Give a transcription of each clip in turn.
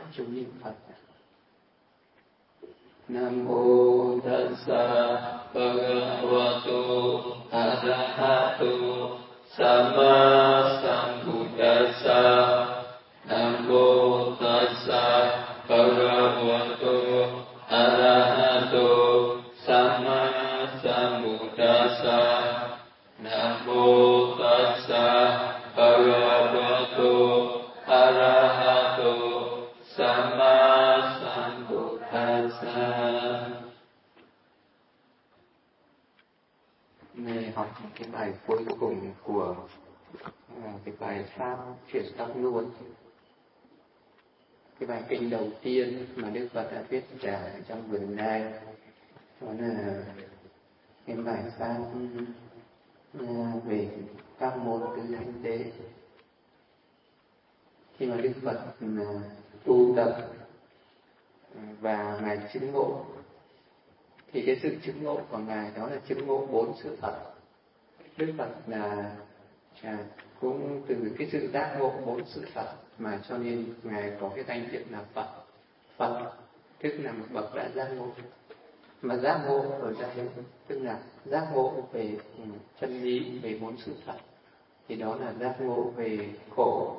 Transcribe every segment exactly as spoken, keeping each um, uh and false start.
chú niệm Phật. Nam mô Tassa Bhagavato Arahato Samma Sambuddhassa. Nam mô Tassa Bhagavato Arahato Samma Sambuddhassa. Nam mô Tassa Bhagavato Arahato Samma Sambuddhassa. Này học cái bài cuối cùng của cái bài pháp chuyển tâm luôn. Cái bài kinh đầu tiên mà Đức Phật đã viết ra trong vườn đai, đó là cái bài pháp về các môn tứ thánh đế. Khi mà Đức Phật tu tập và ngài chứng ngộ, thì cái sự chứng ngộ của ngài đó là chứng ngộ bốn sự thật. Đức Phật là à, cũng từ cái sự giác ngộ bốn sự thật mà cho nên ngài có cái danh hiệu là Phật. Phật tức là một bậc đã giác ngộ. Mà giác ngộ ở đây tức là giác ngộ về chân lý, về bốn sự thật. Thì đó là giác ngộ về khổ,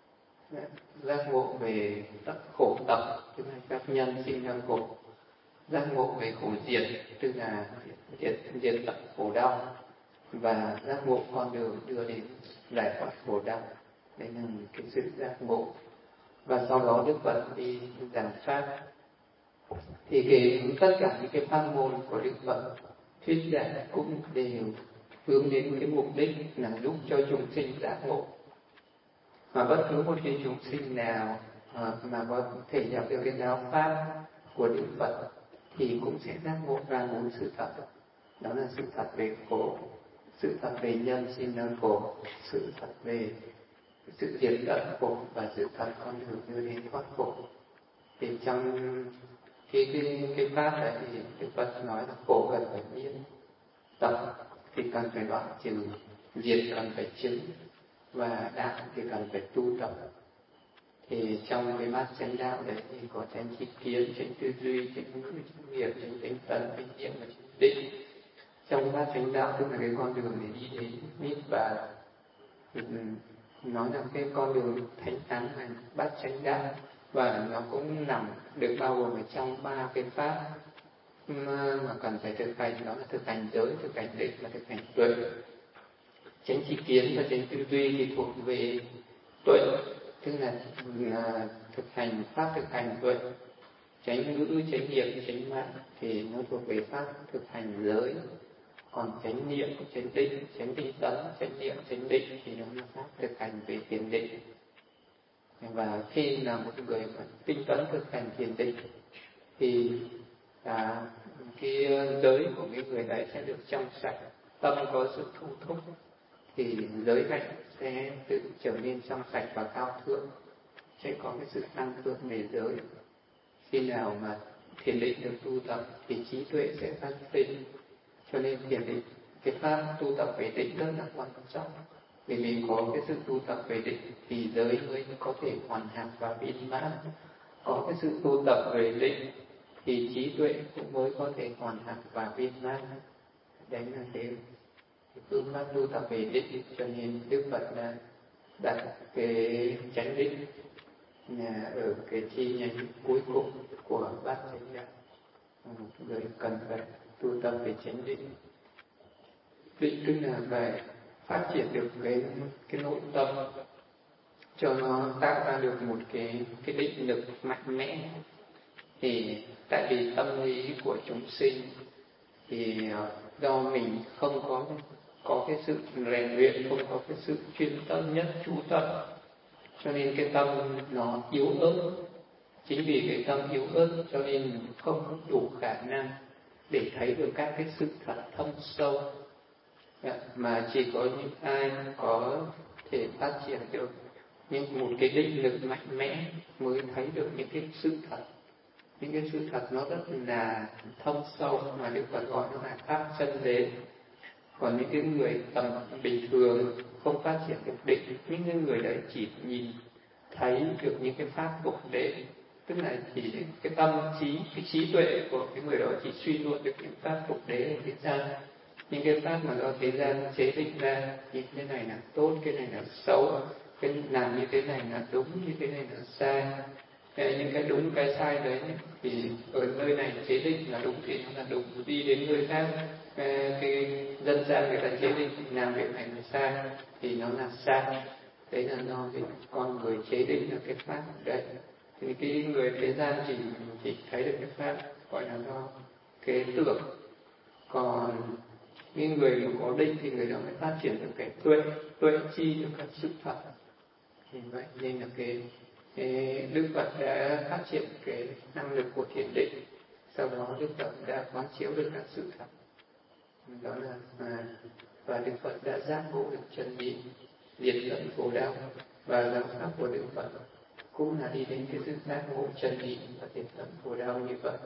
giác ngộ về tất khổ tập, tức là các nhân sinh ra khổ. Giác ngộ về khổ diệt, tức là diệt, diệt tận khổ đau. Và giác ngộ con đường đưa đến giải thoát khổ đau. Đấy là cái sự giác ngộ. Và sau đó Đức Phật đi giảng pháp. Thì cái, tất cả những cái pháp môn của Đức Phật thuyết giảng cũng đều hướng đến cái mục đích là giúp cho chúng sinh giác ngộ. Mà bất cứ một cái chúng sinh nào mà có thể nhập được cái giáo pháp của Đức Phật thì cũng sẽ giác ngộ ra bốn sự thật. Đó là sự thật về khổ, sự thật về nhân sinh ra khổ, sự thật về sự diệt tận khổ và sự thật con đường đưa đến thoát khổ. Thì trong cái cái cái pháp này thì Đức Phật nói là khổ cần phải biết, tập thì cần phải đoạn trừ, diệt cần phải chứng, và đạo thì cần phải tu tập. Thì trong cái bát chánh đạo đấy thì có chánh tri kiến, chánh tư duy, chánh ngữ, chánh nghiệp, chánh tinh tấn, chánh niệm và chánh định. Trong bát chánh đạo tức là cái con đường để đi đến niết bàn. Nói là cái con đường thánh thắng là bát chánh đạo, và nó cũng nằm được bao gồm ở trong ba cái pháp mà cần phải thực hành, đó là thực hành giới, thực hành định và thực hành tuệ. Chánh tri kiến và chánh tư duy thì thuộc về tuệ, tức là, là thực hành pháp thực hành tuệ. Chánh ngữ, chánh nghiệp, chánh mạng thì nó thuộc về pháp thực hành giới. Còn chánh niệm, chánh định, chánh tinh tấn, chánh niệm, chánh định thì nó là pháp thực hành về thiền định. Và khi là một người tinh tấn thực hành thiền định thì à, cái giới của cái người đấy sẽ được trong sạch, tâm có sự thu thúc, thì giới hạnh sẽ tự trở nên trong sạch và cao thượng, sẽ có cái sự tăng thượng về giới. Khi nào mà thiền định được tu tập thì trí tuệ sẽ phát sinh. Cho nên thiền định, cái pháp tu tập về định rất là quan trọng. Vì mình có cái sự tu tập về định thì giới mới có thể hoàn hảo và viên mãn. Có cái sự tu tập về định thì trí tuệ cũng mới có thể hoàn hảo và viên mãn. Đấy là cái phương pháp tu tập về định. Cho nên Đức Phật là đặt cái chánh định ở cái chi nhánh cuối cùng của bát chánh đạo. Người cần phải tu tập về chánh định. Định tức là phải phát triển được cái cái nội tâm cho nó tạo ra được một cái cái định lực mạnh mẽ. Thì tại vì tâm lý của chúng sinh thì do mình không có có cái sự rèn luyện, không có cái sự chuyên tâm nhất, chú tâm, cho nên cái tâm nó yếu ớt. Chính vì cái tâm yếu ớt cho nên không đủ khả năng để thấy được các cái sự thật thâm sâu. Mà chỉ có những ai có thể phát triển được những một cái định lực mạnh mẽ mới thấy được những cái sự thật. Những cái sự thật nó rất là thâm sâu mà Đức Phật gọi nó là pháp chân đế. Còn những cái người tầm bình thường không phát triển được định, những cái người đấy chỉ nhìn thấy được những cái pháp bộc đế, tức là chỉ cái tâm trí, cái trí tuệ của cái người đó chỉ suy luận được những pháp phục đế ở thế gian, những cái pháp mà do thế gian chế định ra, như thế này là tốt, cái này là xấu, cái làm như thế này là đúng, như thế này là sai. Những cái đúng cái sai đấy thì ở nơi này chế định là đúng thì nó là đúng, đi đến nơi khác cái dân gian người ta chế định làm việc này là sai thì nó là sai. Đấy là do cái con người chế định được cái pháp đấy. Thì cái người thế gian chỉ chỉ thấy được cái pháp gọi là do cái tưởng, còn cái người mà có định thì người đó mới phát triển được cái tuệ, tuệ chi được các sự thật. Thì vậy nên là cái, cái Đức Phật đã phát triển cái năng lực của thiền định, sau đó Đức Phật đã quán chiếu được các sự thật, đó là à, và Đức Phật đã giác ngộ được chân lý, diệt tận khổ đau, và giáo pháp của Đức Phật cũng là đi đến cái sự giác ngộ chân lý và diệt tận khổ đau như vậy.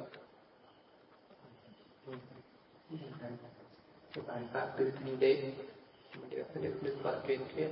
Cái bài pháp từ thanh đế được được Đức Phật truyền thuyết.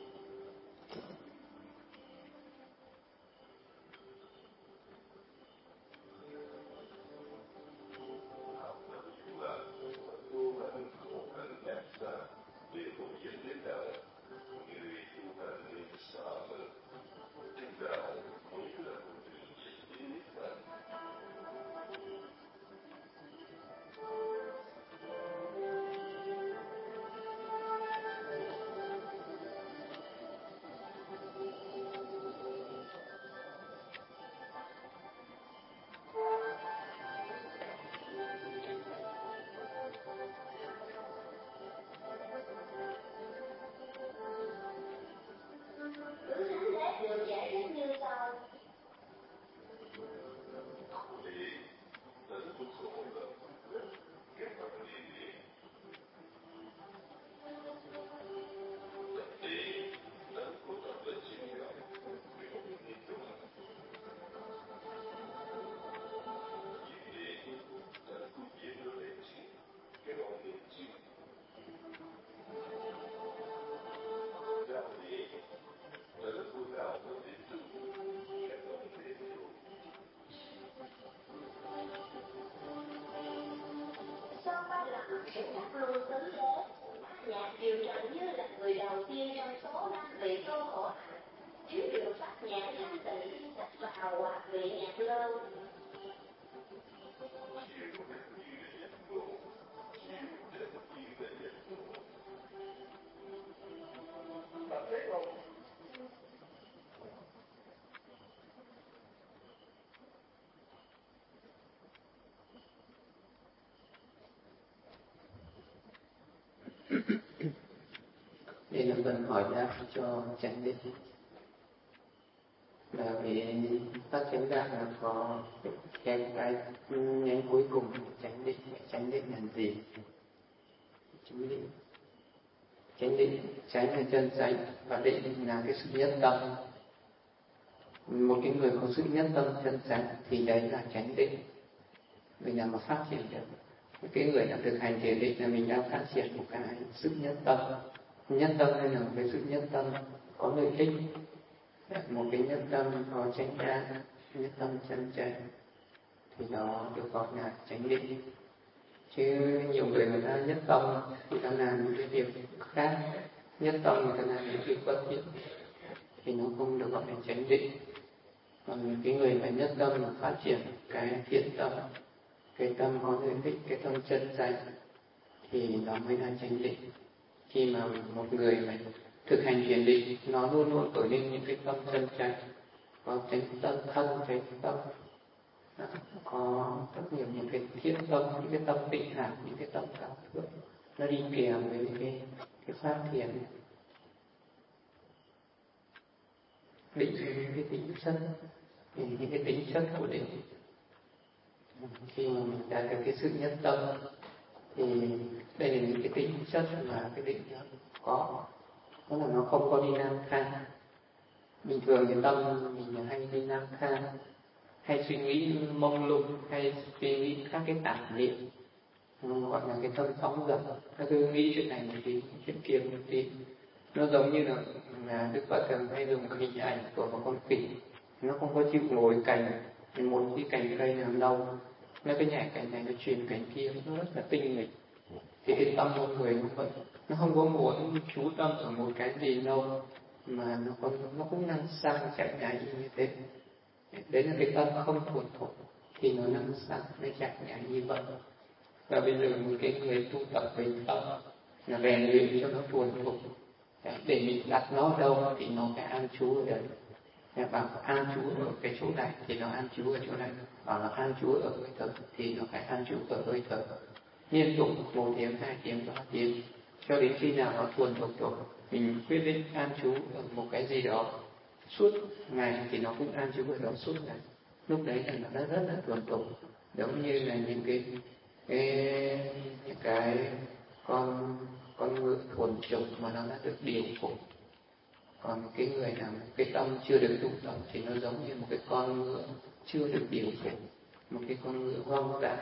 Đây là phần hỏi đáp cho chánh định. Là vì phát chánh đạo là có cái cái nhánh cuối cùng của chánh định. Chánh định là gì? Chánh định, chánh định, chánh là chân chánh và định là cái sự nhất tâm. Một cái người có sự nhất tâm chân chánh thì đấy là chánh định. Mình là mà phát triển được. Cái người đã thực hành thiền định là mình đang phát triển một cái sự nhất tâm. Nhất tâm hay là một cái sự nhất tâm có lợi ích, một cái nhất tâm có chánh đa, nhất tâm chân chánh thì đó được gọi là chánh định. Chứ nhiều người người ta nhất tâm người ta làm những cái việc khác, nhất tâm người ta làm những việc bất thiện thì nó không được gọi là chánh định. Còn cái người mà nhất tâm là phát triển cái thiện tâm, cái tâm có lợi ích, cái tâm chân chánh thì đó mới là chánh định. Khi mà một người mà thực hành thiền định, nó luôn luôn khởi lên những cái tâm chân chánh, có chánh tâm thân, chánh tâm, có rất nhiều những cái thiện tâm, những cái tâm tịnh hạt, những cái tâm cao thượng, nó đi kèm với cái cái pháp thiền. Định cái tính chất, những cái tính chất của định. Khi mà mình đạt được cái sự nhất tâm thì đây là những cái tính chất mà cái định đó có, đó là nó không có đi lang thang. Bình thường cái tâm mình hay đi lang thang, hay suy nghĩ mông lung, hay suy nghĩ các cái tạp niệm, gọi là cái tâm sóng dập. Nó cứ nghĩ chuyện này một tí, chuyện kia một tí. Nó giống như là, là Đức Phật thường hay dùng hình ảnh của một con khỉ. nó không có chịu ngồi cành một cái cành cây nào đâu, nó cái nhảy cành này nó truyền cành kia, nó rất là tinh nghịch. Thì cái tâm con người cũng vậy, nó không có muốn chú tâm ở một cái gì đâu, mà nó còn nó cũng năng sang chạy nhảy như thế. Đấy là cái tâm không thuần thục thì nó năng sang nó chạy nhảy như vậy. Và bây giờ một cái người tu tập về tâm là rèn luyện cho nó thuần thục, để mình đặt nó ở đâu thì nó phải an trú ở đấy. Bảo an trú ở cái chỗ này thì nó an trú ở chỗ này, bảo là an trú ở hơi thở thì nó phải an trú ở hơi thở, liên tục một tiếng, hai tiếng, ba tiếng, cho đến khi nào nó thuần thục rồi mình quyết định an trú ở một cái gì đó suốt ngày thì nó cũng an trú ở đó suốt ngày. Lúc đấy là nó rất là thuần thục, giống như là những cái cái những cái con con ngựa thuần trục mà nó đã được điều phục. Còn cái người nào cái tâm chưa được tụ tập thì nó giống như một cái con ngựa chưa được điều phục, một cái con ngựa hoang dại.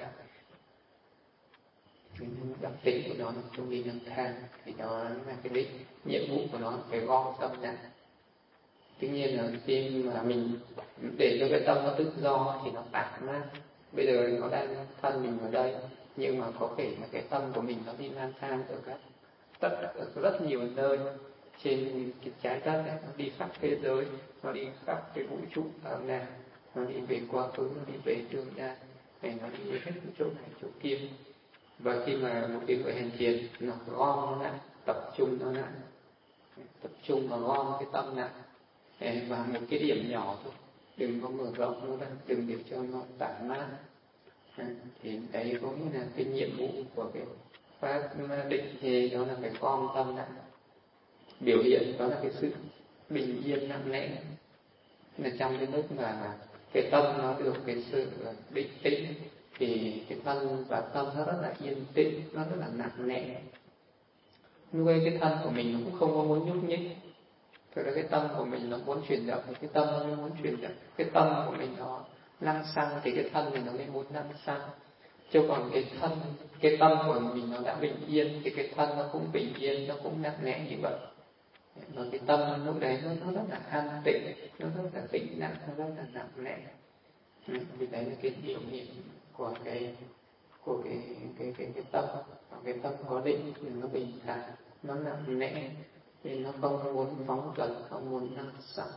Đặc tính của nó là không đi nâng thang, thì đó là cái đích nhiệm vụ của nó phải gom tâm lại. Tuy nhiên là khi mà mình để cho cái tâm nó tự do thì nó tản mát. Bây giờ nó đang thân mình ở đây, nhưng mà có thể là cái tâm của mình nó đi lang thang ở các tất ở rất nhiều nơi trên cái trái đất này, nó đi khắp thế giới, nó đi khắp cái vũ trụ ở nào, nó đi về quá khứ, nó đi về tương lai, này nó đi hết chỗ này chỗ kia. Và khi mà một cái người hành thiền nó gom nó lại, tập trung nó lại, tập trung và gom cái tâm lại và một cái điểm nhỏ thôi, đừng có mở rộng nó ra, đừng để cho nó tản mát. Thì đấy có nghĩa là cái nhiệm vụ của cái pháp định thì đó là phải gom tâm lại. Biểu hiện đó là cái sự bình yên lặng lẽ, là trong cái lúc mà cái tâm nó được cái sự định tĩnh thì cái thân và tâm nó rất là yên tĩnh, nó rất là nặng nề. Lúc ấy cái thân của mình nó cũng không có muốn nhúc nhích, thực ra cái tâm của mình nó muốn chuyển động thì cái tâm nó mới muốn chuyển động. Cái tâm của mình nó lăng xăng thì cái thân mình nó mới muốn lăng xăng. Chứ còn cái thân, cái tâm của mình nó đã bình yên thì cái thân nó cũng bình yên, nó cũng nặng nề như vậy. Và cái tâm lúc đấy nó, nó rất là an tĩnh, nó rất là tĩnh lặng, nó rất là nặng nề. Vì đấy là cái biểu hiện của cái của cái cái cái cái tâm. Còn cái tâm có định thì nó bình thản, nó nặng nề, thì nó không muốn phóng dật, không muốn năng xăng.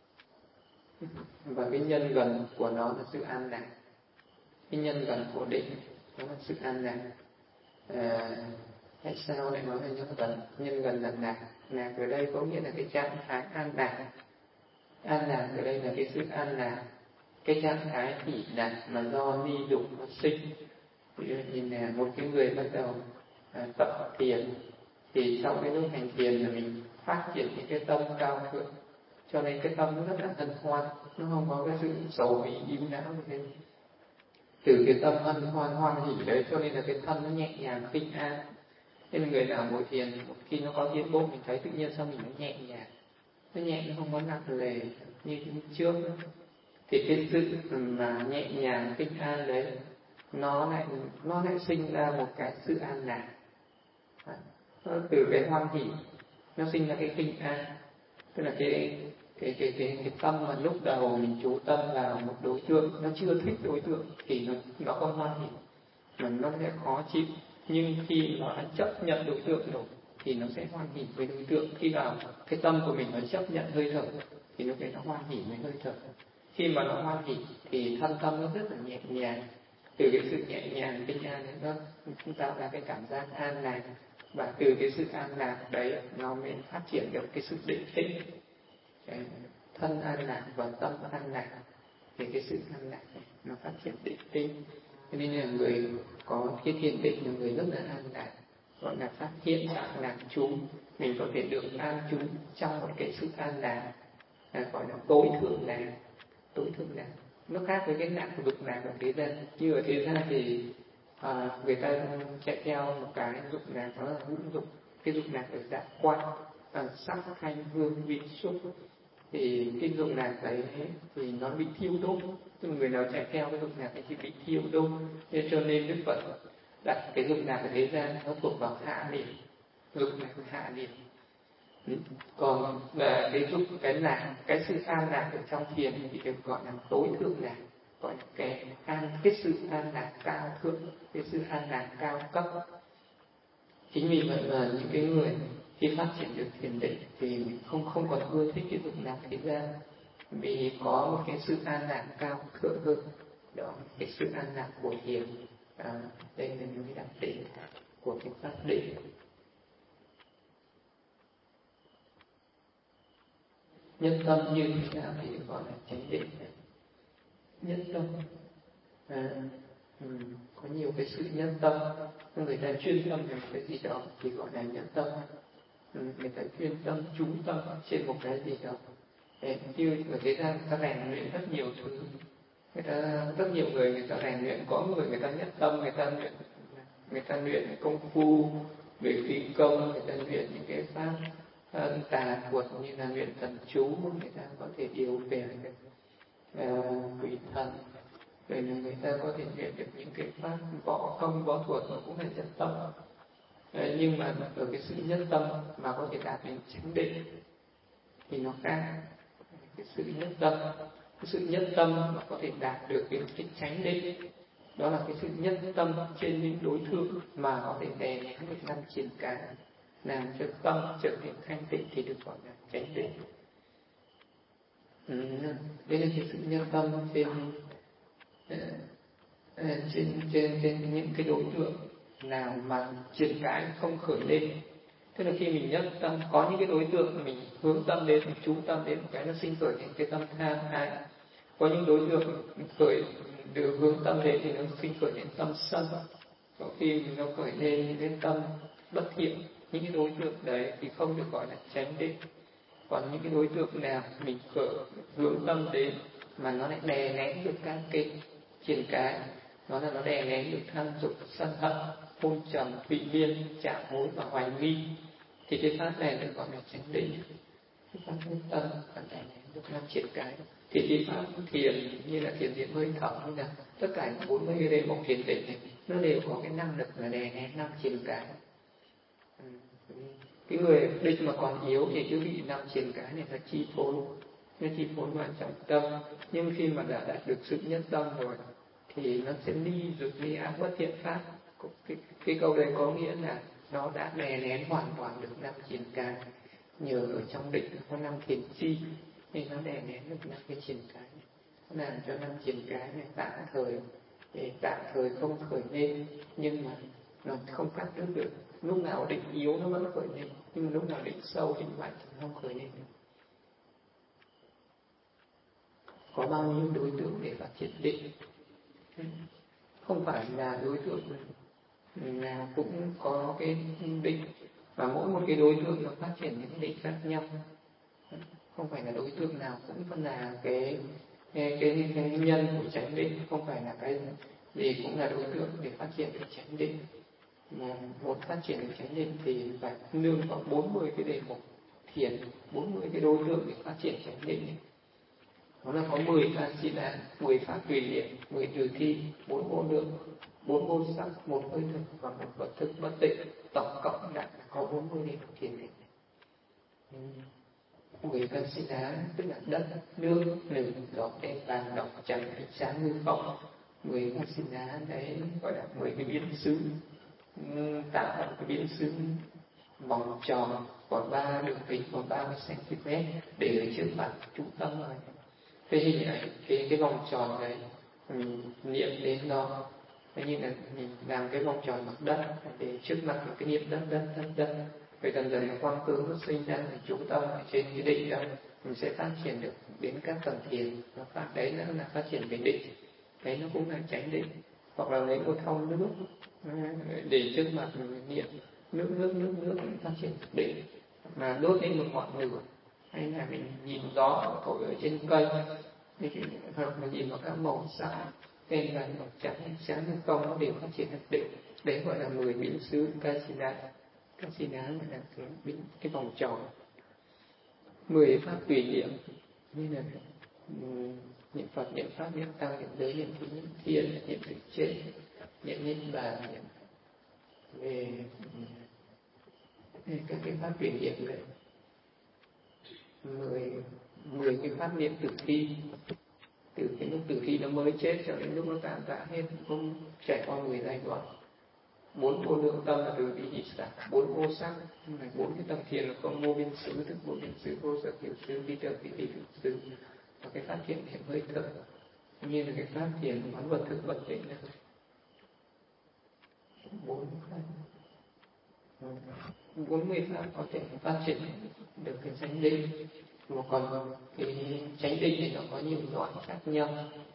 Và cái nhân gần của nó là sự an lạc. Cái nhân gần của định nó là sự an lạc. À, tại sao lại nói là nhân gần? Nhân gần là lạc. Lạc ở đây có nghĩa là cái trạng thái an lạc. An lạc ở đây là cái sự an lạc, cái trạng thái hỷ lạc mà do ly dục nó sinh. Ví dụ như là một cái người bắt đầu à, tập thiền thì trong cái lúc hành thiền là mình phát triển những cái tâm cao thượng, cho nên cái tâm nó rất là hân hoan, nó không có cái sự sầu bí yếu não như thế. Từ cái tâm hân hoan hoan hỷ đấy cho nên là cái thân nó nhẹ nhàng khinh an. Nên người nào ngồi thiền một khi nó có tiến bộ mình thấy tự nhiên sao mình nó nhẹ nhàng, nó nhẹ, nó không có nặng nề như trước nữa. Thì cái sự mà nhẹ nhàng khinh an đấy nó lại nó lại sinh ra một cái sự an lạc. Nó từ cái hoan hỷ nó sinh ra cái khinh an, tức là cái cái cái cái cái tâm mà lúc đầu mình chú tâm vào một đối tượng, nó chưa thích đối tượng thì nó nó không hoan hỷ mà nó sẽ khó chịu. Nhưng khi nó đã chấp nhận đối tượng rồi thì nó sẽ hoan hỷ với đối tượng. Khi nào cái tâm của mình nó chấp nhận hơi thở thì lúc đấy nó hoan hỷ với hơi thở. Khi mà nó hoan hỷ thì thân tâm nó rất là nhẹ nhàng. Từ cái sự nhẹ nhàng kinh an đấy nó chúng ta là cái cảm giác an lạc, và từ cái sự an lạc đấy nó mới phát triển được cái sự định tĩnh. Thân an lạc và tâm an lạc thì cái sự an lạc này nó phát triển định tĩnh. Cho nên là người có cái thiền định là người rất là an lạc, gọi là phát hiện trạng lạc trú. Mình có thể được an trú trong một cái sự an lạc, là gọi là tối thượng lạc. Tối thượng lạc nó khác với cái lạc dục lạc ở thế gian. Như ở thế gian thì à, người ta chạy theo một cái dục lạc, đó là ngũ dục. Cái dục lạc ở dạng quan, à, sắc thanh hương vị xúc, thì cái dục lạc đấy thì nó bị thiêu đốt. Tức là người nào chạy theo cái dục lạc ấy thì bị thiêu đốt. Nên cho nên Đức Phật đặt cái dục lạc ở thế gian nó thuộc vào hạ điểm. Dục lạc hạ điểm. Còn về cái giúp cái lạc, cái sự an lạc ở trong thiền thì được gọi là tối thượng lạc, gọi là cái an cái sự an lạc cao thượng, cái sự an lạc cao cấp. Chính vì vậy mà những cái người khi phát triển được thiền định thì không không còn ưa thích cái dục lạc thế gian, vì có một cái sự an lạc cao thượng hơn, đó cái sự an lạc của thiền. À, đây là những cái đặc điểm của cái pháp định. Nhất tâm như thế nào thì gọi là chánh định. Nhất tâm à, um, có nhiều cái sự nhất tâm. Người ta chuyên tâm về một cái gì đó thì gọi là nhất tâm. um, Người ta chuyên tâm chú tâm trên một cái gì đó. Để như người thế ra người ta rèn luyện rất nhiều thứ. Người ta rất nhiều người người ta rèn luyện, có người người ta nhất tâm, người ta luyện người ta luyện công phu về phi công, người ta luyện những cái pháp uh, tà thuật như là luyện thần chú, người ta có thể điều khiển được uh, quỷ thần, rồi người ta có thể luyện được những cái pháp võ công võ thuật mà cũng là nhất tâm. Uh, nhưng mà ở cái sự nhất tâm mà có thể đạt đến chánh định thì nó khác. Cái sự nhất tâm, cái sự nhất tâm mà có thể đạt được đến cái chánh định, đó là cái sự nhất tâm trên những đối tượng mà có thể đè nén được năm triển cái, làm cho tâm trở nên thanh tịnh thì được gọi là chánh định. Ừ, đây là cái sự nhất tâm trên trên trên trên những cái đối tượng nào mà triển cái không khởi lên. Tức là khi mình nhất tâm, có những cái đối tượng mình hướng tâm đến, mình chú tâm đến một cái nó sinh khởi những cái tâm tham ái. Có những đối tượng khởi được hướng tâm đến thì nó sinh khởi những tâm sân. Có khi nó khởi lên những cái tâm bất thiện, những cái đối tượng đấy thì không được gọi là chánh định. Còn những cái đối tượng nào mình khởi hướng tâm đến mà nó lại đè nén được các cái triển cái, nó là nó đè nén được tham dục, sân hận, hôn trầm, thụy miên, chạm hối và hoài nghi, thì cái pháp này được gọi là chánh định. Cái pháp hướng tâm và đè nén được năm triển cái. Thì cái pháp thiền như là thiền định hơi thở, như là tất cả bốn mươi cái đề mục thiền định này nó đều có cái năng lực là đè nén năm triển cái. Cái người định mà còn yếu thì cứ bị năm triển cái này là chi phối, nó chi phối vào trọng tâm. Nhưng khi mà đã đạt được sự nhất tâm rồi thì nó sẽ ly dục ly ác bất thiện pháp. Cái, cái câu đấy có nghĩa là nó đã đè nén hoàn toàn được năm triển cái. Nhờ ở trong định có năm thiền chi nên nó đè nén được năm cái triển cái này. Nó làm cho năm triển cái này tạm thời để tạm thời không khởi lên, nhưng mà nó không phát trước được. Lúc nào định yếu nó vẫn khởi lên, nhưng mà lúc nào định sâu định mạnh thì nó không khởi lên được. Có bao nhiêu đối tượng để phát triển định? Không phải là đối tượng nào cũng có cái định, và mỗi một cái đối tượng nó phát triển những định khác nhau. Không phải là đối tượng nào cũng là cái cái, cái, cái nhân của chánh định, không phải là cái gì cũng là đối tượng để phát triển được chánh định. Mà muốn phát triển được chánh định thì phải nương vào bốn mươi cái đề mục thiền, bốn mươi cái đối tượng để phát triển chánh định. Nó là có mười Kasina, mười pháp tùy niệm, mười trừ thi, bốn vô lượng, bốn vô sắc, một hơi thực và một vật thực bất tịnh. Tổng cộng đã có bốn mươi đề mục thiền định. Mười Kasina tức là đất, nước, lửa, gió, đen, vàng, độc, trắng, ánh sáng, hư không. Mười Kasina đấy gọi là mười cái biến xứ, tạo thành cái biến xứ vòng tròn khoảng ba đường kính khoảng ba mươi xăng-ti-mét để ở trước mặt trung tâm rồi. Cái hình ảnh cái cái vòng tròn này mình niệm đến nó, thế như là mình làm cái vòng tròn mặt đất để trước mặt cái niệm đất đất đất đất, rồi dần dần nó quang tướng nó sinh ra thì trung tâm ở trên cái định đó mình sẽ phát triển được đến các tầng thiền. Và pháp đấy nó là phát triển về định, đấy nó cũng là chánh định. Hoặc là lấy một thau nước để trước mặt mình niệm nước nước nước nước mình phát triển định, mà đốt lên một ngọn lửa, hay là mình nhìn gió thổi ở trên cây, hoặc là nhìn vào các màu sắc đen vàng màu trắng sáng hay không, nó đều phát triển được định. Đấy gọi là mười biến xứ Kasina. Kasina là cái biến cái vòng tròn. Mười pháp tùy niệm như là niệm Phật, niệm pháp, niệm tăng, niệm giới, niệm thí, niệm thiên, niệm thực chết, niệm niết bàn, niệm về, về các cái pháp tùy niệm đấy. mười mười cái pháp niệm tử thi, từ cái lúc tử thi nó mới chết cho đến lúc nó tàn tạ hết, không trải qua mười giai đoạn. Bốn vô lượng tâm là từ bi hỷ xả, bốn vô sắc, bốn cái tầng thiền là không vô biên xứ, thức vô biên xứ, vô sở hiểu xứ, vi trợ vị thị thực xứ, và cái pháp thiền thiền hơi thở, như là cái pháp thiền quán vật thực vật định là bốn pháp, bốn mươi pháp có thể phát triển được cái chánh định. Mà còn cái chánh định thì nó có nhiều loại khác nhau,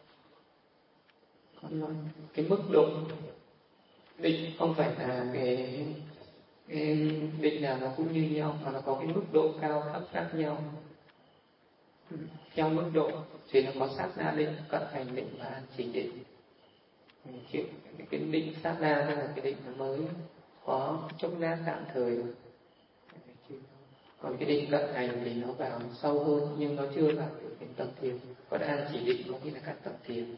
có loại cái mức độ định không phải là cái, cái định nào nó cũng như nhau, mà nó có cái mức độ cao thấp khác nhau. Theo mức độ thì nó có sát na định, cận hành định và an chỉ định. Cái định sát na là cái định mới có chốc lát tạm thời, còn cái định cận hành thì nó vào sâu hơn nhưng nó chưa vào được đến tầng thiền. Còn an chỉ định có nghĩa là các tầng thiền.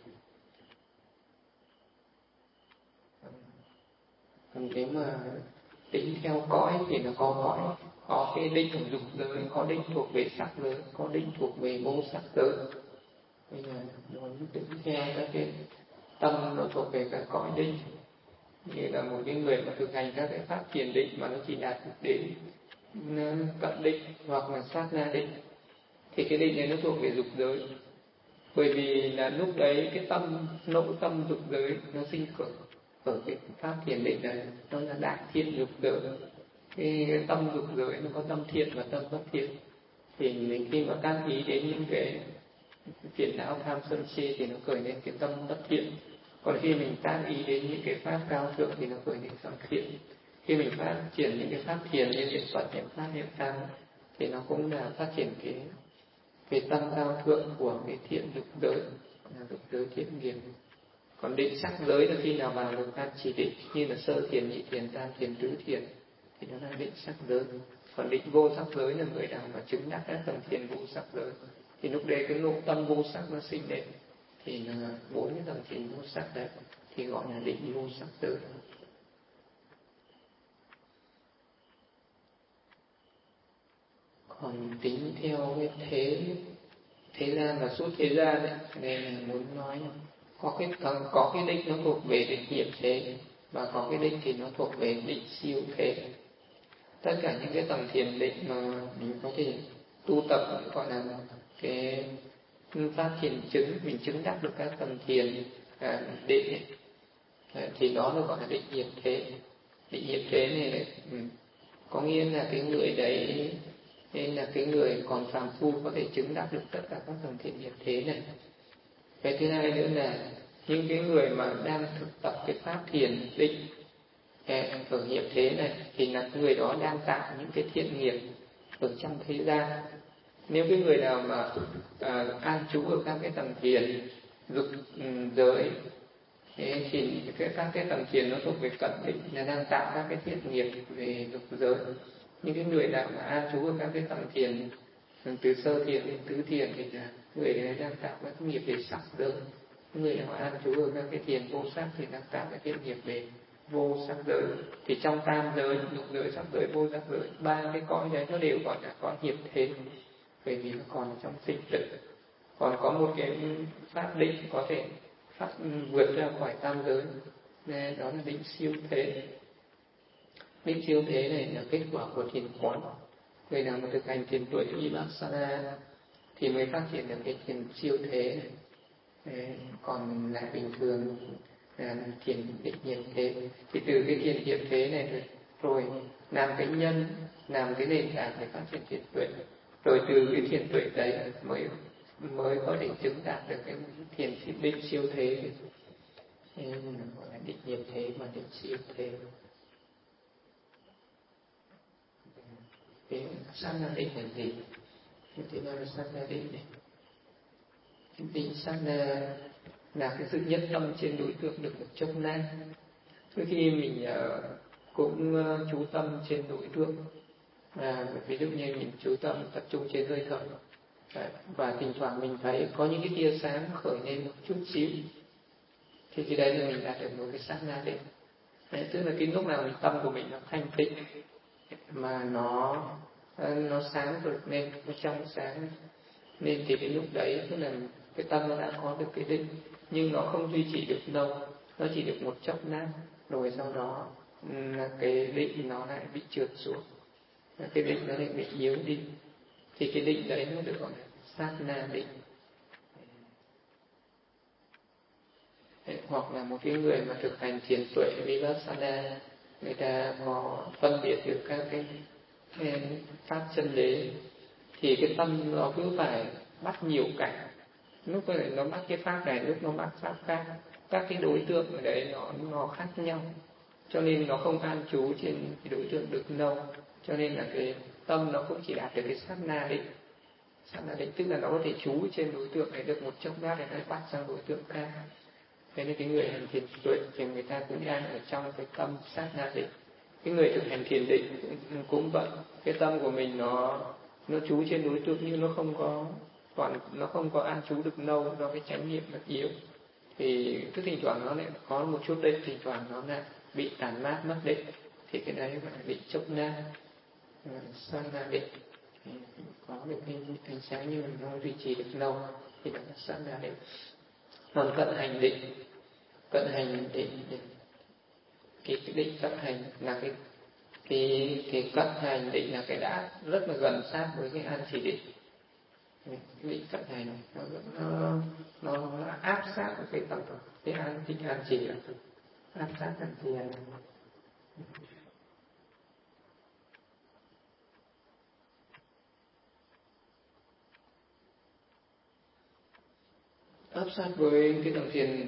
Còn nếu mà tính theo cõi thì nó có cõi, có cái định ở dục giới, có định thuộc về sắc giới, có định thuộc về vô sắc giới. Bây giờ muốn tính theo các cái tâm nó thuộc về các cõi định, như là một cái người mà thực hành các cái pháp thiền định mà nó chỉ đạt đến cận định hoặc là sát na định, thì cái định này nó thuộc về dục giới. Bởi vì là lúc đấy cái tâm nội tâm dục giới nó sinh khởi ở cái pháp thiền định này, nó là đại thiện dục giới. Cái tâm dục giới nó có tâm thiện và tâm bất thiện, thì mình khi mà tác ý đến những cái phiền não tham sân si thì nó khởi lên cái tâm bất thiện. Còn khi mình tác ý đến những cái pháp cao thượng thì nó khởi lên tâm thiện. Khi mình phát triển những cái pháp thiền như niệm Phật, niệm pháp, niệm tham thì nó cũng là phát triển cái cái tâm cao thượng của cái thiện dục giới, là dục giới thiện nghiệp. Còn định sắc giới là khi nào vào được an chỉ định, như là sơ thiền, nhị thiền, tam thiền, tứ thiền thì nó là định sắc giới. Còn định vô sắc giới là người nào mà chứng đắc các tầng thiền vô sắc giới, thì lúc đấy cái nội tâm vô sắc nó sinh lên, thì là bốn cái tầng thiền vô sắc đấy thì gọi là định vô sắc giới. Còn tính theo cái thế thế gian và suốt thế gian ấy, nên là muốn nói là có cái có cái định nó thuộc về định nghiệp thế, và có cái định thì nó thuộc về định siêu thế. Tất cả những cái tầng thiền định mà mình có thể tu tập gọi là cái phát thiền chứng, mình chứng đắc được các tầng thiền à, định ấy, thì đó là gọi là định nghiệp thế. Định nghiệp thế này ừ, có nghĩa là cái người đấy, nên là cái người còn phàm phu có thể chứng đắc được tất cả các tầng thiện nghiệp thế này. Cái thứ hai nữa là những cái người mà đang thực tập cái pháp thiền định ở nghiệp thế này thì là người đó đang tạo những cái thiện nghiệp ở trong thế gian. Nếu cái người nào mà à, an trú ở các cái tầng thiền dục um, giới thế thì cái các cái tầng thiền nó thuộc về cận định, là đang tạo các cái thiện nghiệp về dục giới. Những cái người nào mà an trú ở các cái tầng thiền từ sơ thiền đến tứ thiền thì là người ấy đang tạo các nghiệp về sắc giới. Người nào an trú ở các cái thiền vô sắc thì đang tạo các thiện nghiệp về vô sắc giới. Thì trong tam giới, dục giới, sắc giới, vô sắc giới, ba cái cõi đấy nó đều gọi là cõi nghiệp thế, bởi vì nó còn trong sinh tử. Còn có một cái pháp định có thể phát vượt ra khỏi tam giới, đó là định siêu thế. Định siêu thế này là kết quả của thiền quán. Người nào mà thực hành thiền tuệ Vipassana thì mới phát triển được cái thiền siêu thế này. Còn lại bình thường là thiền định nghiệp thế, thì từ cái thiền nghiệp thế này rồi làm cái nhân, làm cái nền tảng để phát triển thiền tuệ, rồi từ cái thiền tuệ đấy mới mới có thể chứng đạt được cái thiền định siêu thế. Nên là gọi là định nghiệp thế và định siêu thế. Cái sát na định là gì? Thế nào là sát na định này? Định sát na là cái sự nhất tâm trên đối tượng được một chốc lát. Đôi khi mình uh, cũng uh, chú tâm trên đối tượng, à, ví dụ như mình chú tâm tập trung trên hơi thở, à, và thỉnh thoảng mình thấy có những cái tia sáng khởi lên một chút xíu, thì cái đấy là mình đạt được một cái sát na định. Đấy, tức là cái lúc nào mình tâm của mình nó thanh tịnh mà nó nó sáng rực lên, nó trong sáng nên, thì cái lúc đấy tức là cái tâm nó đã có được cái định, nhưng nó không duy trì được lâu, nó chỉ được một chốc lát, rồi sau đó là cái định nó lại bị trượt xuống, cái định nó lại bị yếu đi, thì cái định đấy nó được gọi là sát na định. Hoặc là một cái người mà thực hành thiền tuệ vipassana, người ta có phân biệt được các cái, cái pháp chân đế, thì cái tâm nó cứ phải bắt nhiều cảnh, lúc này nó bắt cái pháp này, lúc nó bắt pháp khác, các cái đối tượng ở đấy nó nó khác nhau, cho nên nó không an trú trên cái đối tượng được lâu, cho nên là cái tâm nó cũng chỉ đạt được cái sát na định. Sát na định tức là nó có thể trú trên đối tượng này được một chốc lát, để nó bắt sang đối tượng khác. Thế nên cái người hành thiền tuệ thì người ta cũng đang ở trong cái tâm sát na định. Cái người thực hành thiền định cũng, cũng vậy, cái tâm của mình nó nó trú trên đối tượng, nhưng nó không có toàn nó không có an trú được lâu, do cái chánh niệm nó yếu, thì cứ thỉnh thoảng nó lại có một chút định, thỉnh thoảng nó lại bị tàn mát mất định, thì cái đấy gọi là định chốc na, sát na định. Thì có được cái ánh sáng như nó duy trì được lâu thì đó là sát na định. Còn cận hành định, cận hành định, cái, cái định cận hành là cái cái cái cận hành định là cái đã rất là gần sát với cái an chỉ định. Cái định cận hành nó nó nó, nó áp sát với cái tập cái an định an chỉ là áp sát an thiền. Áp sát với cái tầng thiền,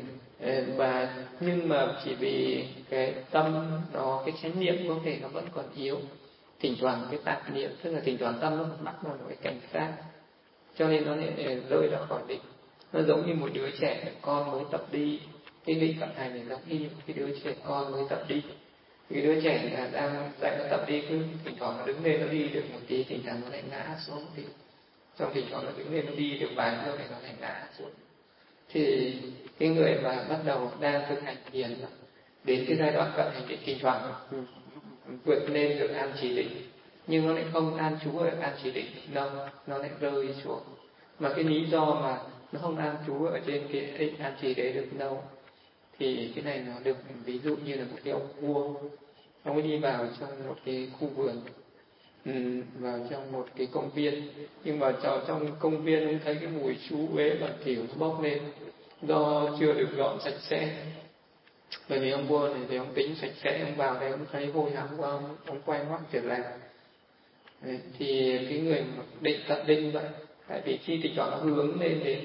và nhưng mà chỉ vì cái tâm nó, cái chánh niệm có thể nó vẫn còn yếu, thỉnh thoảng cái tạp niệm, tức là thỉnh thoảng tâm nó bắt vào một cái cảnh khác, cho nên nó lại rơi ra khỏi định. Nó giống như một đứa trẻ con mới tập đi, cái định cận hành này giống như cái đứa trẻ con mới tập đi. Cái đứa trẻ là đang dạy nó tập đi, cứ thỉnh thoảng nó đứng lên nó đi được một tí, thỉnh thoảng nó lại ngã xuống thì trong thỉnh thoảng nó đứng lên nó đi được vài bước thì nó lại ngã xuống. Thì cái người mà bắt đầu đang thực hành thiền đến cái giai đoạn cận hành định, thỉnh thoảng vượt lên được an chỉ định, nhưng nó lại không an trú ở an chỉ định đâu, nó lại rơi xuống. Mà cái lý do mà nó không an trú ở trên cái định an chỉ đấy được đâu, thì cái này nó được ví dụ như là một cái ông vua, ông ấy đi vào trong một cái khu vườn, ừ, vào trong một cái công viên, nhưng mà vào trong công viên ông thấy cái mùi xú uế bẩn thỉu bốc lên do chưa được dọn sạch sẽ. Bởi vì ông vua này thì ông tính sạch sẽ, ông vào đây ông thấy hôi hám quá, ông, ông quay ngoắt trở lại. Đấy, thì cái người mà định cận định vậy, tại vì khi thì chọn nó hướng lên đến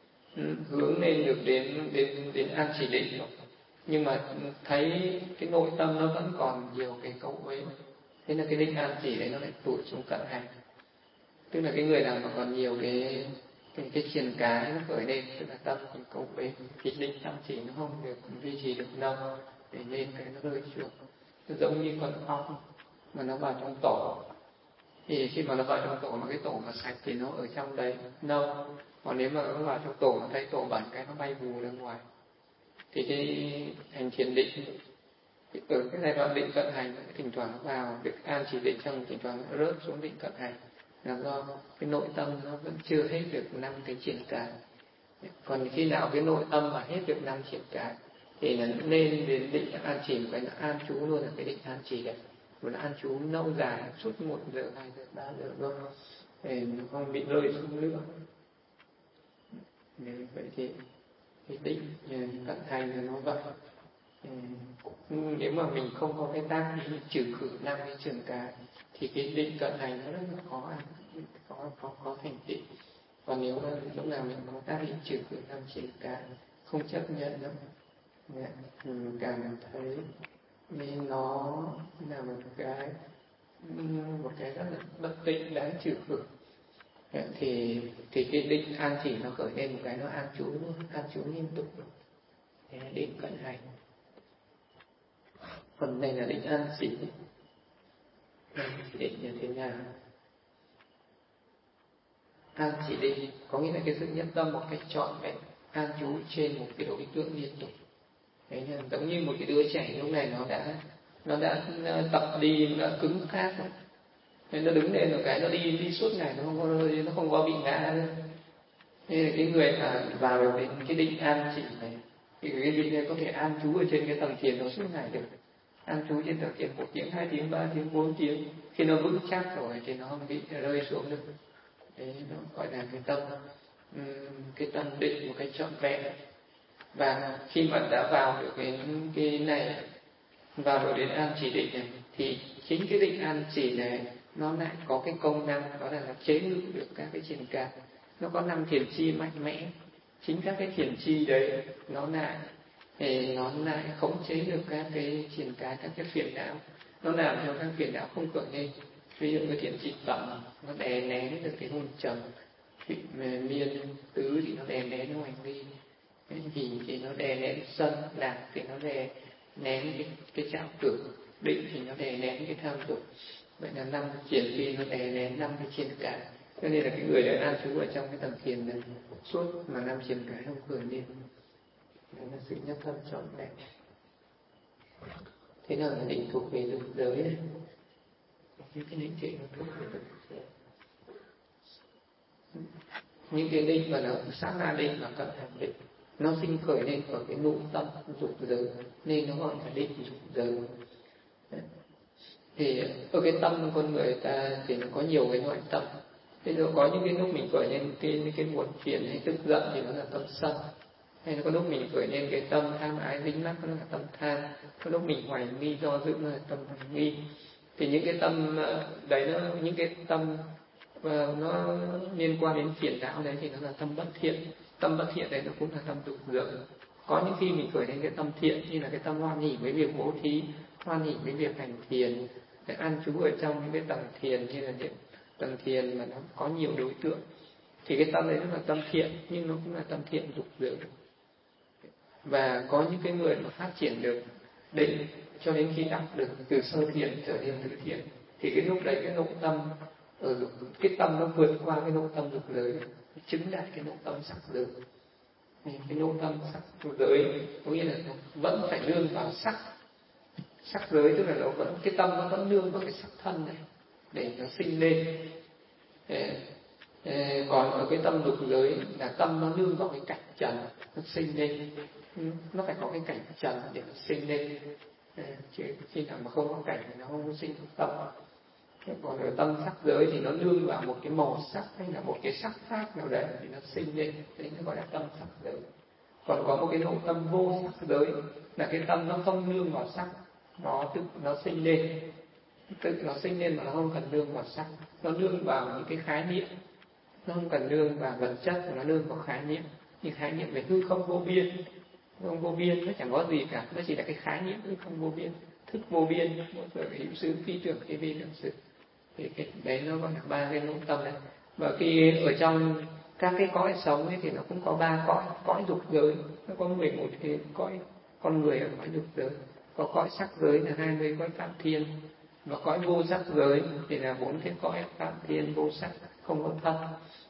hướng lên được đến đến đến an chỉ định rồi, nhưng mà thấy cái nội tâm nó vẫn còn nhiều cái cấu uế, thế là cái định an chỉ đấy nó lại tụt xuống cận hành. Tức là cái người nào mà còn nhiều cái cái cái triền cái nó khởi lên, tức là tâm còn cấu uế, thì định an chỉ nó không được duy trì được lâu, để nên cái nó rơi xuống. Nó giống như con ong mà nó vào trong tổ, thì khi mà nó vào trong tổ mà cái tổ mà sạch thì nó ở trong đấy lâu, còn nếu mà nó vào trong tổ nó thấy tổ bẩn cái nó bay vù ra ngoài. Thì cái hành thiền định ở cái giai đoạn định cận hành, thỉnh thoảng nó vào được an chỉ định, xong thỉnh thoảng nó rớt xuống định cận hành, là do cái nội tâm nó vẫn chưa hết được năm cái triển cái. Còn khi nào cái nội tâm mà hết được năm triển cái thì là nên đến định an chỉ, một cái là an trú luôn là cái định an chỉ đấy, một là an trú lâu dài suốt một giờ, hai giờ, ba giờ luôn, để nó không bị rơi xuống nữa. Vậy thì cái định cận hành là nó vậy. Nếu mà mình không có cái tác ý trừ khử năm cái trường cái thì cái định cận hành nó rất là khó có có có thành tựu. Còn nếu mà lúc nào mình có tác ý trừ khử năm trường cái, không chấp nhận đâu, mình cảm thấy nên nó là một cái một cái rất là bất tịnh đáng trừ khử, thì thì cái định an chỉ nó khởi lên một cái nó an trú an trú liên tục, thế định cận hành. Phần này là định an chỉ, định như thế nào? An chỉ định có nghĩa là cái sự nhất tâm một cách trọn vẹn, an trú trên một cái đối tượng liên tục. Đấy là giống như một cái đứa trẻ lúc này nó đã nó đã tập đi, nó đã cứng cáp rồi, nên nó đứng lên một cái nó đi đi suốt ngày, nó không có nó không có bị ngã nữa. Nên là cái người mà vào được đến cái định an chỉ này thì cái định này có thể an trú ở trên cái tầng thiền đó suốt ngày được, an trú trên tầng thiền một tiếng, hai tiếng, ba tiếng, bốn tiếng. Khi nó vững chắc rồi thì nó không bị rơi xuống được. Đấy, nó gọi là cái tâm cái tâm định một cái trọn vẹn. Và khi mà đã vào được cái cái này, vào được đến an chỉ định này, thì chính cái định an chỉ này nó lại có cái công năng đó là nó chế ngự được các cái triển cảm. Nó có năm thiền chi mạnh mẽ, chính các cái thiền chi đấy nó lại thì nó lại khống chế được các cái triển cái, các cái phiền não, nó làm cho các phiền não không khởi lên. Ví dụ cái thiền chi tận nó đè nén được cái hôn trầm, miên tứ thì nó đè nén hoành nghi, thì thì nó đè nén sân, lạc thì nó đè nén cái cái trạo tưởng, định thì nó đè nén cái tham dục. Vậy là năm triển chi nó đè nén năm cái triển cả. Cho nên là cái người đã an trú ở trong cái tầng thiền này suốt mà năm triển cái không khởi lên, đó là sự nhất tâm trọn vẹn. Thế nào là định thuộc về dục giới này? Những cái định trị nó thuộc về dục giới. Những cái định mà nó sát na định mà cận hành định, nó sinh khởi lên ở cái nội tâm dục giới, nên nó gọi là định dục giới. Thì ở cái tâm con người ta thì nó có nhiều cái loại tâm. Thế rồi có những cái lúc mình khởi lên cái cái muộn phiền hay tức giận thì nó là tâm sân, hay là có lúc mình khởi lên cái tâm tham ái dính mắc nó là tâm tham, có lúc mình hoài nghi do dự nó là tâm hoài nghi. Thì những cái tâm đấy nó những cái tâm và nó liên quan đến phiền não đấy thì nó là tâm bất thiện. Tâm bất thiện đấy nó cũng là tâm dục giới. Có những khi mình khởi lên cái tâm thiện như là cái tâm hoan hỉ với việc bố thí, hoan hỉ với việc hành thiền, để an trú ở trong những cái tầng thiền như là những tầng thiền mà nó có nhiều đối tượng, thì cái tâm đấy nó là tâm thiện, nhưng nó cũng là tâm thiện dục giới. Và có những cái người mà phát triển được định cho đến khi đạt được từ sơ thiền trở nên tự thiện, thì cái lúc đấy cái nội tâm ở cái tâm nó vượt qua cái nội tâm dục giới, chứng đạt cái nội tâm sắc giới. Cái nội tâm sắc giới có nghĩa là nó vẫn phải nương vào sắc sắc giới, tức là nó vẫn cái tâm nó vẫn nương vào cái sắc thân này để nó sinh lên. Để, để, còn ở cái tâm dục giới là tâm nó nương vào cái cảnh trần nó sinh lên, nó phải có cái cảnh trần để nó sinh lên, chứ khi nào mà không có cảnh thì nó không có sinh được tâm. Còn ở tâm sắc giới thì nó nương vào một cái màu sắc hay là một cái sắc pháp nào đấy thì nó sinh lên, đấy nó gọi là tâm sắc giới. Còn có một cái nội tâm vô sắc giới là cái tâm nó không nương vào sắc, nó tự nó sinh lên, tự nó sinh lên mà nó không cần nương vào sắc, nó nương vào những cái khái niệm, nó không cần nương vào vật chất mà nó nương vào khái niệm, như khái niệm về hư không vô biên. Hư không vô biên nó chẳng có gì cả, nó chỉ là cái khái niệm hư không vô biên, thức vô biên, một hữu xứ phi tưởng phi vi tưởng sự. Thì cái đấy nó gọi là ba cái nội tâm đấy. Và khi ở trong các cái cõi sống ấy thì nó cũng có ba cõi, cõi dục giới nó có mười một cái cõi con người ở cõi dục giới, có cõi sắc giới là hai mươi cõi phạm thiên, và cõi vô sắc giới thì là bốn cái cõi phạm thiên vô sắc không có thân.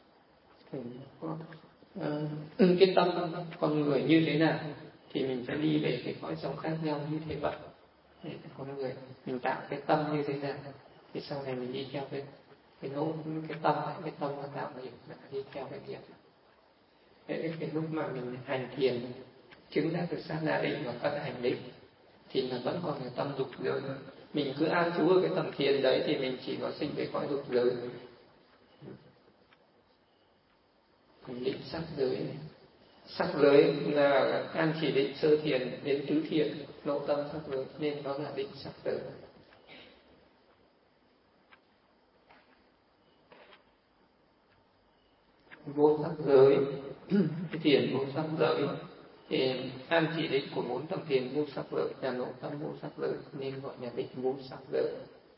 Có, uh, cái tâm con người như thế nào thì mình sẽ đi về cái cõi sống khác nhau như thế vậy. Con người mình tạo cái tâm như thế nào thì sau này mình đi theo cái cái nỗ cái tâm cái tâm nó tạo nghiệp đi theo cái nghiệp. Thế cái lúc mà mình hành thiền chứng đã được sát na định và cận hành định thì là vẫn còn là tâm dục giới. Mình cứ an trú ở cái tầng thiền đấy thì mình chỉ có sinh về cõi dục giới. Còn định sắc giới này, sắc giới là an chỉ định sơ thiền đến tứ thiền, nội tâm sắc giới nên đó là định sắc giới. Vô sắc giới cái thiền vô sắc giới thì an chỉ định của bốn tầng thiền vô sắc giới là nội tâm vô sắc giới nên gọi là định vô sắc giới.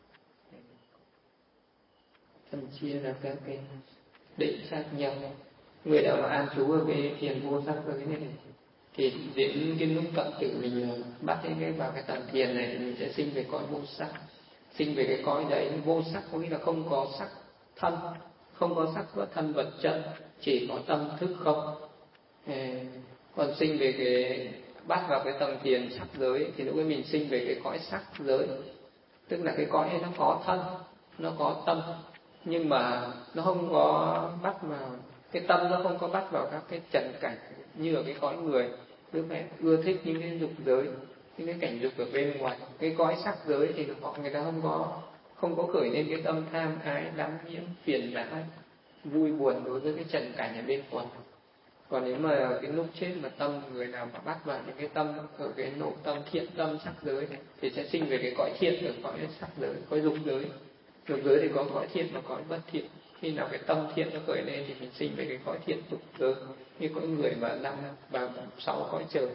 Phân chia ra các cái định khác nhau. Người nào mà an trú ở cái thiền vô sắc giới này thì đến cái lúc cận tử mình bắt cái, cái vào cái tầng thiền này thì mình sẽ sinh về cõi vô sắc. Sinh về cái cõi đấy vô sắc có nghĩa là không có sắc thân, không có sắc và thân vật chất, chỉ có tâm thức không. Còn sinh về cái bắt vào cái tầng thiền sắc giới thì lúc ấy mình sinh về cái cõi sắc giới, tức là cái cõi ấy nó có thân, nó có tâm, nhưng mà nó không có bắt vào cái tâm, nó không có bắt vào các cái trần cảnh như ở cái cõi người. Cứ phải ưa thích những cái dục giới, những cái cảnh dục ở bên ngoài. Cái cõi sắc giới thì họ người ta không có không có khởi lên cái tâm tham ái đắm nhiễm phiền não vui buồn đối với cái trần cảnh ở bên ngoài. Còn nếu mà cái lúc chết mà tâm người nào mà bắt vào những cái tâm ở cái nội tâm thiện tâm sắc giới này, thì sẽ sinh về cái cõi thiện, ở cõi sắc giới, cõi dục giới. Dục giới thì có cõi thiện và cõi bất thiện. Khi nào cái tâm thiện nó khởi lên thì mình sinh về cái cõi thiện dục giới, như cõi người mà năm và sáu cõi trời.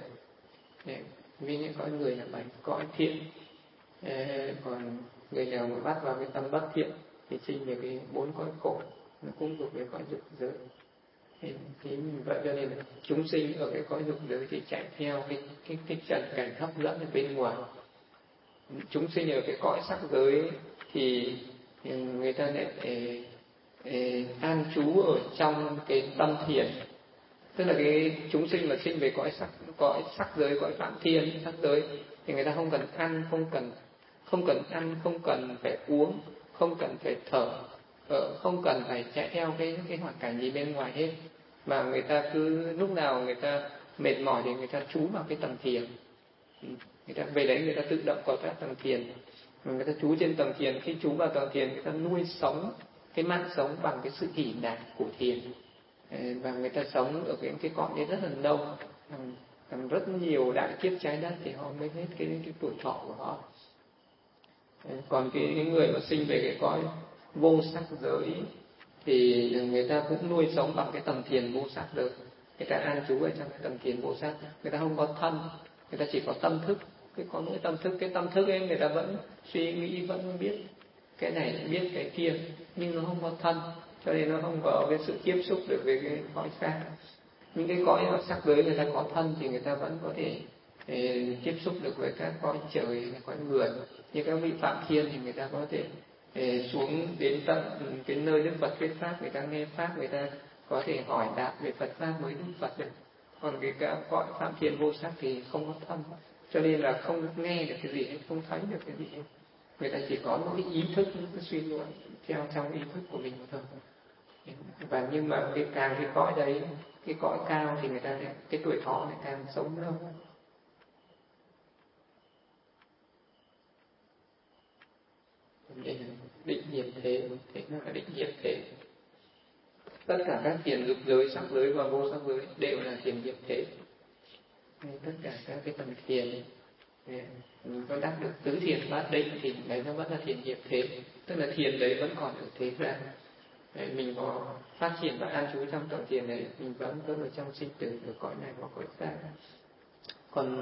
Vì những cõi người là bảy cõi thiện. Còn người nào mà bắt vào cái tâm bất thiện thì sinh về cái bốn cõi khổ, nó cũng thuộc về cõi dục giới. Thì, thì vậy cho nên là chúng sinh ở cái cõi dục giới thì chạy theo cái cái cái trần cảnh hấp dẫn ở bên ngoài. Chúng sinh ở cái cõi sắc giới thì người ta lại để, để an trú ở trong cái tâm thiền. Tức là cái chúng sinh mà sinh về cõi sắc cõi sắc giới, cõi phạm thiên sắc giới thì người ta không cần ăn, không cần không cần ăn, không cần phải uống, không cần phải thở, không cần phải chạy theo cái cái hoàn cảnh gì bên ngoài hết, mà người ta cứ lúc nào người ta mệt mỏi thì người ta trú vào cái tầng thiền. Người ta về đấy người ta tự động có các tầng thiền, người ta trú trên tầng thiền. Khi trú vào tầng thiền, người ta nuôi sống cái mạng sống bằng cái sự hỷ nạp của thiền, và người ta sống ở cái cái cõi đấy rất là lâu, làm, làm rất nhiều đại kiếp trái đất thì họ mới hết cái cái tuổi thọ của họ. Còn cái, cái người mà sinh về cái cõi vô sắc giới thì người ta cũng nuôi sống bằng cái tầng thiền vô sắc giới. Người ta an trú ở trong cái tầng thiền vô sắc, người ta không có thân, người ta chỉ có tâm thức. Cái có mỗi tâm thức, cái tâm thức ấy người ta vẫn suy nghĩ, vẫn biết cái này, biết cái kia, nhưng nó không có thân, cho nên nó không có cái sự tiếp xúc được với cái cõi khác. Những cái cõi sắc giới người ta có thân thì người ta vẫn có thể để tiếp xúc được với các cõi trời, cõi người. Như các vị phạm thiên thì người ta có thể để xuống đến tận cái nơi Đức Phật thuyết pháp, người ta nghe pháp, người ta có thể hỏi đáp về Phật pháp với Đức Phật được. Còn cái các cõi phạm thiên vô sắc thì không có thân, cho nên là không nghe được cái gì hết, không thấy được cái gì hết. Người ta chỉ có một cái ý thức, những cái suy luận theo trong ý thức của mình thôi. Và nhưng mà cái càng cái cõi đấy, cái cõi cao thì người ta cái tuổi thọ lại càng sống lâu. Đây là định nghiệp thế, thế nó là định nghiệp thế. Tất cả các thiền dục giới, sắc giới và vô sắc giới đều là thiền nghiệp thế. Tất cả các cái tầng thiền mình có đắc được tứ thiền bát định thì đấy nó vẫn là thiền nghiệp thế, tức là thiền đấy vẫn còn ở thế gian. Mình có phát triển và an trú trong tầng thiền đấy, mình vẫn vẫn ở trong sinh tử ở cõi này hoặc cõi khác. Còn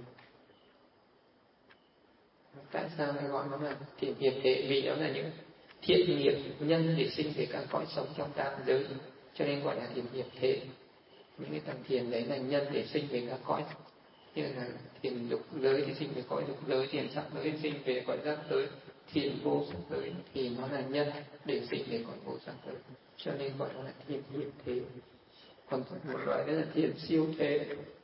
tại sao lại gọi nó là thiền nghiệp thế? Vì đó là những thiện nghiệp nhân để sinh về các cõi sống trong tam giới, cho nên gọi là thiền nghiệp thế. Những cái tầng thiền đấy là nhân để sinh về các cõi, như là thiền dục giới thì sinh về cõi dục giới, thiền sắc giới thì sinh về cõi sắc giới, thiền vô sắc giới thì nó là nhân để sinh về cõi vô sắc giới, cho nên gọi nó là thiền nghiệp thế. Còn một loại nữa là thiền siêu thế.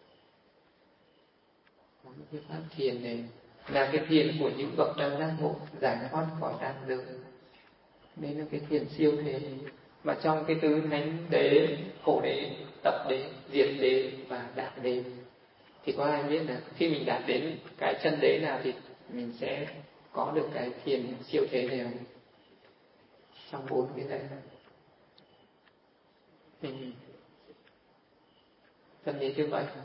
Cái pháp thiền này là cái thiền của những bậc đang giác ngộ giải thoát khỏi tam giới, đây là cái thiền siêu thế. Mà trong cái tứ thánh đế, khổ đế, tập đế, diệt đế và đạt đế thì có ai biết là khi mình đạt đến cái chân đế nào thì mình sẽ có được cái thiền siêu thế này không? Trong bốn cái này mình chân đế thứ bảy,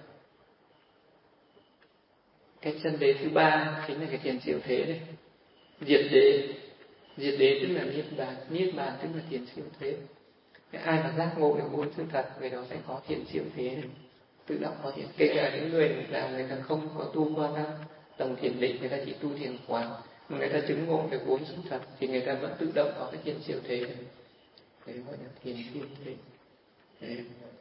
cái chân đế thứ ba chính là cái thiền siêu thế này. Diệt đế, diệt đế tức là niết bàn, niết bàn tức là thiền siêu thế. Ai mà giác ngộ được bốn sự thật, người đó sẽ có thiền siêu thế này, tự động có thiền. Kể cả những người là người ta không có tu qua các tầng thiền định, người ta chỉ tu thiền quán, mà người ta chứng ngộ được bốn sự thật thì người ta vẫn tự động có cái thiền siêu thế này. Đấy gọi là thiền siêu thế. Đấy.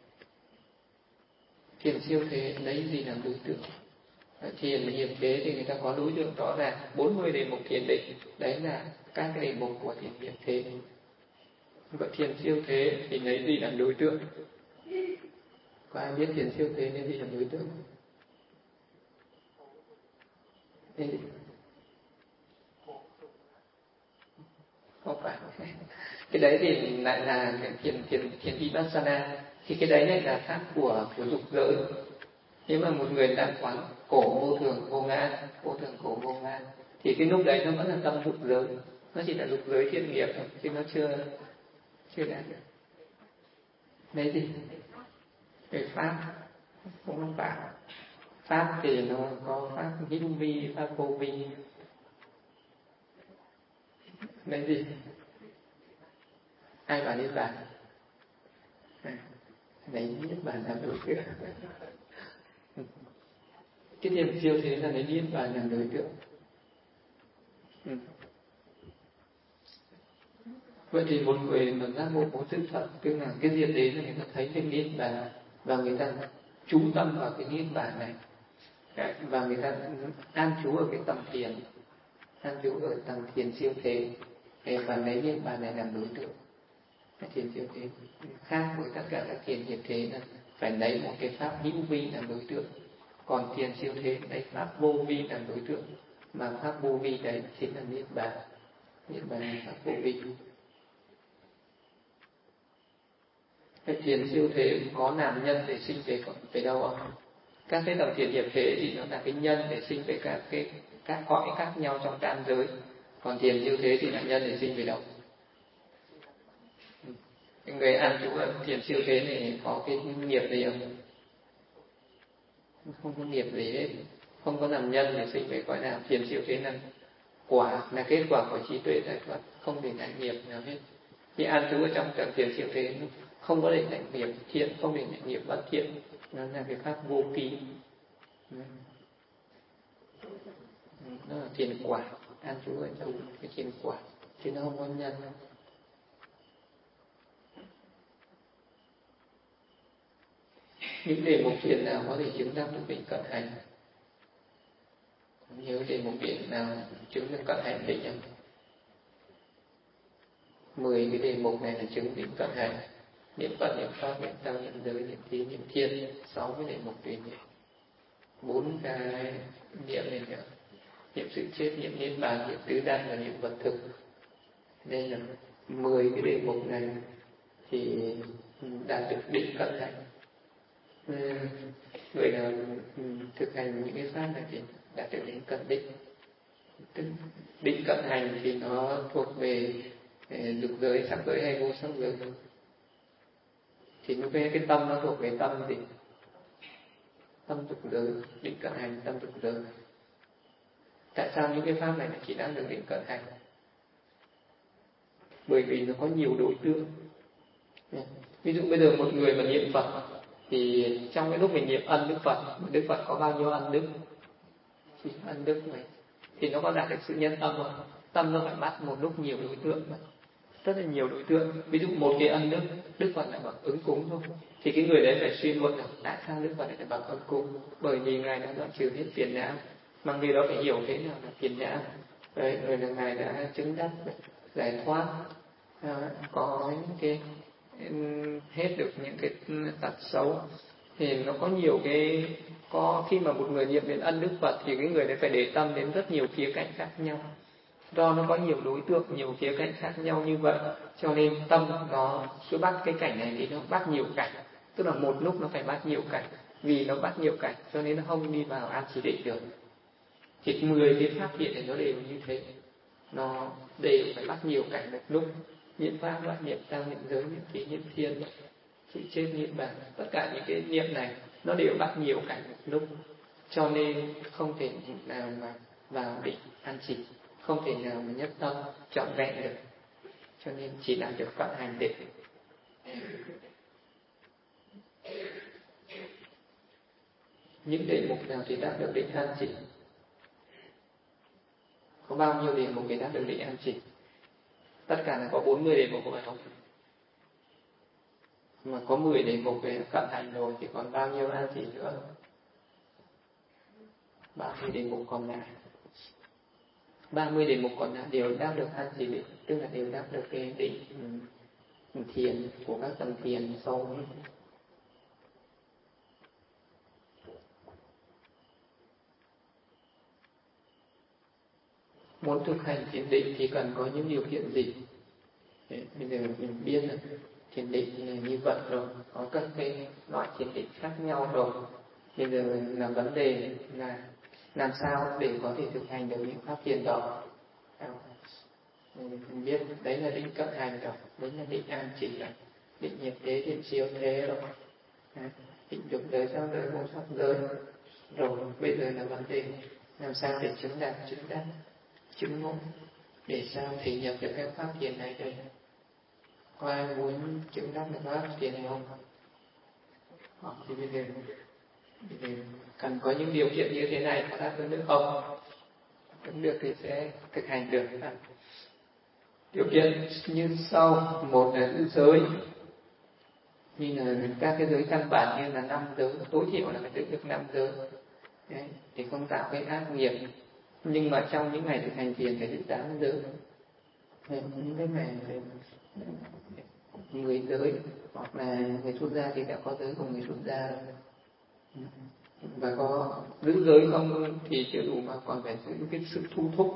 Thiền siêu thế lấy gì làm đối tượng? Thiền nghiệp thế thì người ta có đối tượng rõ ràng, bốn mươi đề mục thiền định, đấy là các cái đề mục của thiền nghiệp thế. Vậy thiền siêu thế thì lấy gì làm đối tượng? Có ai biết thiền siêu thế lấy gì làm đối tượng? không phải. Cái đấy thì lại là cái thiền thiền thiền vipassana, thì cái đấy này là pháp của của dục giới. Nếu mà một người đang quán cổ vô thường vô ngã, vô thường cổ vô ngã, thì cái lúc đấy nó vẫn là tâm dục giới, nó chỉ là dục giới thiên nghiệp thôi, chứ nó chưa chưa đạt được. Đấy gì? Về pháp cũng phải. Pháp thì nó có pháp hữu vi, pháp vô vi. Đấy gì? Ai bảo niết bàn? À, đấy niết bàn là đối tượng. Cái thiền siêu thế là lấy niết bàn làm đối tượng. Ừ. Vậy thì một người mà giác ngộ vô sự thật, tức là cái diện đấy là người ta thấy cái niết bàn và người ta chú tâm vào cái niết bàn này, và người ta an trú ở cái tầm thiền, an trú ở tầm thiền siêu thế, và lấy niết bàn này làm đối tượng. Cái thiền siêu thế khác với tất cả các thiền hiện thế là phải lấy một cái pháp hữu vi làm đối tượng, còn thiền siêu thế lấy pháp vô vi làm đối tượng, mà pháp vô vi đấy chính là niết bàn. Niết bàn là pháp vô vi. Cái thiền siêu thế có làm nhân để sinh về về đâu không? Các cái tầm thiền hiện thế thì nó là cái nhân để sinh về các cái các cõi khác nhau trong tam giới, còn thiền siêu thế thì là nhân để sinh về đâu? Người an trú ở thiền siêu thế này có cái nghiệp gì không? Không có nghiệp gì hết, không có làm nhân để sinh về cõi nào. Thiền siêu thế là quả, là kết quả của trí tuệ giải thoát, không để lại nghiệp nào hết. Khi an trú ở trong tầng thiền siêu thế không có để lại nghiệp thiện, không để lại nghiệp bất thiện, nó là cái pháp vô ký. Nó là thiền quả, an trú ở trong cái thiền quả, chứ nó không có nhân đâu. Những đề mục thiền nào có thể chứng đắc được định cận hành? Nhớ đề mục thiền nào chứng được cận hành định không? Mười cái đề mục này là chứng định cận hành: niệm Phật, niệm Pháp, niệm Tăng, niệm giới, niệm Thí, niệm Thiên. Sáu cái đề mục tùy niệm. Bốn cái niệm này nữa: niệm sự chết, niệm niết bàn, niệm tứ đại và niệm vật thực. Đây là mười cái đề mục này thì đạt được định cận hành. Người nào thực hành những cái pháp này thì đạt được đến cận định. Định cận hành thì nó thuộc về dục giới, sắc giới hay vô sắc giới. Thì lúc cái cái tâm nó thuộc về tâm gì? Tâm dục giới. Định cận hành tâm dục giới. Tại sao những cái pháp này chỉ đang được định cận hành? Bởi vì nó có nhiều đối tượng. Ví dụ bây giờ một người mà niệm Phật, thì trong cái lúc mình niệm ân Đức Phật, Đức Phật có bao nhiêu ân đức? Chỉ ân đức này. Thì nó có đạt được sự nhân tâm không? Tâm nó phải bắt một lúc nhiều đối tượng mà. Rất là nhiều đối tượng. Ví dụ một cái ân đức, Đức Phật lại bậc ứng cúng thôi, thì cái người đấy phải suy luận là tại sao Đức Phật lại bậc ứng cúng? Bởi vì Ngài đã đoạn trừ hết phiền não. Mà người đó phải hiểu thế nào là phiền não. Đấy, rồi là Ngài đã chứng đắc giải thoát, à, có những cái hết được những cái tật xấu. Thì nó có nhiều cái, có khi mà một người niệm đến ân Đức Phật thì cái người đấy phải để tâm đến rất nhiều khía cạnh khác nhau. Do nó có nhiều đối tượng, nhiều khía cạnh khác nhau như vậy, cho nên tâm nó cứ bắt cái cảnh này thì nó bắt nhiều cảnh. Tức là một lúc nó phải bắt nhiều cảnh. Vì nó bắt nhiều cảnh cho nên nó không đi vào an chỉ định được. Thì mười cái pháp hiện thì nó đều như thế. Nó đều phải bắt nhiều cảnh một lúc. Niệm Pháp, niệm Tăng, niệm giới, niệm Thí, niệm Thiên, sự chết, niệm bàn. Tất cả những cái niệm này nó đều bắt nhiều cảnh một lúc. Cho nên không thể nào mà vào định an chỉ, không thể nào mà nhất tâm trọn vẹn được. Cho nên chỉ làm được cận hành định. Những đề mục nào thì đạt được định an chỉ? Có bao nhiêu đề mục thì đạt được định an chỉ? Tất cả là có bốn mươi đề mục phải không? Mà có mười đề mục về cận hành rồi thì còn bao nhiêu an chỉ nữa? ba mươi đề mục còn lại. ba mươi đề mục còn lại đều đạt được an chỉ định, tức là đều đạt được cái định thiền của các tầng thiền sâu. Muốn thực hành thiền định thì cần có những điều kiện gì? Bây giờ mình biết là thiền định là như vậy rồi, có các cái loại thiền định khác nhau rồi. Bây giờ là vấn đề là làm sao để có thể thực hành được những pháp thiền đó. Mình biết đấy là định cận hành rồi, đấy là định an chỉ rồi, định nhiệt thế, định siêu thế rồi, định dục giới, sao giới, vô sắc giới. Rồi bây giờ là vấn đề làm sao để chứng đạt, chứng đắc, chứng ngộ, để sao thể nhập được các pháp thiền này đây. Có ai muốn chứng đắc được pháp thiền này không? Hoặc thì bây giờ, bây giờ cần có những điều kiện như thế này có đáp ứng được không? Ứng được thì sẽ thực hành được. Điều kiện như sau: một là giữ giới, như là các cái giới căn bản như là năm giới, tối thiểu là phải giữ được năm giới. Đấy, thì không tạo cái ác nghiệp. Nhưng mà trong những ngày thực hành thiền phải giữ tám giới. Những cái này phải mười giới, hoặc là người xuất gia thì đã có giới của người xuất gia rồi. Và có giữ giới không thì chưa đủ mà còn phải giữ cái sự thu thúc.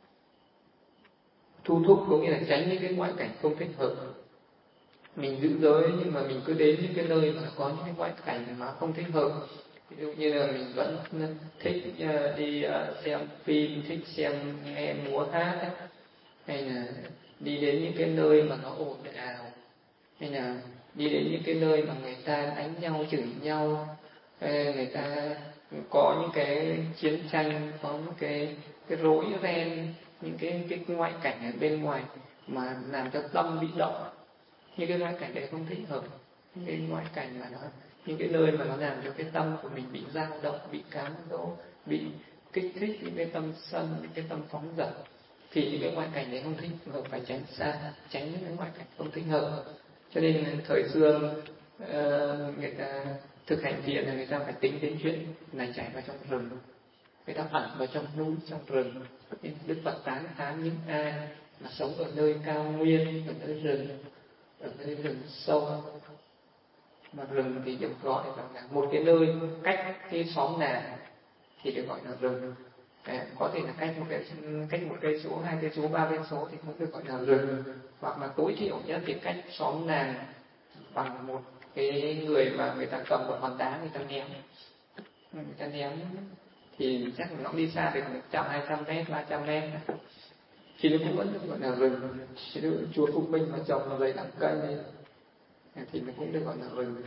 Thu thúc có nghĩa là tránh những cái ngoại cảnh không thích hợp. Mình giữ giới nhưng mà mình cứ đến những cái nơi mà có những cái ngoại cảnh mà không thích hợp. Ví dụ như là mình vẫn thích đi xem phim, thích xem nghe múa hát, hay là đi đến những cái nơi mà nó ồn ào, hay là đi đến những cái nơi mà người ta đánh nhau, chửi nhau, người ta có những cái chiến tranh, có những cái cái rối ren, những cái cái ngoại cảnh ở bên ngoài mà làm cho tâm bị động. Những cái ngoại cảnh đấy không thích hợp. Những cái ngoại cảnh mà nó, những cái nơi mà nó làm cho cái tâm của mình bị dao động, bị cám dỗ, bị kích thích những cái tâm sân, những cái tâm phóng dật, thì những cái ngoại cảnh đấy không thích hợp, phải tránh xa, tránh những cái ngoại cảnh không thích hợp. Cho nên thời xưa uh, người ta thực hành thiền là người ta phải tính đến chuyện này, chạy vào trong rừng, người ta ẩn vào trong núi, trong rừng. Đức Phật tán thán những ai mà sống ở nơi cao nguyên, ở nơi rừng, ở nơi rừng sâu. Mà rừng thì được gọi là một cái nơi cách cái xóm làng thì được gọi là rừng. Đấy, có thể là cách một cái cách một cây số, hai cây số, ba cây số thì cũng được gọi là rừng. Hoặc là tối thiểu nhất thì cách xóm làng bằng một cái người mà người ta cầm một hòn đá, người ta ném, người ta ném thì chắc là nó đi xa được một trăm, hai trăm mét, ba trăm mét, thì nó cũng vẫn được gọi là rừng. Ví dụ chùa Phúc Minh mà trồng một dãy đằng cây này thì nó cũng được gọi là rừng.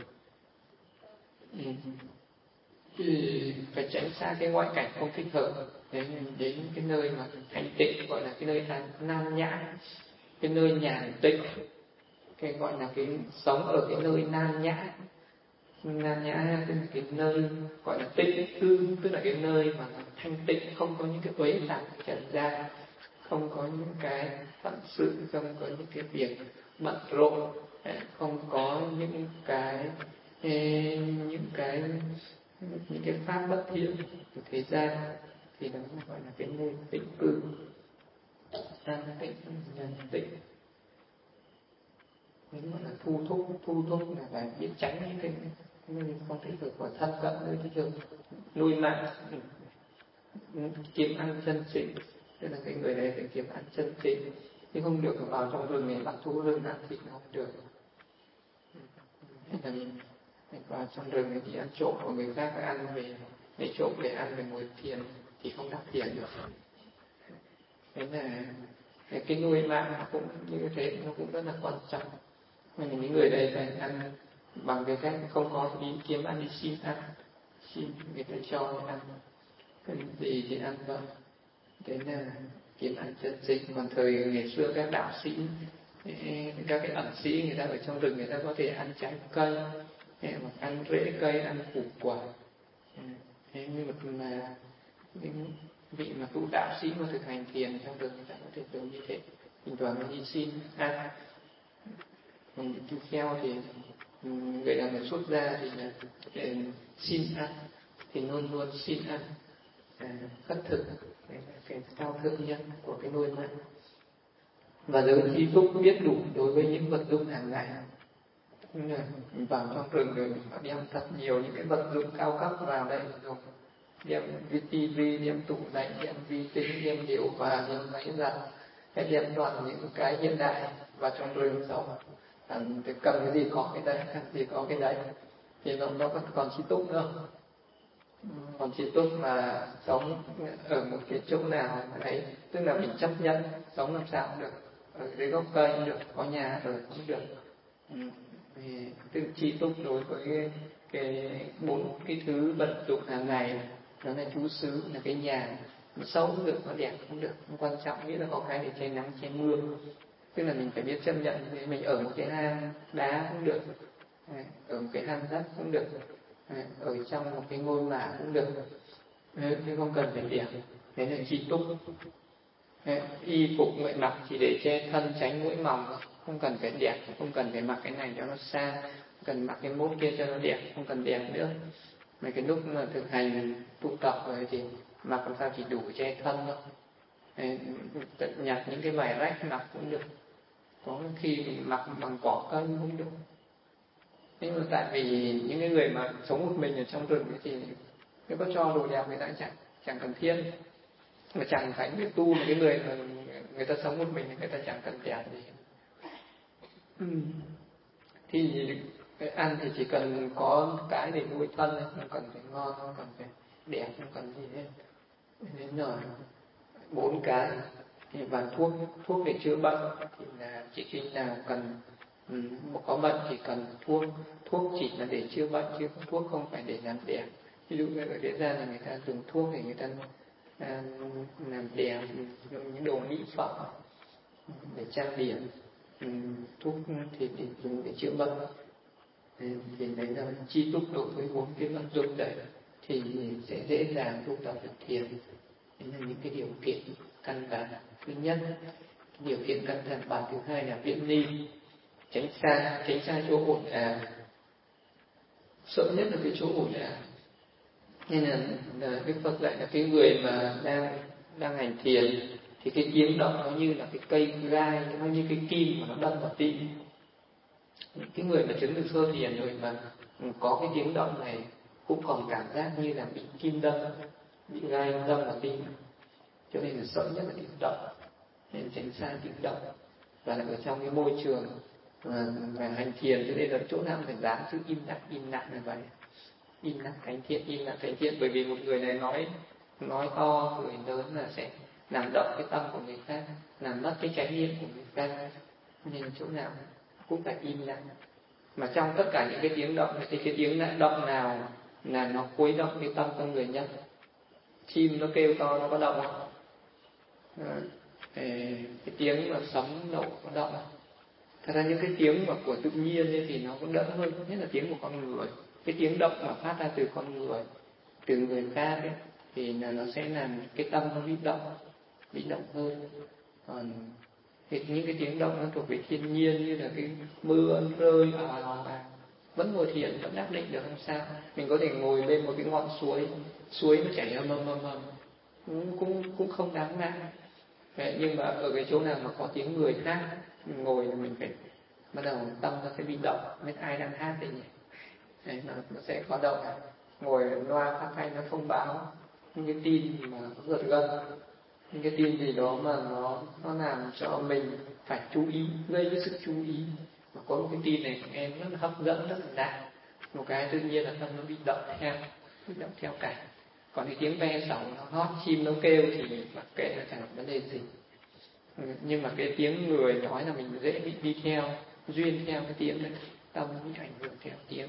Ừ. Thì phải tránh xa cái ngoại cảnh không thích hợp, đến đến cái nơi mà thanh tịnh, gọi là cái nơi nan nhã, cái nơi nhàn tịnh, cái gọi là cái sống ở cái nơi nan nhã. Nan nhã tức là cái nơi gọi là tịnh cư, tức là cái nơi mà thanh tịnh, không có những cái uế tạp trần gian, không có những cái phận sự, không có những cái việc bận rộn, không có những cái những cái những cái pháp bất thiện của thế gian, thì đó gọi là cái nơi tịnh cư, an tịnh, nhân tịnh. Nếu gọi là thu thúc, thu thúc là phải biết tránh những cái nơi không thích hợp, và thân cận nơi thích hợp, nuôi mạng, kiếm ăn chân chính. Tức là cái người này phải kiếm ăn chân chính, chứ không được vào trong rừng này bắt thú rừng ăn thịt, không được. Hay là mình vào trong rừng này thì ăn trộm của người khác, ăn về để trộm để ăn, về ngồi thiền thì không đắc thiền được. Thế là cái nuôi mạng nó cũng như thế, nó cũng rất là quan trọng. Nên những người đây phải ăn bằng cái cách không có ý kiếm ăn, đi xin ăn, xin người ta cho ăn, cần gì thì ăn thôi. Thế là kiếm ăn chân chính. Còn thời ngày xưa các đạo sĩ, các cái ẩn sĩ, người ta ở trong rừng người ta có thể ăn trái cây, hoặc ăn rễ cây, ăn củ quả. Thế nhưng mà, mà những vị mà tu đạo sĩ mà thực hành thiền trong rừng người ta có thể giống như thế, thỉnh thoảng mình đi xin ăn. Còn tu kheo thì người nào mà xuất gia thì là để xin ăn, thì luôn luôn xin ăn, khất thực, cái cao thượng nhân của cái nuôi mạng. Và giới trí túc biết đủ đối với những vật dụng hàng ngày. Mình vào trong rừng rồi mình phải đem thật nhiều những cái vật dụng cao cấp vào đây dùng, đem vi tivi, đem tủ lạnh, đem vi tính, đem điều hòa, đem máy giặt, cái đem toàn những cái hiện đại vào trong rừng sống, thì cần cái gì có cái đấy, cần gì có cái đấy, thì nó nó còn còn trí túc nữa. Còn trí túc mà sống ở một cái chỗ nào đấy, tức là mình chấp nhận sống làm sao cũng được, ở dưới gốc cây cũng được, có nhà ở cũng được. Ừ. Thì tự trí túc đối với cái, cái bốn cái thứ vật dụng hàng ngày, nó là trú xứ, là cái nhà, nó xấu cũng được, nó đẹp cũng được, không quan trọng, nghĩa là có cái để che nắng che mưa. Tức là mình phải biết chấp nhận, mình ở một cái hang đá cũng được, ở một cái hang đất cũng được, ở trong một cái ngôi mả cũng được, nhưng không cần phải đẹp. Đấy là trí túc. Y phục người mặc chỉ để che thân tránh mũi mỏng, không cần phải đẹp, không cần phải mặc cái này cho nó sang, không cần mặc cái mốt kia cho nó đẹp, không cần đẹp nữa. Mấy cái lúc mà thực hành tu tập rồi thì mặc làm sao chỉ đủ che thân thôi. Tận nhặt những cái vải rách mặc cũng được, có khi mình mặc bằng cỏ cây cũng được. Nhưng mà tại vì những cái người mà sống một mình ở trong rừng thì nếu có cho đồ đẹp người ta chẳng chẳng cần thiết, mà chẳng phải biết tu, mà cái người mà người ta sống một mình thì người ta chẳng cần đẹp gì. Ừ. Thì ăn thì chỉ cần có cái để nuôi thân, không cần phải ngon, không cần phải đẹp, không cần gì hết. Đến rồi bốn cái thì và thuốc thuốc để chữa bệnh thì là chỉ khi nào cần um, có bệnh thì cần thuốc. Thuốc chỉ là để chữa bệnh chứ thuốc không phải để làm đẹp. Ví dụ như ở Việt Nam thì người ta dùng thuốc để người ta à, làm đẹp, dùng những đồ mỹ phẩm để trang điểm. Um, thuốc thì để dùng để chữa bệnh. Thì đấy là chi túc đối với bốn cái vật dụng đấy thì sẽ dễ dàng tu tập được thiền. Đấy là những cái điều kiện căn bản thứ nhất. Cái điều kiện căn bản thứ hai là viễn ly, tránh xa, tránh xa chỗ ồn ào. Sợ nhất là cái chỗ ồn ào. Nên là, là Đức Phật dạy là cái người mà đang đang hành thiền thì cái tiếng động nó như là cái cây gai, nó như cái kim mà nó đâm vào tim. Cái người mà chứng được sơ thiền rồi mà có cái tiếng động này cũng còn cảm giác như là bị kim đâm, bị gai đâm vào tim. Cho nên là sợ nhất là tiếng động, nên tránh xa tiếng động. Và ở trong cái môi trường mà, mà hành thiền, cho nên là chỗ nào phải dám chứ im lặng, im lặng như vậy. Im lặng thánh thiện, im lặng thánh thiện. Bởi vì một người này nói nói to, người lớn là sẽ làm động cái tâm của người khác, làm mất cái chánh niệm của người khác. Nên chỗ nào cũng phải im lặng. Mà trong tất cả những cái tiếng động thì cái tiếng động nào là nó khuấy động cái tâm con người nhất? Chim nó kêu to nó có động không? À, cái tiếng mà sấm nổ có động không? Thật ra những cái tiếng mà của tự nhiên ấy thì nó cũng đỡ hơn, nhất là tiếng của con người. Cái tiếng động mà phát ra từ con người, từ người khác ấy, thì là nó sẽ làm cái tâm nó bị động, bị động hơn. Còn thì những cái tiếng động nó thuộc về thiên nhiên, như là cái mưa rơi ào ào ào, vẫn ngồi thiền, vẫn đắc định được không sao. Mình có thể ngồi bên một cái ngọn suối, suối nó chảy ầm ầm ầm ầm, cũng cũng cũng không đáng ngại. Đấy, nhưng mà ở cái chỗ nào mà có tiếng người khác, mình ngồi thì mình phải bắt đầu tâm nó sẽ bị động, biết ai đang hát thì nhỉ. Đấy, nó, nó sẽ có động. Ngồi loa phát thanh nó thông báo những cái tin mà nó giật gân, những cái tin gì đó mà nó nó làm cho mình phải chú ý, gây cái sự chú ý. Mà có một cái tin này em rất là hấp dẫn, rất là lạ, một cái tự nhiên là tâm nó bị động theo, bị động theo cả. Còn cái tiếng ve sóng nó hót, chim nó kêu thì mình mặc kệ, nó chẳng có vấn đề gì. Nhưng mà cái tiếng người nói là mình dễ bị đi theo, duyên theo cái tiếng đấy, tâm nó bị ảnh hưởng theo tiếng.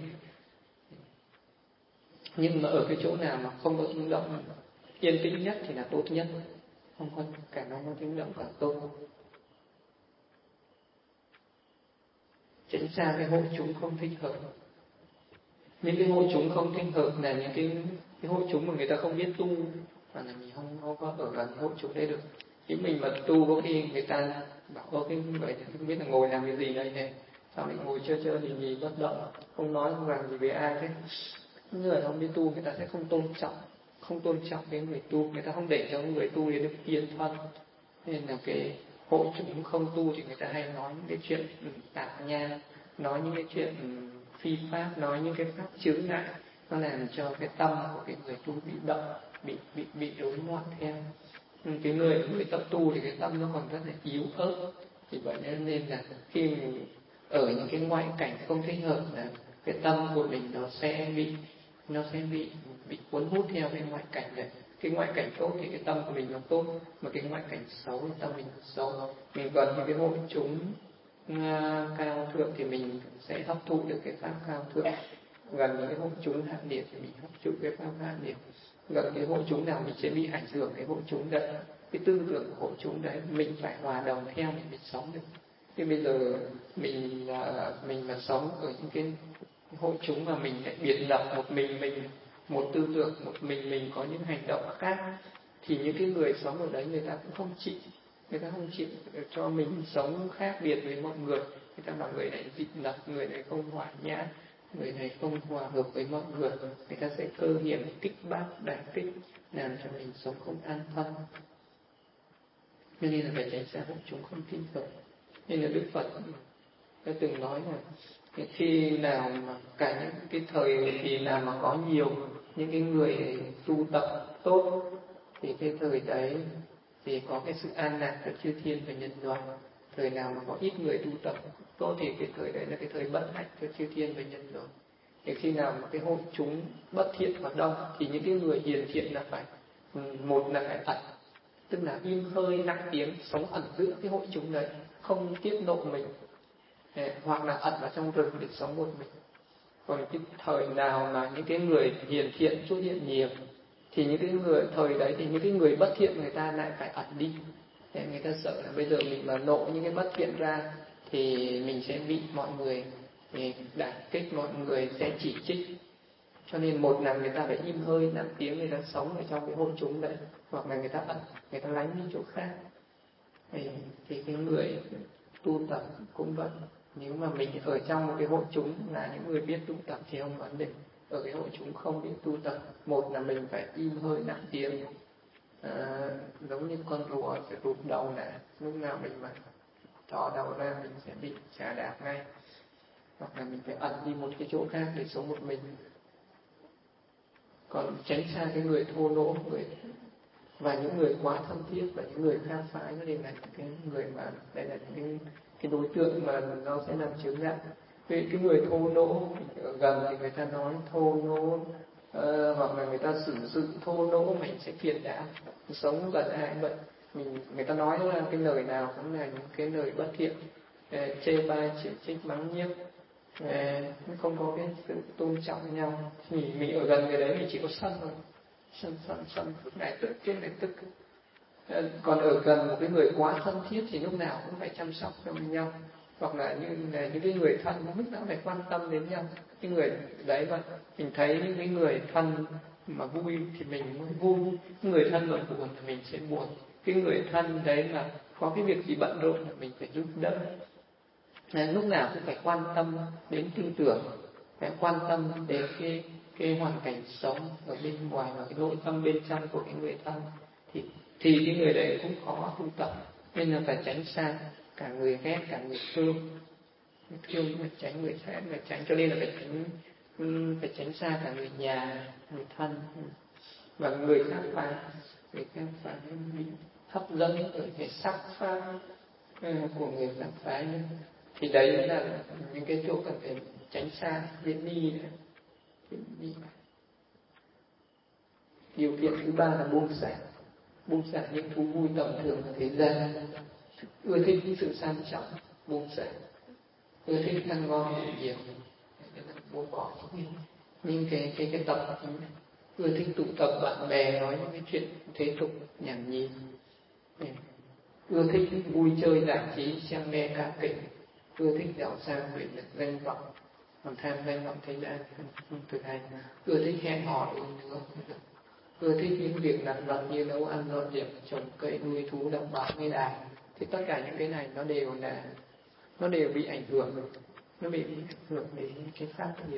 Nhưng mà ở cái chỗ nào mà không có tiếng động, yên tĩnh nhất thì là tốt nhất, không có cả nó có tiếng động cả tốt. Tránh xa cái hội chúng không thích hợp. Những cái hội chúng không thích hợp là những cái, cái hội chúng mà người ta không biết tu, và là mình không, không có ở gần hội chúng đấy được. Chứ mình mà tu có khi người ta bảo ơ cái người không biết là ngồi làm cái gì đây này, sao lại ngồi chơi chơi gì gì bất động, không nói không làm gì với ai thế. Những người không biết tu người ta sẽ không tôn trọng, không tôn trọng cái người tu, người ta không để cho người tu để được yên thân. Nên là cái hội chúng không tu thì người ta hay nói những cái chuyện tạp nha, nói những cái chuyện phi pháp, nói những cái pháp chướng ngại, nó làm cho cái tâm của cái người tu bị động, bị bị bị rối loạn theo. cái người người tập tu thì cái tâm nó còn rất là yếu ớt. Thì vậy nên là khi mình ở những cái ngoại cảnh không thích hợp là cái tâm của mình nó sẽ bị nó sẽ bị bị cuốn hút theo cái ngoại cảnh này. Cái ngoại cảnh tốt thì cái tâm của mình nó tốt, mà cái ngoại cảnh xấu thì tâm mình xấu. Mình cần những cái hội chúng uh, cao thượng thì mình sẽ hấp thụ được cái pháp cao thượng. Gần những cái hội chúng hạ liệt thì mình hấp thụ cái pháp hạ liệt. Gần cái hội chúng nào mình sẽ bị ảnh hưởng cái hội chúng đấy, cái tư tưởng của hội chúng đấy mình phải hòa đồng theo để mình sống được. Thì bây giờ mình uh, mình mà sống ở những cái hội chúng mà mình lại biệt lập một mình mình một tư tưởng, một mình mình có những hành động khác, thì những cái người sống ở đấy người ta cũng không chịu, người ta không chịu cho mình sống khác biệt với mọi người. Người ta bảo người này dị lập, người này không hòa nhã, người này không hòa hợp với mọi người. Người ta sẽ cơ hiểm kích bác đả kích, làm cho mình sống không an thân. Cho nên là phải tránh xa hội chúng không thích hợp. Nên là Đức Phật đã từng nói là cái khi nào mà cả những cái thời kỳ nào mà có nhiều những cái người tu tập tốt thì cái thời đấy thì có cái sự an lạc của chư thiên và nhân loại. Thời nào mà có ít người tu tập tốt thì cái thời đấy là cái thời bất hạnh cho chư thiên và nhân loại. Thì khi nào mà cái hội chúng bất thiện và đông thì những cái người hiền thiện là phải một là phải ẩn, tức là im hơi nặng tiếng, sống ẩn giữa cái hội chúng đấy, không tiết lộ mình, hoặc là ẩn vào trong rừng để sống một mình. Còn cái thời nào mà những cái người hiền thiện xuất hiện nhiều thì những cái người thời đấy thì những cái người bất thiện người ta lại phải ẩn đi. Để người ta sợ là bây giờ mình mà nộ những cái bất thiện ra thì mình sẽ bị mọi người đả kích, mọi người sẽ chỉ trích. Cho nên một là người ta phải im hơi nặng tiếng, người ta sống ở trong cái hội chúng đấy, hoặc là người ta ẩn, người ta lánh đi chỗ khác. Thì, thì cái người tu tập cũng vậy. Nếu mà mình ở trong một cái hội chúng là những người biết tu tập thì không vấn đề. Ở cái hội chúng không biết tu tập, một là mình phải im hơi nặng tiếng, à, giống như con rùa sẽ rụt đầu lại, lúc nào mình mà thò đầu ra mình sẽ bị chà đạp ngay, hoặc là mình phải ẩn đi một cái chỗ khác để sống một mình. Còn tránh xa cái người thô lỗ, người và những người quá thân thiết và những người khác phái, nó đều là những cái người mà đây là những cái, cái đối tượng mà nó sẽ làm chướng ngại. Vì cái người thô lỗ ở gần thì người ta nói thô lỗ, uh, hoặc là người ta sử dụng thô lỗ mình sẽ phiền não, sống gần ai vậy. Mình người ta nói là cái lời nào cũng là những cái lời bất thiện, uh, chê bai chỉ trích mắng nhiếc, uh, không có cái sự tôn trọng nhau. Thì mình ở gần người đấy mình chỉ có sân thôi, sân sân sân lúc này tức trên này tức. Còn ở gần một cái người quá thân thiết thì lúc nào cũng phải chăm sóc cho nhau, hoặc là như là những cái người thân lúc nào phải quan tâm đến nhau. Cái người đấy mà mình thấy những cái người thân mà vui thì mình mới vui, cái người thân mà buồn thì mình sẽ buồn. Cái người thân đấy mà có cái việc gì bận rộn là mình phải giúp đỡ. Nên lúc nào cũng phải quan tâm đến tư tưởng, phải quan tâm đến cái cái hoàn cảnh sống ở bên ngoài và cái nội tâm bên trong của cái người thân, thì thì cái người đấy cũng có tu tập. Nên là phải tránh xa cả người ghét cả người thương, thương mà tránh người ghét mà tránh, cho nên là phải tránh phải tránh xa cả người nhà, người thân và người khác phái. Người khác phái bị hấp dẫn bởi cái sắc pháp của người khác phái, thì đấy là những cái chỗ cần phải tránh xa, biến đi. đi Điều kiện thứ ba là buông xả. Buông xả những thú vui tầm thường của thế gian, ưa thích những sự sang trọng, buông xả. Ưa thích ăn ngon ngủ nhiều, buông bỏ những cái cái cái tập. Ưa thích tụ tập bạn bè nói những cái chuyện thế tục nhảm nhí. Ưa thích vui chơi giải trí, xem nghe ca kịch. Ưa thích giàu sang quyền lực danh vọng, còn tham danh vọng thế gian không thực hành. Ưa thích hẹn hò yêu đương, ưa thích những việc lặt vặt như nấu ăn dọn dẹp, trồng cây, nuôi thú, đọc báo, nghe đài. Thì tất cả những cái này nó đều là nó đều bị ảnh hưởng, nó bị ảnh hưởng đến cái pháp nghiệp.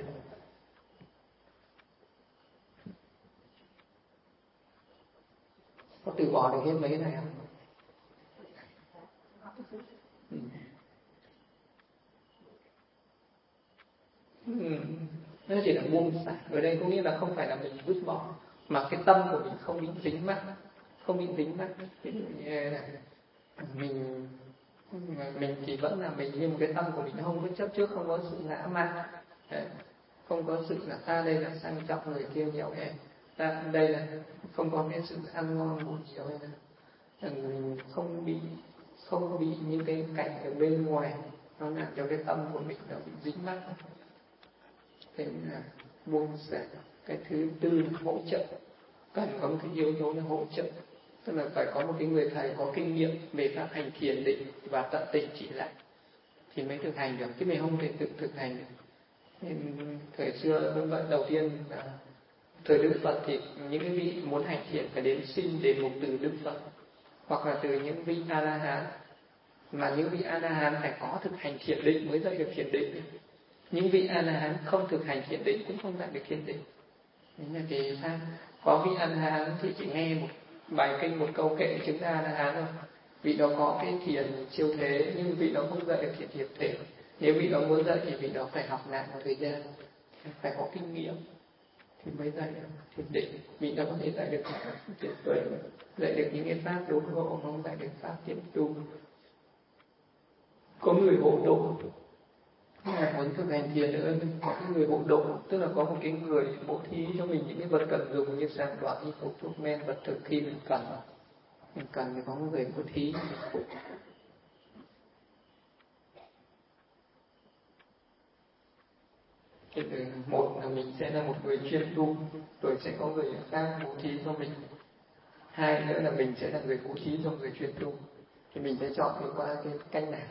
Có từ bỏ được hết mấy cái này không? Ừ. Ừ. Nó chỉ là buông xả. Ở đây có nghĩa là không phải là mình vứt bỏ, mà cái tâm của mình không bị dính mắc, không bị dính mắc. Ví dụ như là mình mình thì vẫn là mình, nhưng cái tâm của mình không có chấp trước, không có sự ngã mạn, không có sự là ta đây là sang trọng, người kia nghèo hèn, ta đây là không có cái sự ăn ngon ngủ nhiều, hay là mình không bị không bị những cái cảnh ở bên ngoài nó làm cho cái tâm của mình nó bị dính mắc. Thế là buông xả. Cái thứ tư là hỗ trợ, cần có một cái yếu tố là hỗ trợ, tức là phải có một cái người thầy có kinh nghiệm về pháp hành thiền định và tận tình chỉ lại thì mới thực hành được, chứ mình không thể tự thực hành được. Nên thời xưa cũng vậy, đầu tiên là thời Đức Phật thì những cái vị muốn hành thiền phải đến xin đề mục từ Đức Phật hoặc là từ những vị A La Hán, mà những vị A La Hán phải có thực hành thiền định mới dạy được thiền định. Những vị A La Hán không thực hành thiền định cũng không dạy được thiền định. Nên là vì sao? Có vị A La Hán thì chỉ nghe một bài kinh, một câu kệ chứng A La Hán thôi. Vị đó có cái thiền siêu thế, nhưng vị đó không dạy được thiền thiền thể. Nếu vị đó muốn dạy thì vị đó phải học lại một thời gian, phải có kinh nghiệm thì mới dạy được thiền định. Vị đó có thể dạy được thiền tuệ, dạy được những cái pháp đốn ngộ, không dạy được pháp thiền tu. Có người hộ độ, muốn thực hành thiền nữa, có cái người hộ độ, tức là có một cái người bố thí cho mình những cái vật cần dùng như sàng đoạt, như thuốc thuốc men, vật thực khi mình cần, mình cần thì có một người bố thí. Thì một là mình sẽ là một người chuyên tu, rồi sẽ có người khác bố thí cho mình. Hai nữa là mình sẽ là người bố thí cho người chuyên tu. Thì mình sẽ chọn đi qua cái cách nào?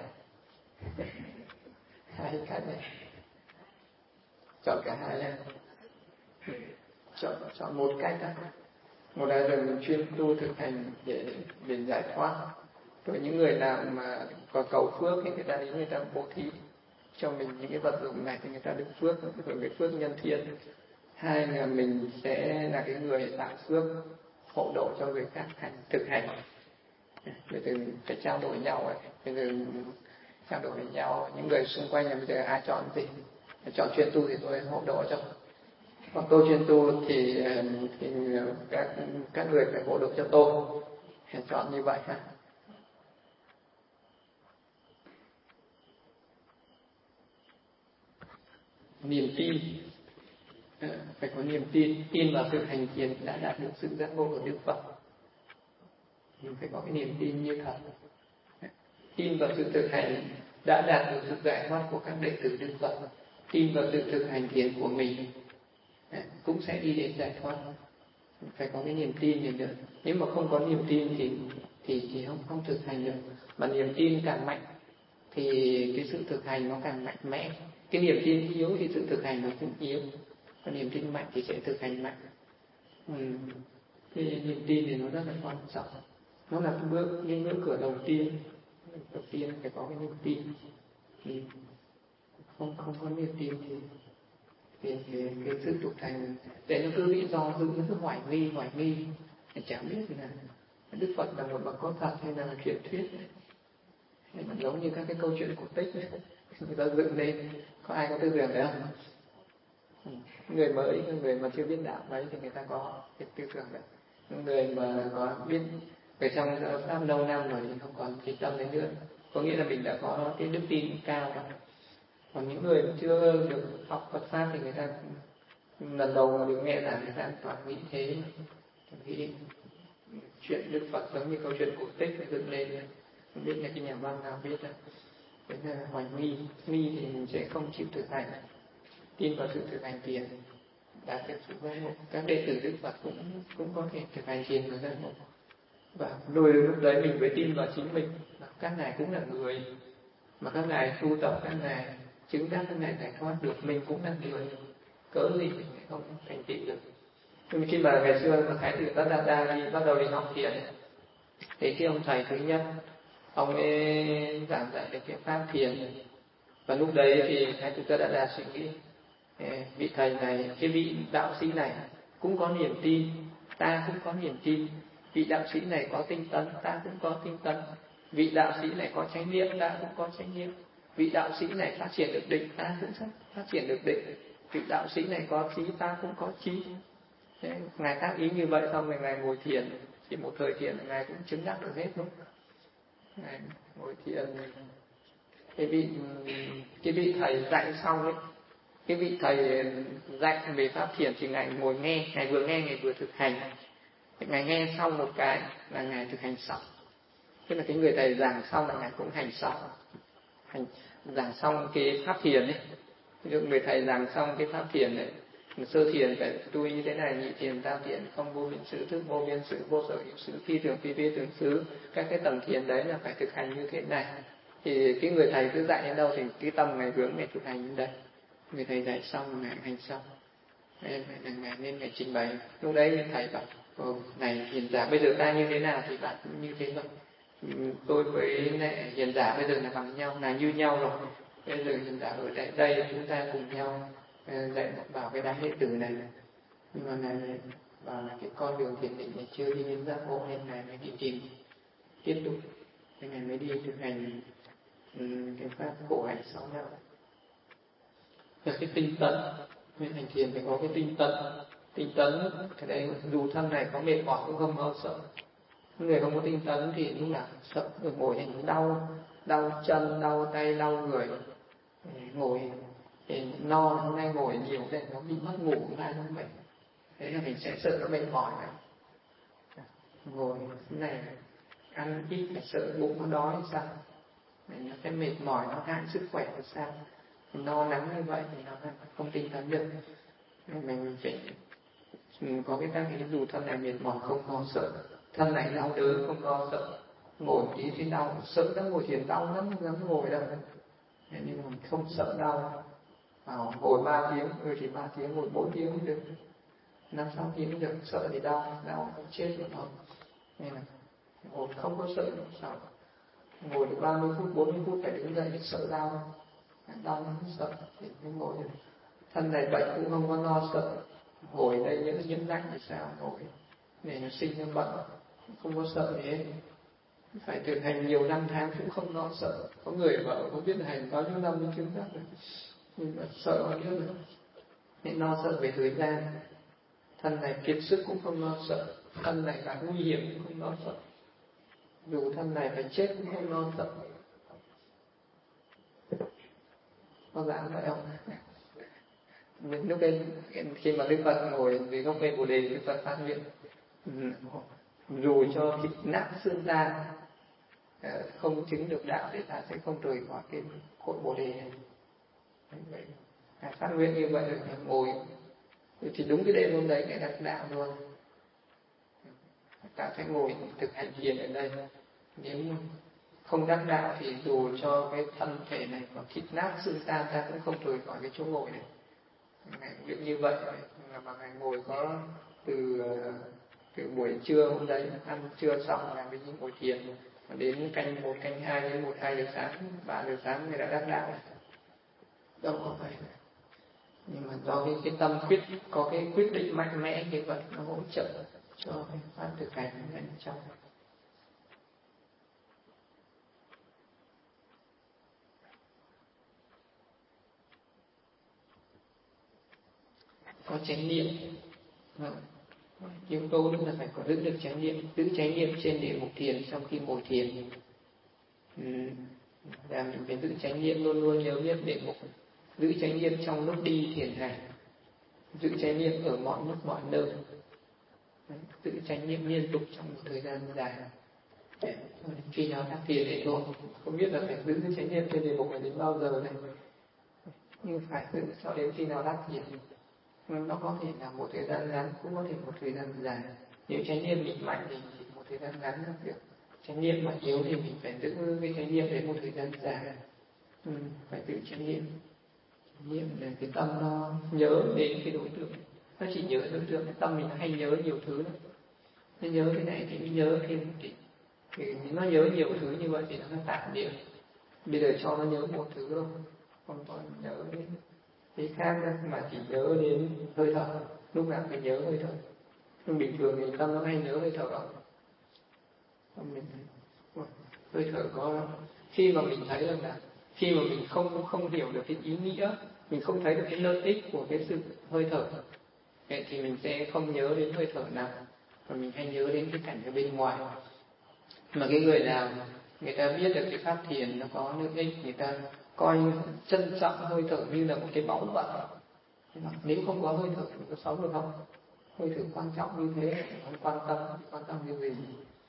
Hai cách này. Chọn cả hai nha. Chọn chọn một cách đó. Một là mình chuyên tu thực hành để để giải thoát. Rồi những người nào mà có cầu phước thì người ta đến người ta bố thí cho mình những cái vật dụng này thì người ta được phước, rồi cái phước nhân thiên. Hai là mình sẽ là cái người tạo phước hộ độ cho người khác hành thực hành. Bây giờ mình phải trao đổi nhau ấy. Bây giờ trao đổi với nhau, những người xung quanh là bây giờ ai chọn gì? Chọn chuyên tu thì tôi hộ độ cho. Còn tôi chuyên tu thì, thì các các người phải hộ độ cho tôi. Chọn như vậy ha. Niềm tin, phải có niềm tin, tin vào sự hành thiền đã đạt được sự giác ngộ của Đức Phật. Mình phải có cái niềm tin như thật. Tin vào sự thực hành đã đạt được sự giải thoát của các đệ tử Đức Phật. Tin vào sự thực hành thiền của mình cũng sẽ đi đến giải thoát. Phải có cái niềm tin này nữa. Nếu mà không có niềm tin thì thì thì không không thực hành được. Mà niềm tin càng mạnh thì cái sự thực hành nó càng mạnh mẽ. Cái niềm tin yếu thì sự thực hành nó cũng yếu. Còn niềm tin mạnh thì sẽ thực hành mạnh. Ừ. Cái niềm tin thì nó rất là quan trọng. Nó là cái bước, những bước cửa đầu tiên. Đầu tiên phải có cái niềm tin. Ừ. Không không có niềm tin thì thì cái, cái sự thực hành để nó cứ bị do dự, nó cứ hoài nghi hoài nghi, thì chẳng biết là Đức Phật là một bậc có thật hay là truyền thuyết. Nên mà giống như các cái câu chuyện cổ tích ấy, người ta dựng lên, có ai có tư tưởng đấy không? Người mới, người mà chưa biết đạo mấy thì người ta có cái tư tưởng đấy. Người mà có biết về trong pháp lâu năm rồi thì không còn cái tâm đấy nữa, có nghĩa là mình đã có cái đức tin cao rồi. Còn những người chưa được học Phật pháp thì người ta lần đầu mà được nghe là người ta toàn nghĩ thế, nghĩ chuyện Đức Phật giống như câu chuyện cổ tích phải dựng lên, không biết là cái nhà văn nào biết đâu. Thế là hoài nghi, nghi thì mình sẽ không chịu thực hành. Tin vào sự thực hành thiền đạt được sự giác ngộ. Các đệ tử Đức Phật cũng cũng có thể thực hành thiền và giác ngộ. Và đôi lúc đấy mình mới tin vào chính mình. Các ngài cũng là người mà các ngài tu tập, các ngài chứng đắc, các ngài giải thoát được, mình cũng là người, cớ gì mình không thành tựu được. Nhưng khi mà ngày xưa mà Thái tử Tất Đạt Đa đi bắt đầu đi học thiền thì cái ông thầy thứ nhất ông ấy giảng dạy về cái pháp thiền, và lúc đấy thì Thái tử Tất Đạt Đa suy nghĩ vị thầy này, cái vị đạo sĩ này cũng có niềm tin, ta cũng có niềm tin. Vị đạo sĩ này có tinh tấn, ta cũng có tinh tấn. Vị đạo sĩ này có chánh niệm, ta cũng có chánh niệm. Vị đạo sĩ này phát triển được định, ta cũng phát triển được định. Vị đạo sĩ này có trí, ta cũng có trí. Thế, ngài tác ý như vậy xong rồi ngài ngồi thiền, Chỉ một thời thiền ngài cũng chứng đắc được hết luôn. Ngài ngồi thiền, cái vị cái vị thầy dạy xong ấy, cái vị thầy dạy về pháp thiền thì ngài ngồi nghe, ngài vừa nghe ngài vừa thực hành. Ngài nghe xong một cái là ngài thực hành xong. Tức là cái người thầy giảng xong là ngài cũng hành xong, hành giảng xong cái pháp thiền ấy. Ví dụ người thầy giảng xong cái pháp thiền ấy, sơ thiền phải tu như thế này, nhị thiền tam thiền không vô biên sự, thức vô biên sự, vô sở hữu sự, phi thường phi vi tưởng xứ, các cái tầng thiền đấy là phải thực hành như thế này. Thì cái người thầy cứ dạy đến đâu thì cái tâm ngài hướng ngài thực hành đến đây. Người thầy dạy xong ngài hành xong, nên là ngài nên ngài trình bày. Lúc đấy thầy bảo ồ, này hiền giả bây giờ ta như thế nào thì bạn cũng như thế rồi. Tôi với lại hiền giả bây giờ là bằng nhau, là như nhau rồi. Bây giờ hiền giả ở đây, đây chúng ta cùng nhau dạy bảo cái đám đệ tử này. Nhưng mà ngài bảo là cái con đường thiền định này chưa đi đến giác ngộ nên ngài mới đi tìm tiếp tục. Thế ngài mới đi thực hành um, cái pháp khổ hạnh sáu đạo. Và cái tinh tấn, nguyên hành thiền phải có cái tinh tấn. Tinh tấn cái đấy dù thân này có mệt mỏi cũng không lo sợ. Người không có tinh tấn thì lúc nào sợ, người ngồi thì đau, đau chân, đau tay, đau người, ngồi thì no, hôm nay ngồi nhiều để nó bị mất ngủ, mai nó mệt, thế là mình sẽ sợ nó mệt mỏi này. Ngồi thế này ăn ít phải sợ bụng nó đói sao, mình nó sẽ mệt mỏi, nó hại sức khỏe là sao. Mình no nắng như vậy thì nó không tinh tấn được. Mình phải có cái tác ý dù thân này mệt mỏi không lo sợ, thân này đau đớn không lo sợ, ngồi tí thì đau, sợ nó ngồi thiền đau lắm, không dám ngồi đâu. Nhưng mà không sợ đau, vào ngồi ba tiếng, ừ thì ba tiếng, ngồi bốn tiếng cũng được, năm sáu tiếng cũng được, sợ thì đau, đau không chết được không. Nên là ngồi không có sợ đâu, sợ ngồi được ba mươi phút, bốn mươi phút phải đứng dậy, sợ đau, đau không sợ thì mới ngồi được. Thân này bệnh cũng không có lo sợ, ngồi đây những nhiễm lạnh thì sao, ngồi để nó sinh ra bệnh, không có sợ gì hết. Phải thực hành nhiều năm tháng cũng không lo sợ. Có người vợ không biết hành bao nhiêu năm mới chứng đắc rồi, nhưng mà sợ bao nhiêu nữa. Nên lo sợ về thời gian. Thân này kiệt sức cũng không lo sợ, thân này gặp nguy hiểm cũng không lo sợ, dù thân này phải chết cũng không lo sợ. Có dám vậy không? Mình lúc ấy khi mà Đức Phật ngồi dưới gốc cây Bồ Đề, Đức Phật phát nguyện dù cho thịt nát xương tan không chứng được đạo thì ta sẽ không rời khỏi cái cội Bồ Đề này. Vậy phát nguyện như vậy là ngồi thì đúng cái đêm hôm đấy cái đắc đạo luôn. Ta sẽ ngồi thực hành thiền ở đây. Nếu không đắc đạo thì dù cho cái thân thể này có thịt nát xương tan ta cũng không rời khỏi cái chỗ ngồi này. Ngài nguyện như vậy mà ngài ngồi có từ từ buổi trưa hôm đấy ăn trưa xong là mới ngồi thiền, đến canh một canh hai đến một hai giờ sáng, ba giờ sáng người đã đắc đạo. Đâu có vậy. Nhưng mà do cái, cái tâm quyết có cái quyết định mạnh mẽ như vậy nó hỗ trợ cho cái pháp thực hành bên trong. Có chánh niệm, yếu tố nữa là phải có giữ được chánh niệm, giữ chánh niệm trên địa mục thiền trong khi ngồi thiền. Ừ. Là mình phải giữ chánh niệm luôn luôn nhớ biết địa mục, giữ chánh niệm trong lúc đi thiền hành, giữ chánh niệm ở mọi lúc mọi nơi, giữ chánh niệm liên tục trong một thời gian dài. Khi nào đắc thiền để thôi, không biết là phải giữ chánh niệm trên địa mục này đến bao giờ này, nhưng phải giữ cho đến khi nào đắc thiền. Nó có thể là một thời gian ngắn, cũng có thể một thời gian dài. Nếu chánh niệm mình mạnh thì chỉ một thời gian ngắn là được. Chánh niệm mà yếu thì mình phải giữ cái chánh niệm đến một thời gian dài. Ừ, phải giữ chánh niệm. Chánh niệm là cái tâm nó nhớ đến cái đối tượng. Nó chỉ nhớ đối tượng, cái tâm mình hay nhớ nhiều thứ lắm. Nó nhớ cái này thì nó nhớ thêm thì, thì nó nhớ nhiều thứ như vậy thì nó tạm niệm. Bây giờ cho nó nhớ một thứ thôi, không còn nhớ đến cái khác đó, mà chỉ nhớ đến hơi thở, lúc nào phải nhớ hơi thở. Nhưng bình thường thì tâm nó hay nhớ hơi thở không? Mình hơi thở có, khi mà mình thấy rằng là khi mà mình không không hiểu được cái ý nghĩa, mình không thấy được cái lợi ích của cái sự hơi thở, thì mình sẽ không nhớ đến hơi thở nào. và mình hay nhớ đến cái cảnh ở bên ngoài. Mà cái người nào người ta biết được cái pháp thiền nó có lợi ích, người ta coi trân trọng hơi thở như là một cái báu vật. Nếu không có hơi thở thì có sống được không? Hơi thở quan trọng như thế, không quan tâm, quan tâm như gì?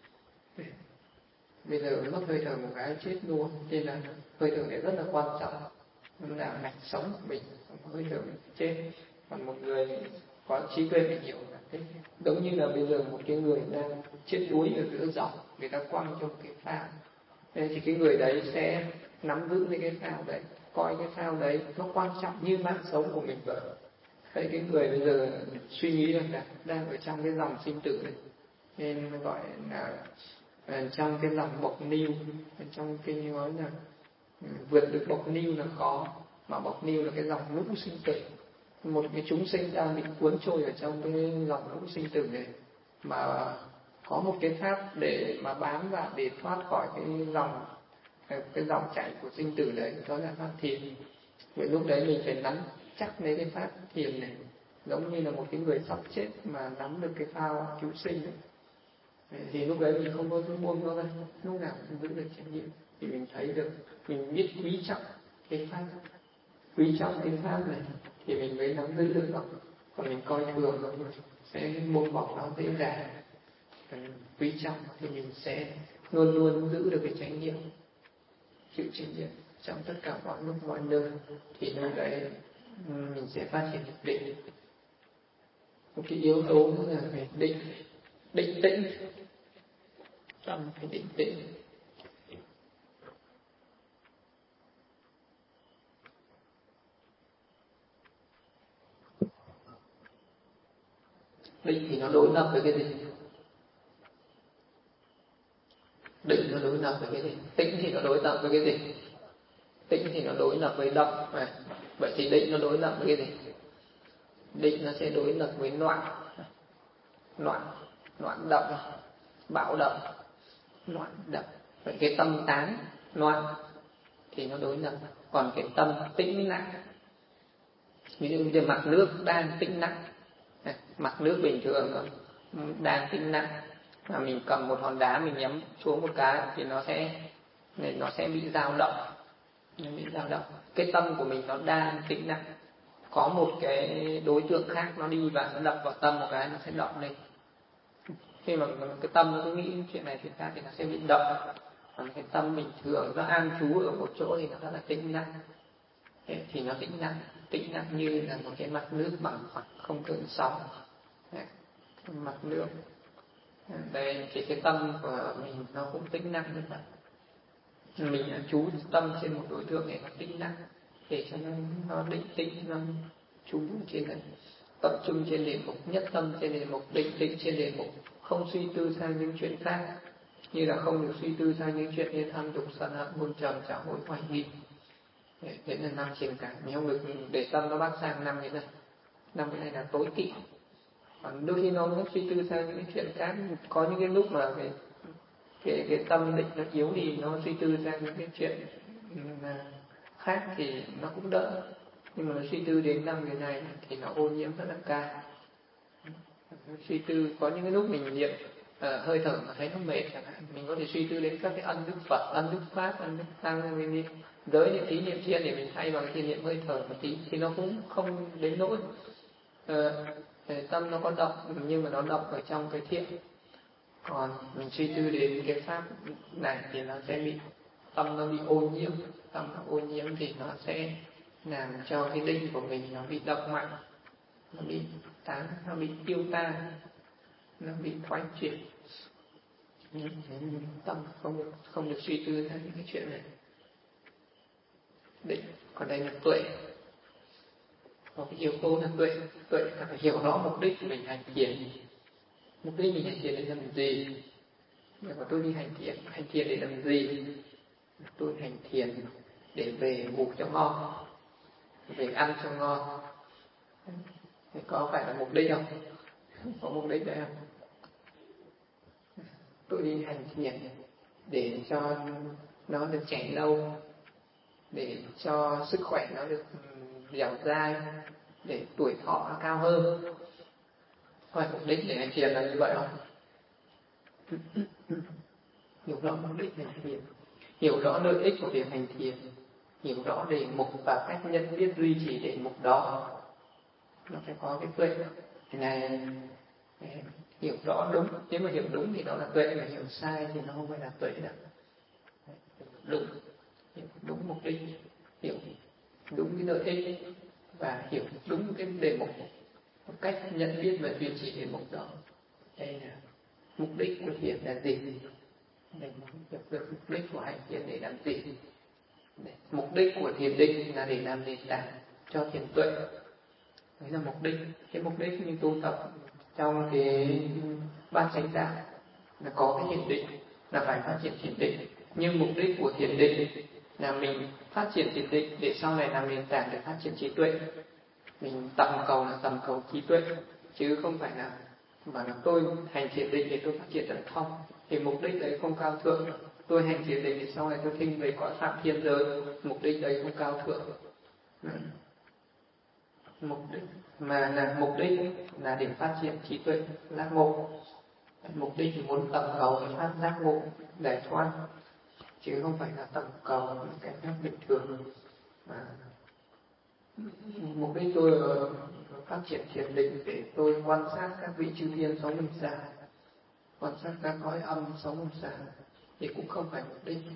Bây giờ mất hơi thở một cái chết luôn, nên là hơi thở này rất là quan trọng, nó là mạch sống của mình, không hơi thở mình chết. Còn một người có trí tuệ mình hiểu là thế, giống như là bây giờ một cái người đang chết đuối ở giữa dòng, người ta quăng cho một cái phao, nên thì cái người đấy sẽ nắm giữ lấy cái phao đấy, coi cái phao đấy nó quan trọng như mạng sống của mình vậy. Vậy cái người bây giờ suy nghĩ rằng là đang ở trong cái dòng sinh tử này, nên gọi là trong cái dòng bọc niu, trong kinh nói là vượt được bọc niu là khó, mà bọc niu là cái dòng lũ sinh tử. Một cái chúng sinh đang bị cuốn trôi ở trong cái dòng lũ sinh tử này, mà có một cái pháp để mà bám vào để thoát khỏi cái dòng cái dòng chảy của sinh tử đấy, đó là pháp thiền. Vậy lúc đấy mình phải nắm chắc lấy cái pháp thiền này, giống như là một cái người sắp chết mà nắm được cái phao cứu sinh ấy. Thì lúc đấy mình không có buông nó ra, lúc nào cũng giữ được trách nhiệm, thì mình thấy được, mình biết quý trọng cái pháp, quý trọng cái pháp này thì mình mới nắm giữ được nó. Còn mình coi thường nó mình sẽ buông bỏ nó dễ dàng. Còn quý trọng thì mình sẽ luôn luôn giữ được cái trách nhiệm, chịu trách nhiệm trong tất cả mọi lúc mọi nơi, thì lúc đấy mình sẽ phát triển được định. Một cái yếu tố nữa là phải định, định tĩnh, tâm phải định tĩnh. Định thì nó đối lập với cái gì? Định nó đối lập với cái gì? Tĩnh thì nó đối lập với cái gì? Tĩnh thì nó đối lập với động. À, vậy thì định nó đối lập với cái gì? Định nó sẽ đối lập với loạn, loạn, loạn động, bạo động, loạn động. Vậy cái tâm tán loạn thì nó đối lập. Còn cái tâm tĩnh lặng, ví dụ như mặt nước đang tĩnh lặng, mặt nước bình thường đang tĩnh lặng, mà mình cầm một hòn đá mình nhắm xuống một cái thì nó sẽ nó sẽ bị dao động, nó bị dao động. Cái tâm của mình nó đang tĩnh lặng, có một cái đối tượng khác nó đi và nó đập vào tâm một cái nó sẽ động lên. Khi mà cái tâm nó cứ nghĩ chuyện này chuyện khác thì nó sẽ bị động. Còn cái tâm bình thường nó an trú ở một chỗ thì nó rất là tĩnh lặng, thì nó tĩnh lặng, tĩnh lặng như là một cái mặt nước bằng phẳng không cơn sóng. Mặt nước đây thì cái tâm của mình nó cũng tĩnh lặng như vậy. Mình chú tâm trên một đối tượng này nó tĩnh lặng, để cho nó, nó định tĩnh, nó chú trên này, tập trung trên đề mục, nhất tâm trên đề mục, định tĩnh trên đề mục, không suy tư sang những chuyện khác, như là không được suy tư sang những chuyện như tham dục, sân hận, buồn trầm, trả hối, hoài nghi. Đấy là năm triển cảm. Mình không được để tâm nó bắt sang năm cái này, năm cái này là tối kỵ. Còn đôi khi nó muốn suy tư sang những chuyện khác, có những cái lúc mà cái cái, cái tâm định nó yếu thì nó suy tư sang những cái chuyện khác thì nó cũng đỡ. Nhưng mà nó suy tư đến năm cái này thì nó ô nhiễm rất là cao. Suy tư có những cái lúc mình niệm uh, hơi thở mà thấy nó mệt chẳng hạn, mình có thể suy tư đến các cái ân đức Phật, ân đức Pháp, ân đức Tăng, mình niệm giới niệm thí niệm thiên để mình thay bằng cái niệm hơi thở một tí thì nó cũng không đến nỗi uh, tâm nó có động, nhưng mà nó động ở trong cái thiện. Còn mình suy tư đến cái pháp này thì nó sẽ bị tâm nó bị ô nhiễm, tâm nó ô nhiễm thì nó sẽ làm cho cái định của mình nó bị động mạnh, nó bị tán, nó bị tiêu tan, nó bị thoái chuyển. Tâm không được, không được suy tư ra những cái chuyện này. Định, còn đây là tuệ. Có cái yếu tố là tuệ, tuệ là phải hiểu rõ mục đích của mình hành thiền. Mục đích mình hành thiền để làm gì? Nhưng mà tôi đi hành thiền, hành thiền để làm gì? Tôi hành thiền để về ngủ cho ngon, về ăn cho ngon. Thì có phải là mục đích không? Có mục đích đấy không? Tôi đi hành thiền để cho nó được trẻ lâu, để cho sức khỏe nó được dẻo dai, để tuổi thọ nó cao hơn. Hỏi mục đích để hành thiền là như vậy không? Hiểu rõ mục đích để hành thiền, hiểu rõ lợi ích của việc hành thiền, hiểu rõ đề mục và cách nhận biết duy trì đề mục đó. Nó phải có cái tuệ. Thế này hiểu rõ đúng, nếu mà hiểu đúng thì đó là tuệ, mà hiểu sai thì nó không phải là tuệ đâu. Đúng, hiểu đúng mục đích, hiểu đúng cái lợi ích và hiểu đúng cái đề mục, một cách nhận biết và duy trì đề mục đó. Đây là mục đích của thiền là gì? Để hiểu được mục đích của hành thiền để làm gì? Mục đích của thiền định là để làm nền tảng cho thiền tuệ. Đấy là mục đích. Cái mục đích như tu tập trong cái bát chánh đạo là có cái thiền định, là phải phát triển thiền định. Nhưng mục đích của thiền định là mình phát triển thiền định để sau này làm nền tảng để phát triển trí tuệ. Mình tầm cầu là tầm cầu trí tuệ, chứ không phải là mà là tôi hành thiền định để tôi phát triển thần thông. Thì mục đích đấy không cao thượng. Tôi hành thiền định để sau này tôi thinh về cõi phạm thiên giới, mục đích đấy không cao thượng. Mục đích mà là mục đích là để phát triển trí tuệ, giác ngộ. Mục đích thì muốn tầm cầu để phát giác ngộ, giải thoát, chứ không phải là tầm cầu một cái khác bình thường. Mà mục đích tôi phát triển thiền định để tôi quan sát các vị chư thiên sống làm sao, quan sát các cõi âm sống làm sao, thì cũng không phải mục đích,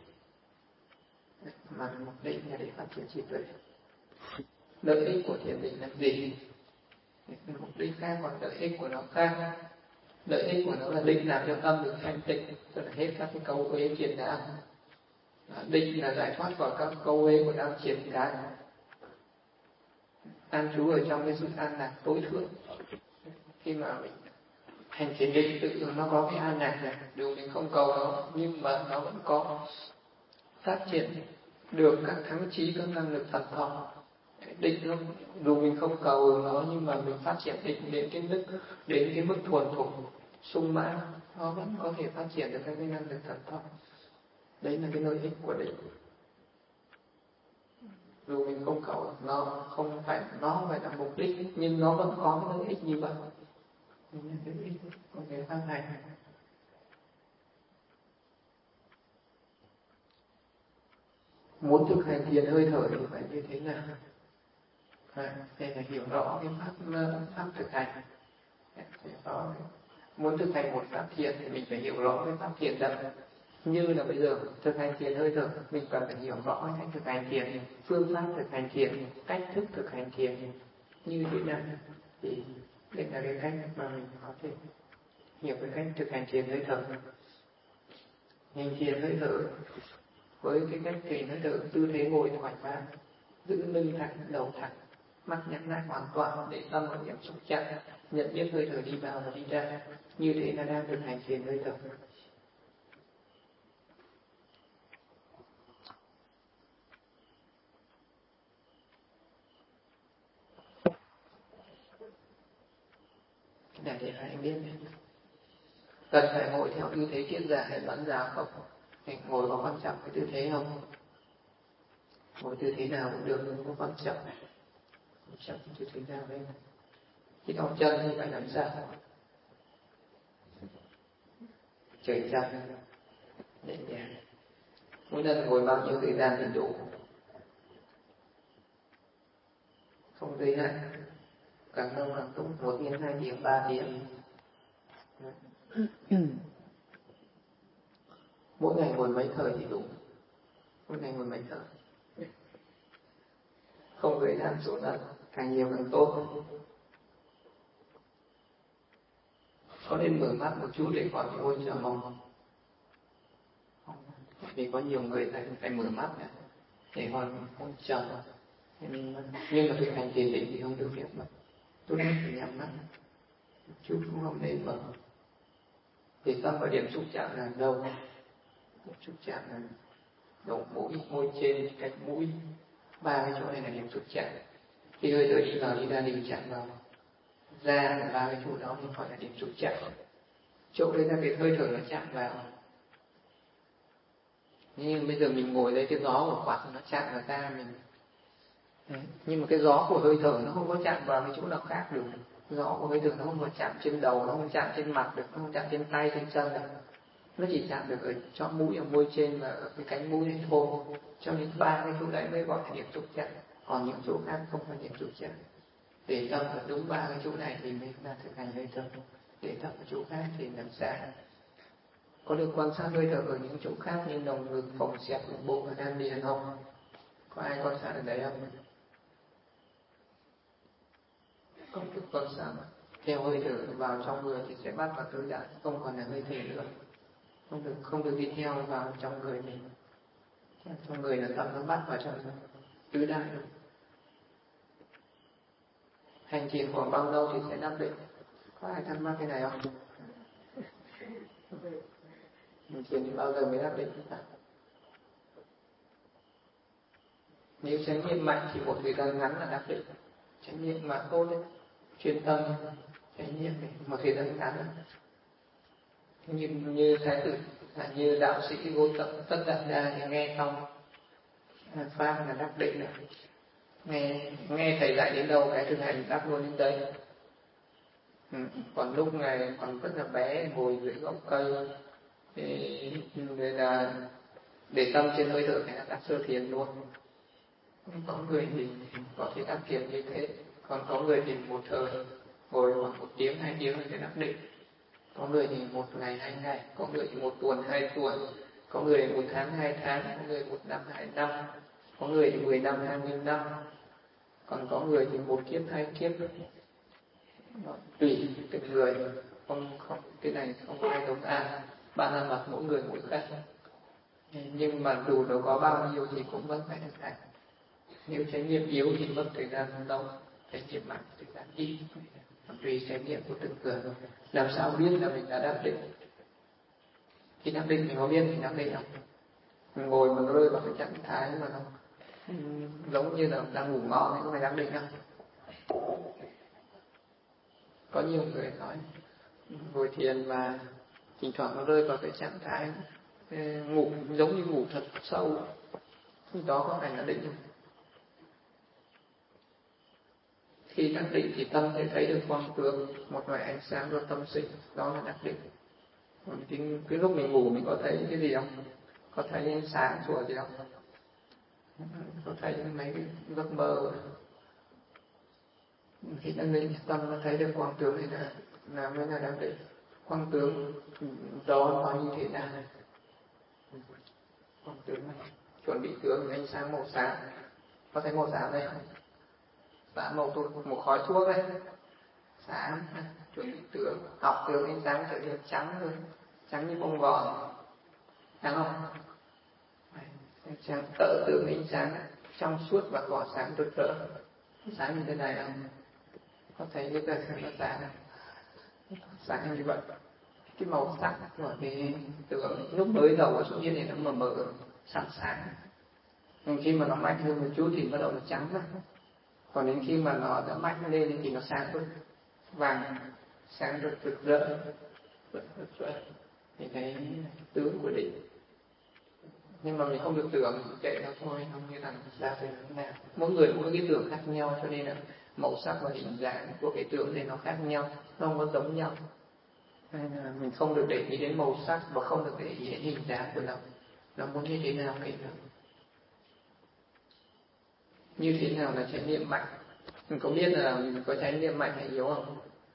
mà mục đích là để phát triển trí tuệ. Lợi ích của thiền định là gì? Mục đích khác, còn lợi ích của nó khác. Lợi ích của nó là định làm cho tâm được thanh tịnh, tức là hết các cái câu uế triền não. Định là giải thoát khỏi các câu uế của đam triền cái, an trú ở trong cái sự an lạc tối thượng. Khi mà mình hành thiền định tự nó có cái an lạc này, dù mình không cầu nó, nhưng mà nó vẫn có phát triển được các thắng trí, các năng lực thần thông. Định nó, dù mình không cầu nó, nhưng mà mình phát triển định đến cái mức đến cái mức thuần thục, sung mãn, nó vẫn có thể phát triển được các cái năng lực thần thông. Đấy là cái lợi ích của định. Dù mình không cầu nó, không phải nó không phải là mục đích, nhưng nó vẫn có cái lợi ích như vậy. Đây là cái lợi ích của cái pháp hành. Muốn thực hành thiền hơi thở thì phải như thế nào? À, đây là hiểu rõ cái pháp pháp thực hành. Đó. Muốn thực hành một pháp thiền thì mình phải hiểu rõ cái pháp thiền đó. Như là bây giờ thực hành thiền hơi thở, mình cần phải hiểu rõ cách thực hành thiền, phương pháp thực hành thiền, cách thức thực hành thiền như thế nào. Thì đây là cái cách mà mình có thể hiểu cái cách thực hành thiền hơi thở. Hành thiền hơi thở với cái cách thiền hơi thở, tư thế ngồi thoải mái, giữ lưng thẳng, đầu thẳng, mắt nhắm lại hoàn toàn để tâm ở điểm xúc chạm, nhận biết hơi thở đi vào và đi ra. Như thế là đang thực hành thiền hơi thở. Cái này để anh biết này. Cần phải ngồi theo tư thế kiết già hay bắn già không? Thì ngồi có quan trọng cái tư thế không? Ngồi tư thế nào cũng được, không có quan trọng. Quan trọng tư thế nào đây? Khi đau chân thì phải làm sao? Trời chân nhẹ nhàng. Mỗi lần ngồi bao nhiêu thời gian thì đủ? Không giới hạn, càng lâu càng tốt, một tiếng, hai tiếng, ba tiếng. Mỗi ngày ngồi mấy thời thì đủ? Mỗi ngày ngồi mấy thời? Không giới hạn số lần, càng nhiều càng tốt. Có nên mở mắt một chút để khỏi bị hôi trở mông? Vì có nhiều người phải, phải mở mắt này, để khỏi hôi trở. Nhưng mà thực hành thiền định thì không được phép mở. Tốt nhất phải nhắm mắt, một chút cũng không nên mở. Thì tâm vào điểm xúc chạm là đâu? Điểm xúc chạm là đầu mũi, môi trên, cạnh mũi. Ba cái chỗ này là điểm xúc chạm. Khi hơi thở đi vào đi ra đều chạm vào ra là ba cái chỗ đó thì gọi là điểm xúc chạm. Chỗ đấy là cái hơi thở nó chạm vào. Nhưng bây giờ mình ngồi đây, cái gió của quạt nó chạm vào da mình. Đấy. Nhưng mà cái gió của hơi thở nó không có chạm vào cái chỗ nào khác được. Gió của hơi thở nó không có chạm trên đầu, nó không chạm trên mặt được, nó không chạm trên tay, trên chân được. Nó chỉ chạm được ở chóp mũi, ở môi trên và ở cái cánh mũi này thôi. Cho những ba cái chỗ đấy mới gọi là điểm trục chạm. Còn những chỗ khác không phải điểm trục chạm. Để tâm ở đúng ba cái chỗ này thì mới là thực hành hơi thở. Để tâm ở chỗ khác thì làm sao? Có được quan sát hơi thở ở những chỗ khác như lồng ngực, phòng xẹp, bụng và đan điền không? Có ai quan sát ở đấy không? Không được quan sát mà. Theo hơi thở vào trong người thì sẽ bắt vào tứ đại, không còn là hơi thở nữa. Không được, không được đi theo vào trong người mình. Trong người là tâm nó bắt vào trong tứ đại. Hành trì khoảng bao lâu thì sẽ đắc định? Có ai thắc mắc cái này không? Hành trì thì bao giờ mới đắc định? Nếu chánh niệm mạnh thì một thời gian ngắn là đắc định. Chánh niệm mà tốt đấy, chuyên tâm chánh niệm một thời gian ngắn. Như như thái tử, như đạo sĩ Vô Tận Tất Đạt Đa thì nghe xong pháp là đắc định rồi. Nghe nghe thầy dạy đến đâu cái thực hành đắc luôn đến đấy. Ừ. Còn lúc này còn rất là bé ngồi dưới gốc cây thì nên là để tâm trên hơi thở này là đắc sơ thiền luôn. Có người thì có thể đắc thiền như thế, còn có người thì một thời ngồi khoảng một tiếng hai tiếng để đắc định, có người thì một ngày hai ngày, có người thì một tuần hai tuần, có người thì một tháng hai tháng, có người một năm hai năm, có người thì mười năm hai mươi năm, còn có người thì một kiếp hai kiếp. Tùy từng người, không không cái này không ai giống ai, ba la mật mỗi người mỗi khác. Nhưng mà dù nó có bao nhiêu thì cũng vẫn phải thực hành. Nếu chánh niệm yếu thì mất thời gian lâu, chánh niệm mạnh thời gian ít, tùy chánh niệm của từng người. Làm sao biết là mình đã đắc định? Khi đắc định mình có biết mình đắc định không? Mình ngồi mà rơi vào cái trạng thái mà nó giống như là đang ngủ ngon thì có phải đắc định không? Có nhiều người nói ngồi thiền mà thỉnh thoảng nó rơi vào cái trạng thái ngủ giống như ngủ thật sâu, thì đó có phải là định không? Khi đắc định thì tâm sẽ thấy được quang tướng, một loại ánh sáng do tâm sinh, đó là đắc định. Còn cái, cái lúc mình ngủ mình có thấy cái gì không? Có thấy ánh sáng của gì không? Có thấy mấy cái giấc mơ? Khi đắc định tâm nó thấy được quang tướng thì là, là mới là đắc định. Quang tướng đó nó như thế nào? Quang tướng này chuẩn bị tướng ánh sáng màu sáng, có thấy màu sáng đây không? Sáng màu thuốc, một khói thuốc đấy, sáng chuẩn bị tướng, học tướng ánh sáng trở nên trắng hơn, trắng như bông gòn, trắng không? Sáng tợ tướng ánh sáng trong suốt và tỏa sáng rực rỡ, sáng như thế này không? Có thấy cái cơ nó sáng không? Sáng như vậy. Cái màu sắc của cái tướng lúc mới đầu ở xuống nhiên thì nó mờ mờ sáng sáng, nhưng khi mà nó mạnh hơn một chút thì bắt đầu nó trắng rồi. Còn đến khi mà nó đã mạnh lên thì nó sáng hơn, vàng sáng rực rực rỡ, thì cái tướng của định. Nhưng mà mình không được tưởng kệ nó thôi, không như là ra từ nào. Mỗi người cũng có cái tưởng khác nhau, cho nên là màu sắc và hình dạng của cái tưởng này nó khác nhau, nó không có giống nhau. Nên là mình không được để ý đến màu sắc và không được để ý đến hình dáng của nó, nó muốn như thế nào thì nó như thế nào là chánh niệm mạnh. Mình có biết là mình có chánh niệm mạnh hay yếu không?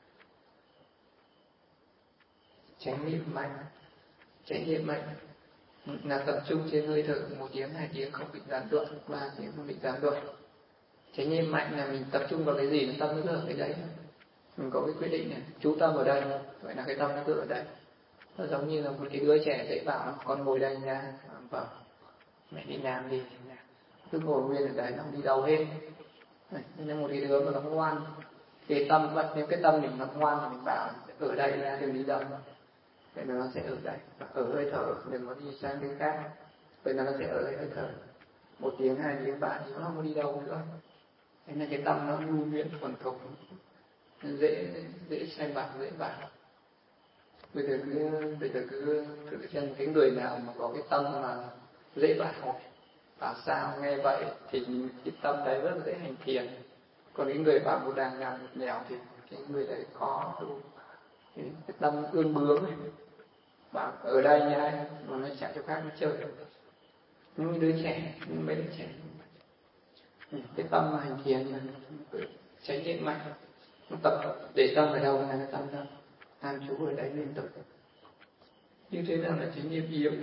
Chánh niệm mạnh, chánh niệm mạnh là tập trung trên hơi thở một tiếng hai tiếng không bị gián đoạn, ba tiếng không bị gián đoạn. Chánh niệm mạnh là mình tập trung vào cái gì, nó tâm nó cứ ở cái đấy. Mình có cái quyết định này, chú tâm ở đây, vậy là cái tâm nó cứ ở đây. Nó giống như là một cái đứa trẻ dễ bảo con ngồi đây nha, vâng, mẹ đi làm đi, cứ ngồi nguyên ở đấy, nó không đi đâu hết. Nên là một cái đứa mà nó ngoan, cái tâm vậy, nếu cái tâm mình nó ngoan thì mình bảo ở đây ra đừng đi đâu, vậy là nó sẽ ở đây, ở hơi thở, đừng có đi sang cái khác, vậy là nó sẽ ở hơi thở một tiếng hai tiếng ba tiếng, nó không có đi đâu nữa. Thế nên cái tâm nó nhu nhuyễn thuần thục, dễ dễ sai bạc dễ bạc. Bây giờ cứ bây giờ cứ thử xem cái người nào mà có cái tâm mà dễ bạc không, bảo sao nghe vậy thì cái tâm đấy rất dễ hành thiền. Còn những người bảo một đàng hoàng một nẻo thì cái người đấy có cái, cái tâm ương bướng này, bảo ở đây nha, mà nó chạy chỗ khác nó chơi được. Những đứa trẻ, những mấy đứa trẻ, cái tâm mà hành thiền là tránh niệm mạnh, nó tập để tâm ở đâu là cái tâm đâu, tham chú ở đấy liên tục. Như thế nào là chánh niệm yếu?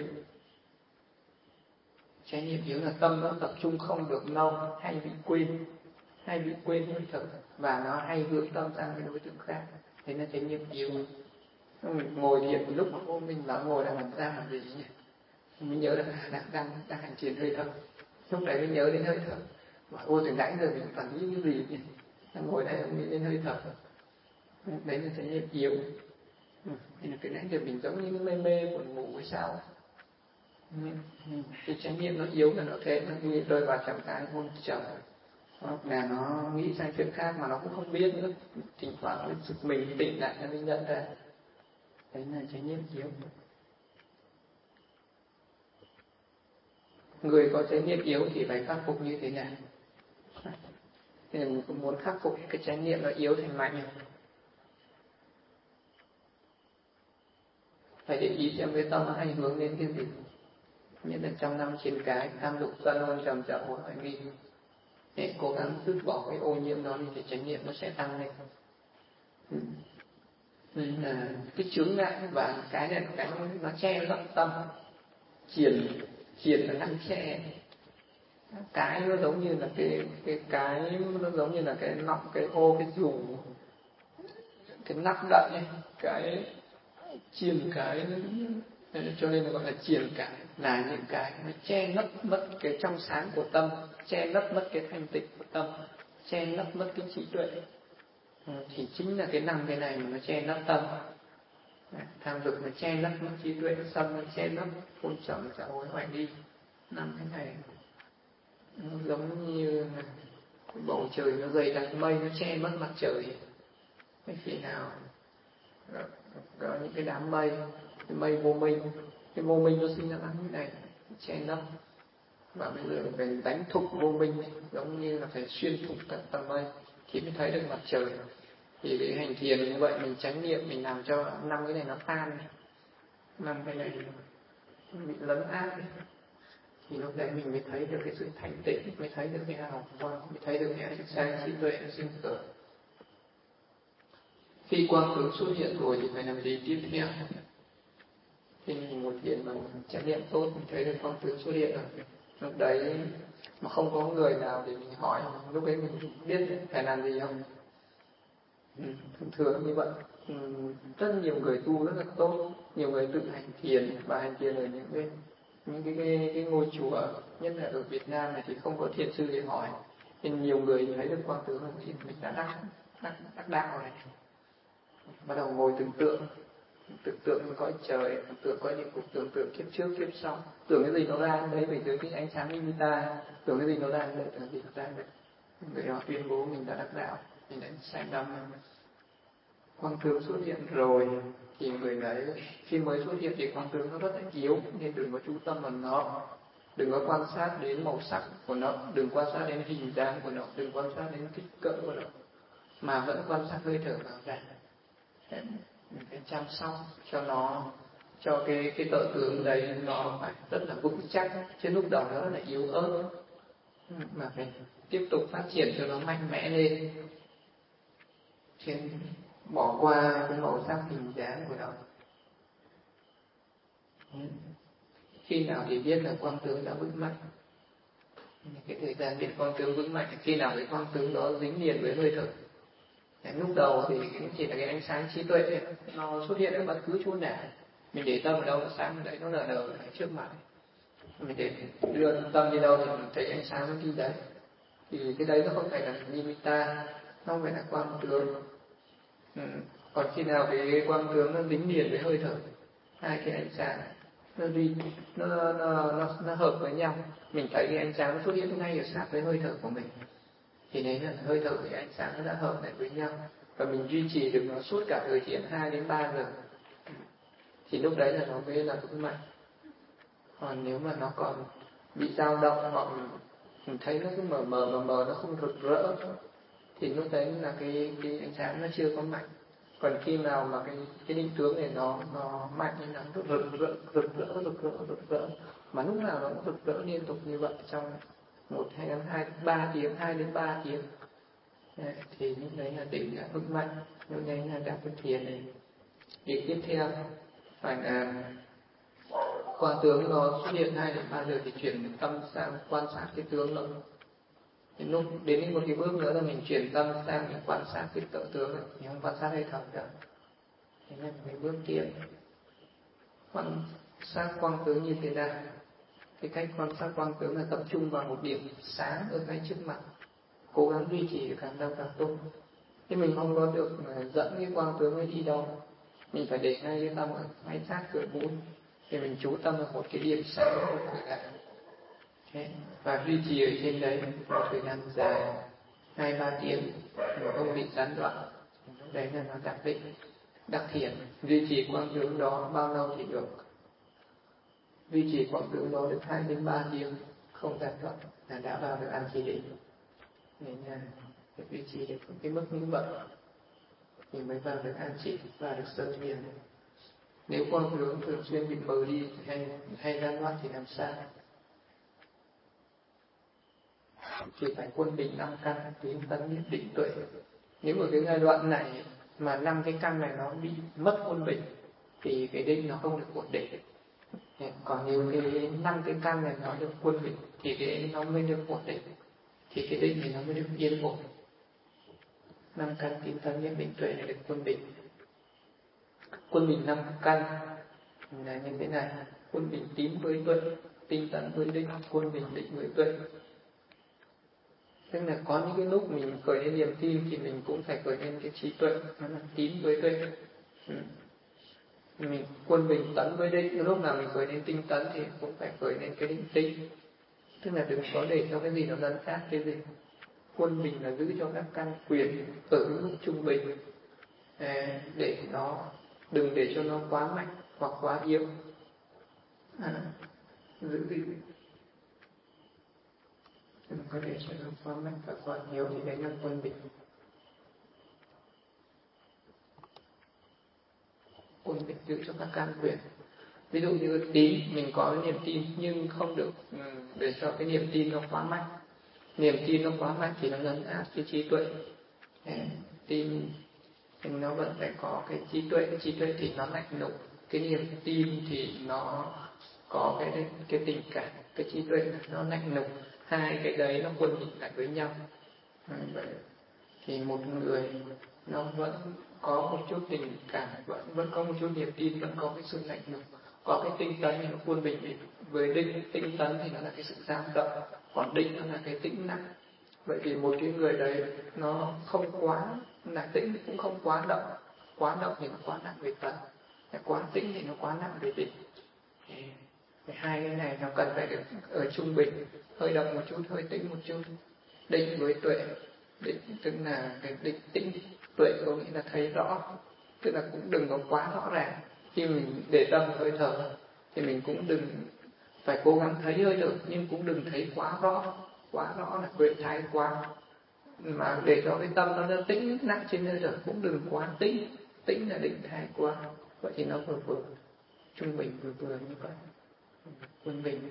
Chánh niệm yếu là tâm nó tập trung không được lâu, hay bị quên, hay bị quên hơi thở, và nó hay hướng tâm sang cái đối tượng khác. Thế là chánh niệm yếu. Mình ngồi thiền một lúc mà ô mình bảo ngồi đang làm ra làm gì nhỉ? Mình nhớ là đang đang đang hành thiền hơi thở. Lúc đấy mình nhớ đến hơi thở. Mà ô từ nãy giờ mình còn nghĩ cái gì nhỉ? Đang ngồi đây nghĩ đến hơi thở. Đấy là chánh niệm yếu. Thì là cái nãy giờ mình giống như mê mê buồn ngủ hay sao? Cái chánh niệm nó yếu là nó thế, nó nghĩ rơi vào trạng thái hôn trầm, hoặc là nó nghĩ sang chuyện khác mà nó cũng không biết nữa, thỉnh thoảng nó giật mình tỉnh lại nó mới nhận ra. Đấy là chánh niệm yếu. Người có chánh niệm yếu thì phải khắc phục như thế nào? Thì mình cũng muốn khắc phục cái chánh niệm nó yếu thành mạnh, phải để ý xem cái tâm nó hay hướng đến cái gì. Nhất là trong năm chín cái tham lục sân hôn trầm trọng hối hoại nghi, để cố gắng dứt bỏ cái ô nhiễm đó thì chánh niệm nó sẽ tăng lên. Nên là cái chướng ngại và cái này cái nó, nó che lấp tâm, triển triển là ngăn che. Cái nó giống như là cái cái cái nó giống như là cái nọng, cái ô, cái dù, cái nắp đậy ấy, cái triển cái, cho nên là gọi là triển cái, là những cái nó che lấp mất cái trong sáng của tâm, che lấp mất cái thanh tịnh của tâm, che lấp mất cái trí tuệ. Ừ, thì chính là cái năm cái này mà nó che lấp tâm. Tham dục nó che lấp mất trí tuệ, sân nó che lấp hôn trầm và hối hoại đi. Năm cái này nó giống như là bầu trời nó dày đặc mây, nó che mất mặt trời. Cái khi nào có những cái đám mây, cái mây vô minh, cái vô minh nó sinh ra làm như này, che lấp. Và bây giờ phải đánh thục vô minh, giống như là phải xuyên thục tận tầng mây thì mới thấy được mặt trời. Thì cái hành thiền như vậy, mình chánh niệm, mình làm cho năm cái này nó tan, năm cái này bị lấn át, thì lúc đấy mình mới thấy được cái sự thanh tịnh, mới thấy được cái hào quang, mới thấy được cái ánh sáng trí tuệ sinh khởi. Khi quang tướng xuất hiện rồi thì phải làm gì tiếp theo? Khi mình ngồi thiền mà chánh niệm tốt, mình thấy được quang tướng xuất hiện rồi, lúc đấy mà không có người nào để mình hỏi, lúc đấy mình biết phải làm gì không? Ừ, thường thường như vậy. Ừ, rất nhiều người tu rất là tốt, nhiều người tự hành thiền và hành thiền ở những cái những cái, cái, cái ngôi chùa, nhất là ở Việt Nam này thì không có thiền sư để hỏi, nên nhiều người thấy được quang tướng là thì mình đã đắc đắc đắc đạo này, bắt đầu ngồi tưởng tượng, tưởng tượng cõi trời, tưởng tượng cõi địa ngục, tưởng tượng kiếp trước kiếp sau, tưởng cái gì nó ra đấy, bởi dưới cái ánh sáng Nimitta, tưởng cái gì nó ra đấy, tưởng cái gì nó ra đấy, người đó tuyên bố mình đã đắc đạo, mình đã sai lầm. Quang tướng xuất hiện rồi thì người đấy khi mới xuất hiện thì quang tướng nó rất là yếu, nên đừng có chú tâm vào nó, đừng có quan sát đến màu sắc của nó, đừng quan sát đến hình dáng của nó, đừng quan sát đến kích cỡ của nó, mà vẫn quan sát hơi thở vào ra. Mình phải chăm sóc cho nó, cho cái cái tự tướng đấy nó phải rất là vững chắc, chứ lúc đầu nó rất là yếu ớt, mà phải tiếp tục phát triển cho nó mạnh mẽ lên, trên bỏ qua cái màu sắc hình dáng của nó. Khi nào thì biết là quang tướng đã vững mạnh? Cái thời gian biết quang tướng vững mạnh khi nào cái quang tướng đó dính liền với hơi thở. Đến lúc đầu thì chỉ là cái ánh sáng trí tuệ, nó xuất hiện ở bất cứ chỗ nào, mình để tâm ở đâu nó sáng ở đấy, nó lờ đờ ở trước mặt, mình để đưa tâm đi đâu thì mình thấy ánh sáng nó đi đấy, thì cái đấy nó không phải là Nimitta, nó không phải là quang tướng. Ừ. Còn khi nào cái quang tướng nó dính liền với hơi thở, hai cái ánh sáng nó đi nó nó, nó nó hợp với nhau, mình thấy cái ánh sáng nó xuất hiện ngay ở sát với hơi thở của mình, thì đấy là hơi thở với ánh sáng nó đã hợp lại với nhau, và mình duy trì được nó suốt cả thời thiền hai đến ba giờ, thì lúc đấy là nó mới là vững mạnh. Còn nếu mà nó còn bị dao động hoặc mình thấy nó cứ mờ mờ mờ mờ, nó không rực rỡ, thì lúc đấy là cái cái ánh sáng nó chưa có mạnh. Còn khi nào mà cái cái định tướng này nó nó mạnh như nó rực rực rực rực rỡ rực rỡ rực rỡ mà lúc nào nó cũng rực rỡ liên tục như vậy trong một hai đến hai ba tiếng hai đến ba tiếng đấy, thì lúc đấy là định đã vững mạnh, lúc đấy là đã thực thiền này. Việc tiếp theo phải là qua tướng nó xuất hiện hai đến ba giờ thì chuyển tâm sang quan sát cái tướng đó. Đến lúc đến một cái bước nữa là mình chuyển tâm sang mình quan sát cái tự tướng này, mình không quan sát hơi thở nữa. Thế là cái bước tiếp quan sát quang tướng như thế nào? Cái cách quan sát quang tướng là tập trung vào một điểm sáng ở ngay trước mặt, cố gắng duy trì càng lâu càng tốt. Thế mình không có được dẫn cái quang tướng ấy đi đâu, mình phải để ngay cái tâm ở ngay sát cửa mũi, thì mình chú tâm vào một cái điểm sáng ở cửa đại, và duy trì ở trên đấy một thời gian dài hai ba tiếng mà không bị gián đoạn. Đấy là nó đặc định đặc thiền. Duy trì quang tướng đó bao lâu thì được? Duy trì quang tướng đó được hai đến ba tiếng không gián đoạn là đã vào được an trì định. Nên là phải duy trì được cái mức như vậy thì mới vào được an trì, vào được sơ thiền. Nếu quang tướng thường xuyên bị mờ đi hay hay gián đoạn thì làm sao? Thì phải quân bình năm căn, tín tấn nhất định tuệ. Nếu ở cái giai đoạn này mà năm cái căn này nó bị mất quân bình thì cái định nó không được ổn định. Còn nếu cái năm cái căn này nó được quân bình thì cái nó mới được ổn định, thì cái định này nó mới được yên ổn. Năm căn tín tấn nhất định tuệ này được quân bình. Quân bình năm căn là như thế này: quân bình tín với tuệ, tinh tấn với định, quân bình định với tuệ. Tức là có những cái lúc mình khởi lên niềm tin thì mình cũng phải khởi lên cái trí tuệ, nó là tín với tuệ. Ừ. Mình quân bình tấn với định, lúc nào mình khởi lên tinh tấn thì cũng phải khởi lên cái định tinh. Tức là đừng có để cho cái gì nó lấn át cái gì. Quân bình là giữ cho các căn quyền ở cái mức trung bình, để nó đừng để cho nó quá mạnh hoặc quá yếu. À, giữ cái đừng có để cho nó quá mạnh và quá yếu thì đấy là quân bình. Quân bình giữ cho các căn quyền. Ví dụ như tín, mình có niềm tin nhưng không được để cho cái niềm tin nó quá mạnh. Niềm tin nó quá mạnh thì nó lấn át cái trí tuệ. Tin thì nó vẫn phải có cái trí tuệ, cái trí tuệ thì nó lạnh lùng. Cái niềm tin thì nó có cái cái tình cảm, cái trí tuệ nó lạnh lùng. Hai cái đấy nó quân bình lại với nhau. Vậy thì một người nó vẫn có một chút tình cảm, vẫn vẫn có một chút niềm tin, vẫn có cái sự lạnh lùng, có cái tinh tấn thì nó quân bình với định. Tinh tấn thì nó là cái sự dao động, còn định nó là cái tĩnh lặng. Vậy thì một cái người đấy nó không quá là tĩnh cũng không quá động, quá động thì nó quá nặng về tấn, quá tĩnh thì nó quá nặng về định. Thì hai cái này nó cần phải được ở trung bình, hơi động một chút, hơi tĩnh một chút. Định với tuệ, định tức là cái định tĩnh, tuệ có nghĩa là thấy rõ, tức là cũng đừng có quá rõ ràng. Khi mình để tâm hơi thở thì mình cũng đừng phải cố gắng thấy hơi thở, nhưng cũng đừng thấy quá rõ. Quá rõ là tuệ thái quá, mà để cho cái tâm nó tĩnh nặng trên hơi thở, cũng đừng quá tĩnh. Tĩnh là định thái quá. Vậy thì nó vừa vừa, trung bình vừa vừa như vậy, quân bình.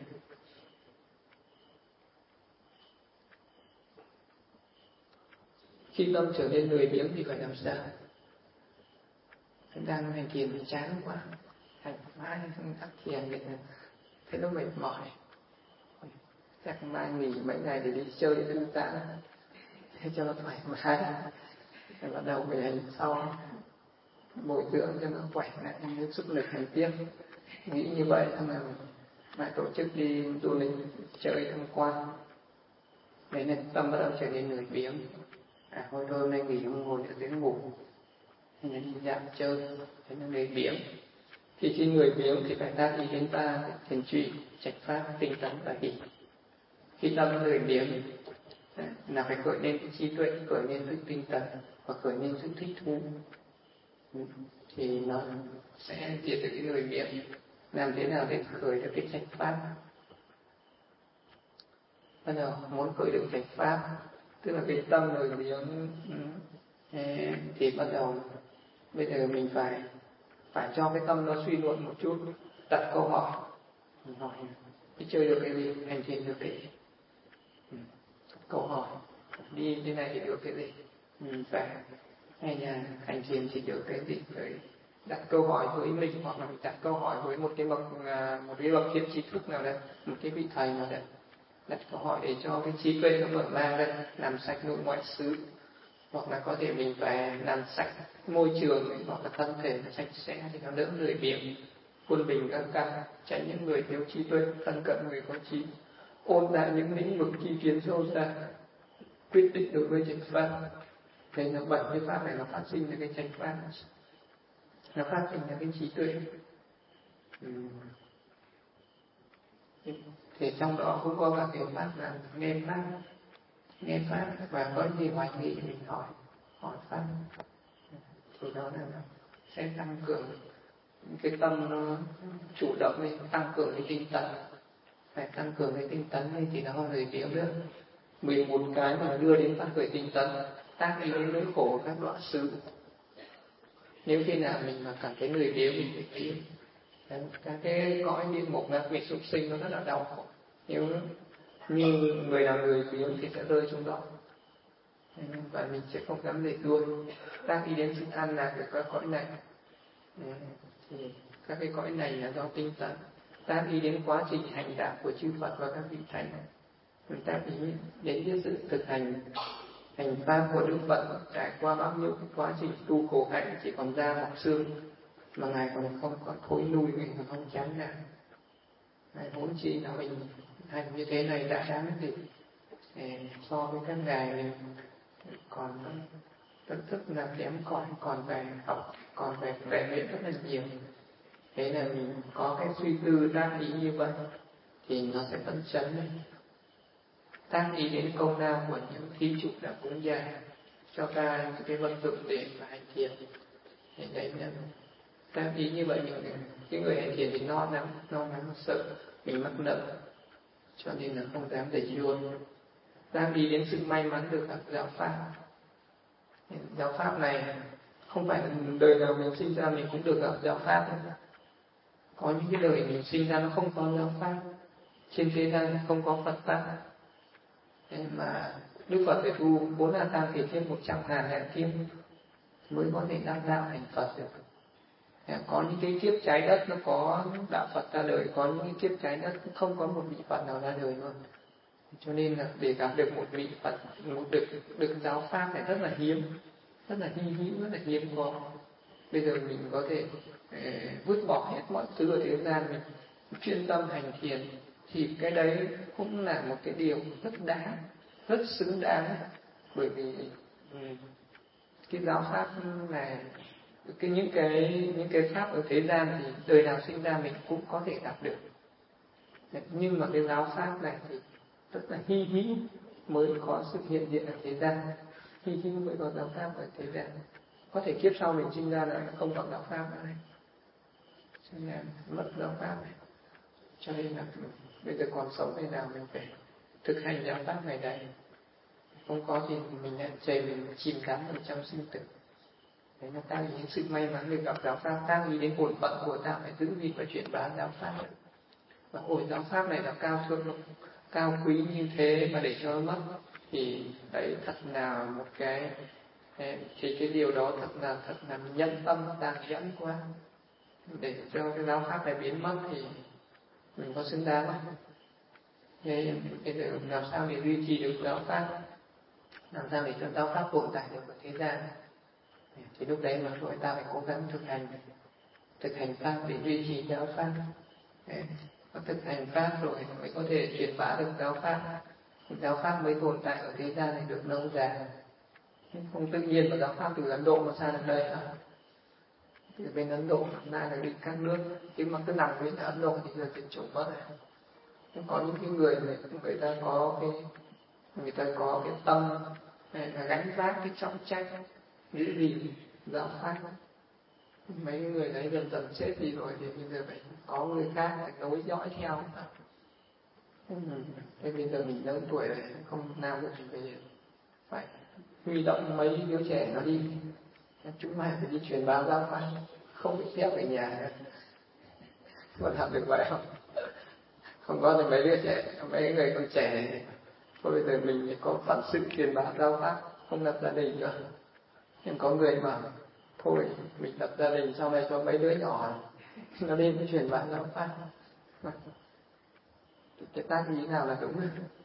Khi tâm trở nên lười biếng thì phải làm sao? Chúng đang hành thiền thì chán quá, hành mãi không tác thiền thì thấy nó mệt mỏi, chắc mai nghỉ mấy ngày để đi chơi thư giãn cho nó thoải mái, rồi bắt đầu về hành sau bồi dưỡng cho nó khỏe lại, mới sức lực hành tiếp. Nghĩ như vậy xong rồi lại tổ chức đi du lịch chơi tham quan, đấy là tâm bắt đầu trở nên lười biếng. À thôi thôi hôm nay nghỉ không ngồi nữa đến ngủ, hay là đi dạo chơi, thế là lười biếng. Thì khi người biếng thì phải tác ý đến ba thiền truy, trạch pháp, tinh tấn và hỷ. Khi tâm lười biếng là phải khởi lên cái trí tuệ, khởi lên sự tinh tấn và khởi lên sự thích thú, thì nó sẽ diệt được cái lười biếng. Làm thế nào để khởi được cái trạch pháp? Bắt đầu muốn khởi được trạch pháp tức là cái tâm rồi biếng. Thế thì bắt đầu bây giờ mình phải phải cho cái tâm nó suy luận một chút, đặt câu hỏi, mình hỏi đi chơi được cái gì, hành thiền được cái gì, ừ. câu hỏi đi thế này thì được cái gì, mình phải hay là hành thiền thì được cái gì, phải đặt câu hỏi với mình, hoặc là mình đặt câu hỏi với một cái bậc một cái bậc thiện trí thức nào đấy, một cái vị thầy nào đấy, đặt câu hỏi để cho cái trí tuệ nó mở mang ra, làm sạch nội ngoại xứ. Hoặc là có thể mình phải làm sạch môi trường ấy, hoặc là thân thể nó sạch sẽ thì nó đỡ lười biếng, quân bình các căn, tránh những người thiếu trí tuệ, thân cận người có trí, ôn lại những lĩnh vực chi kiến sâu xa, quyết định đối với chánh pháp. Thế nó bảy cái pháp này nó phát sinh ra cái chánh pháp, nó phát sinh ra cái trí tuệ. Ừ. Thì trong đó cũng có các cái pháp là nghe pháp, nghe pháp và có gì hoài nghi mình hỏi hỏi pháp, thì đó là nó sẽ tăng cường cái tâm nó chủ động lên, tăng cường cái tinh tấn, phải tăng cường cái tinh tấn lên thì nó không lười biếng nữa. mười một cái mà đưa đến phát khởi tinh tấn, tác ý đến nỗi khổ của các đoạn xứ. Nếu khi nào mình mà cảm thấy lười biếng mình phải biếng, các cái cõi địa ngục ngạ quỷ súc sinh nó rất là đau khổ. Nếu như người nào lười biếng thì sẽ rơi trong đó, và mình sẽ không dám để đuôi. Tác ý đến sự an lạc của các cõi này, thì các cái cõi này là do tinh tấn. Tác ý đến quá trình hành đạo của chư Phật và các vị thánh, mình tác ý đến cái sự thực hành hành pháp của Đức Phật, trải qua bao nhiêu quá trình tu khổ hạnh, chỉ còn da bọc xương mà ngài còn không còn thối lui, mình còn không chán nản. Ngài vốn chỉ là mình hành như thế này đã đáng gì so với các ngài mình còn rất rất là kém cỏi, còn về học, còn về rèn luyện rất là nhiều. Thế là mình có cái suy tư tác ý như vậy thì nó sẽ phấn chấn lên, tác ý đến công lao của những thí chủ đã cúng dường cho ta những cái vật dụng để mà hành thiền. Thì đấy là tác ý như vậy, mình cái người hành thiền thì lo lắng, lo lắng sợ mình mắc nợ, cho nên là không dám để luôn. Tác ý đến sự may mắn được gặp giáo pháp. Giáo pháp này không phải là đời nào mình sinh ra mình cũng được gặp giáo pháp nữa. Có những cái đời mình sinh ra nó không có giáo pháp, trên thế gian không có Phật pháp. Thế mà Đức Phật phải tu bốn A Tăng thì thêm một trăm ngàn lẻ kiếp mới có thể đắc đạo thành Phật được. Có những cái kiếp trái đất nó có đạo Phật ra đời, có những cái kiếp trái đất không có một vị Phật nào ra đời luôn. Cho nên là để gặp được một vị Phật, một được được giáo pháp này rất là hiếm, rất là hy hữu, rất là hiếm có. Bây giờ mình có thể uh, vứt bỏ hết mọi thứ ở thế gian, mình chuyên tâm hành thiền, thì cái đấy cũng là một cái điều rất đáng, rất xứng đáng. Bởi vì um, cái giáo pháp này, cái những cái những cái pháp ở thế gian thì đời nào sinh ra mình cũng có thể gặp được, nhưng mà cái giáo pháp này thì rất là hy hữu mới có sự hiện diện ở thế gian, hy hữu mới có giáo pháp ở thế gian. Có thể kiếp sau mình sinh ra là không có giáo pháp nữa này, cho nên mất giáo pháp này. Cho nên là bây giờ còn sống ngày nào mình phải thực hành giáo pháp này đây, không có thì mình lại chảy mình chìm đắm ở trong sinh tử. Đấy là ta những sự may mắn được gặp giáo pháp, ta nghĩ đến bổn phận của ta phải giữ gìn và truyền bá giáo pháp. Và ôi giáo pháp này là cao thượng, cao quý như thế mà để cho nó mất thì đấy thật là một cái, thì cái điều đó thật là thật là nhân tâm tàn nhẫn quá. Để cho cái giáo pháp này biến mất thì mình có xứng đáng không? Thế bây giờ làm sao để duy trì được giáo pháp, làm sao để cho giáo pháp tồn tại được ở thế gian, thì lúc đấy mà chúng ta phải cố gắng thực hành thực hành pháp để duy trì giáo pháp. Có thực hành pháp rồi mới có thể truyền bá được giáo pháp, giáo pháp mới tồn tại ở thế gian này được lâu dài. Không tự nhiên mà giáo pháp từ Ấn Độ mà sang đến đây hả? Từ bên Ấn Độ nay là đi các nước, chứ mà cứ nằm bên Ấn Độ thì là tuyệt chủng mất rồi. Nhưng có những cái người này, người ta có cái người ta có cái tâm này là gánh vác cái trọng trách giữ gìn giáo pháp. Mấy người đấy dần dần chết đi rồi thì bây giờ phải có người khác phải nối dõi theo. Thế bây giờ mình lớn tuổi rồi, không nào được thì bây giờ phải huy động mấy đứa trẻ nó đi, chúng mày phải đi truyền bá giáo pháp, không bị theo về nhà. Có làm được vậy không? Không có thì mấy đứa trẻ, mấy người con trẻ này, thôi bây giờ mình phải có phận sự truyền bá giáo pháp, không lập gia đình nữa. Nhưng có người mà thôi mình lập gia đình sau này cho mấy đứa nhỏ nó đi cái truyền bá giáo pháp. Cái tác ý nào là đúng?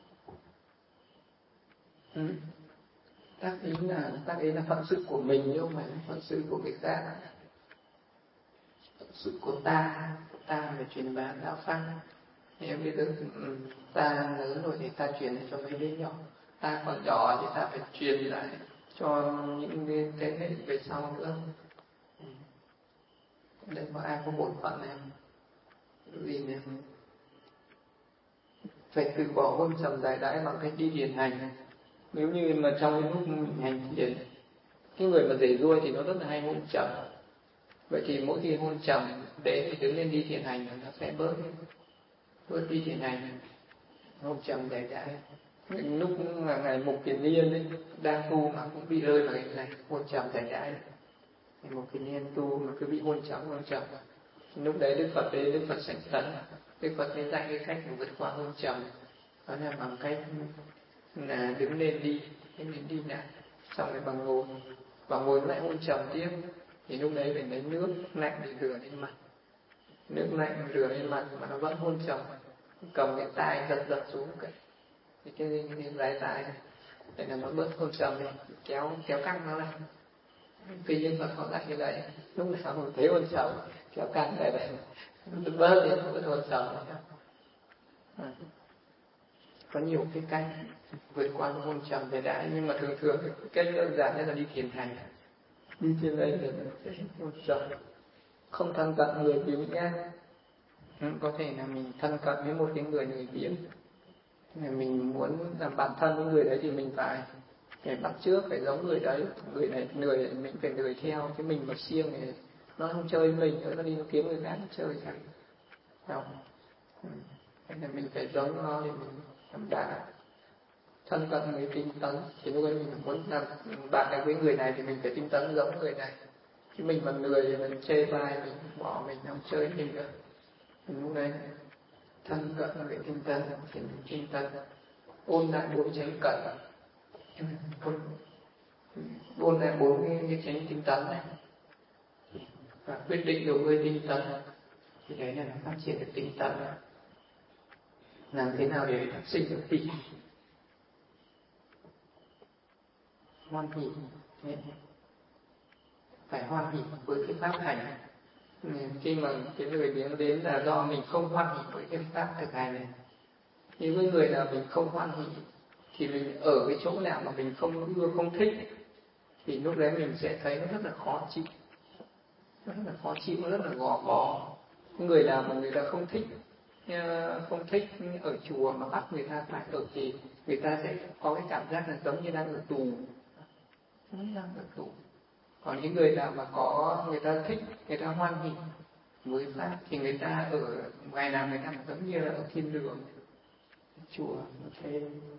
Ừ. Tác ý là tác ý là phận sự của mình chứ không phải phận sự của người khác. Phận sự của ta, ta phải truyền bá giáo pháp. Nếu bây giờ ừ, ta lớn rồi thì ta truyền cho mấy đứa nhỏ, ta còn nhỏ thì ta phải truyền lại cho những thế hệ về sau nữa. Ừ. Đây có ai có bổn phận này không? Gì này? Phải từ bỏ hôn trầm đại đãi bằng cách đi thiền hành. Nếu như mà trong cái lúc mình hành thiền, cái người mà rể ruôi thì nó rất là hay hôn trầm. Vậy thì mỗi khi hôn trầm để thì đứng lên đi thiền hành nó sẽ bớt bớt đi thiền hành, hôn trầm đại đãi. Lúc là ngày Mục Kiền Liên ấy, đang tu mà cũng bị rơi vào cái này hôn trầm đại đãi. Ngày Mục Kiền Liên tu mà cứ bị hôn trầm hôn trầm. Lúc đấy Đức Phật đến Đức Phật sanh tấn, Đức Phật mới dạy cái cách mà vượt qua hôn trầm, đó là bằng cách là đứng lên đi, đứng lên đi lại, xong rồi bằng ngồi, bằng ngồi lại hôn trầm tiếp, thì lúc đấy phải lấy nước lạnh để rửa lên mặt, nước lạnh rửa lên mặt mà nó vẫn hôn trầm, cầm cái tai giật giật xuống cái cái cái, cái lái tai này, để là nó bớt hôn trầm đi, kéo kéo căng nó lại. Tuy nhiên Phật có dạy như vậy, lúc nào mình thấy hôn trầm kéo căng lại đây, nó bớt đi, nó bớt hôn trầm. Có nhiều cái cách vượt qua cái hôn trầm đại đãi, nhưng mà thường thường cái đơn giản nhất là đi thiền hành, đi trên đây để hôn trầm, không thân cận người biếng nhác. Ừ, có thể là mình thân cận với một cái người người biếng, mình muốn làm bạn thân với người đấy thì mình phải phải bắt chước, phải giống người đấy, người này người mình phải người theo, chứ mình mà siêng thì nó không chơi với mình nữa, nó đi nó kiếm người khác nó chơi chẳng không. Ừ. Nên là mình phải giống nó để mình làm bạn, thân cận người tinh tấn. Thì lúc ấy mình muốn làm bạn với người này thì mình phải tinh tấn giống người này, chứ mình mà người thì mình chê bai, mình bỏ mình không chơi với mình nữa. Mình lúc đấy thân cận người tinh tấn thì mình tinh tấn, ôn lại bốn chánh cận, ôn lại bốn cái chánh tinh tấn này và quyết định được người tinh tấn, thì đấy là nó phát triển được tinh tấn. Làm thế nào để phát sinh được hỷ? Hoan hỷ, phải hoan hỷ với cái pháp hành. Khi mà cái người biếng đến là do mình không hoan hỷ với cái pháp thực hành này. Nếu với người nào mình không hoan hỷ thì mình ở cái chỗ nào mà mình không ưa không thích thì lúc đấy mình sẽ thấy nó rất là khó chịu, nó rất là khó chịu, nó rất là gò bó. Người nào mà người ta không thích không thích ở chùa mà bắt người ta phải ở thì người ta sẽ có cái cảm giác là giống như đang ở tù, giống như đang ở tù. Còn những người nào mà có người ta thích, người ta hoan hỷ với pháp thì người ta ở ngày nào người ta giống như là ở thiên đường, chùa. Thế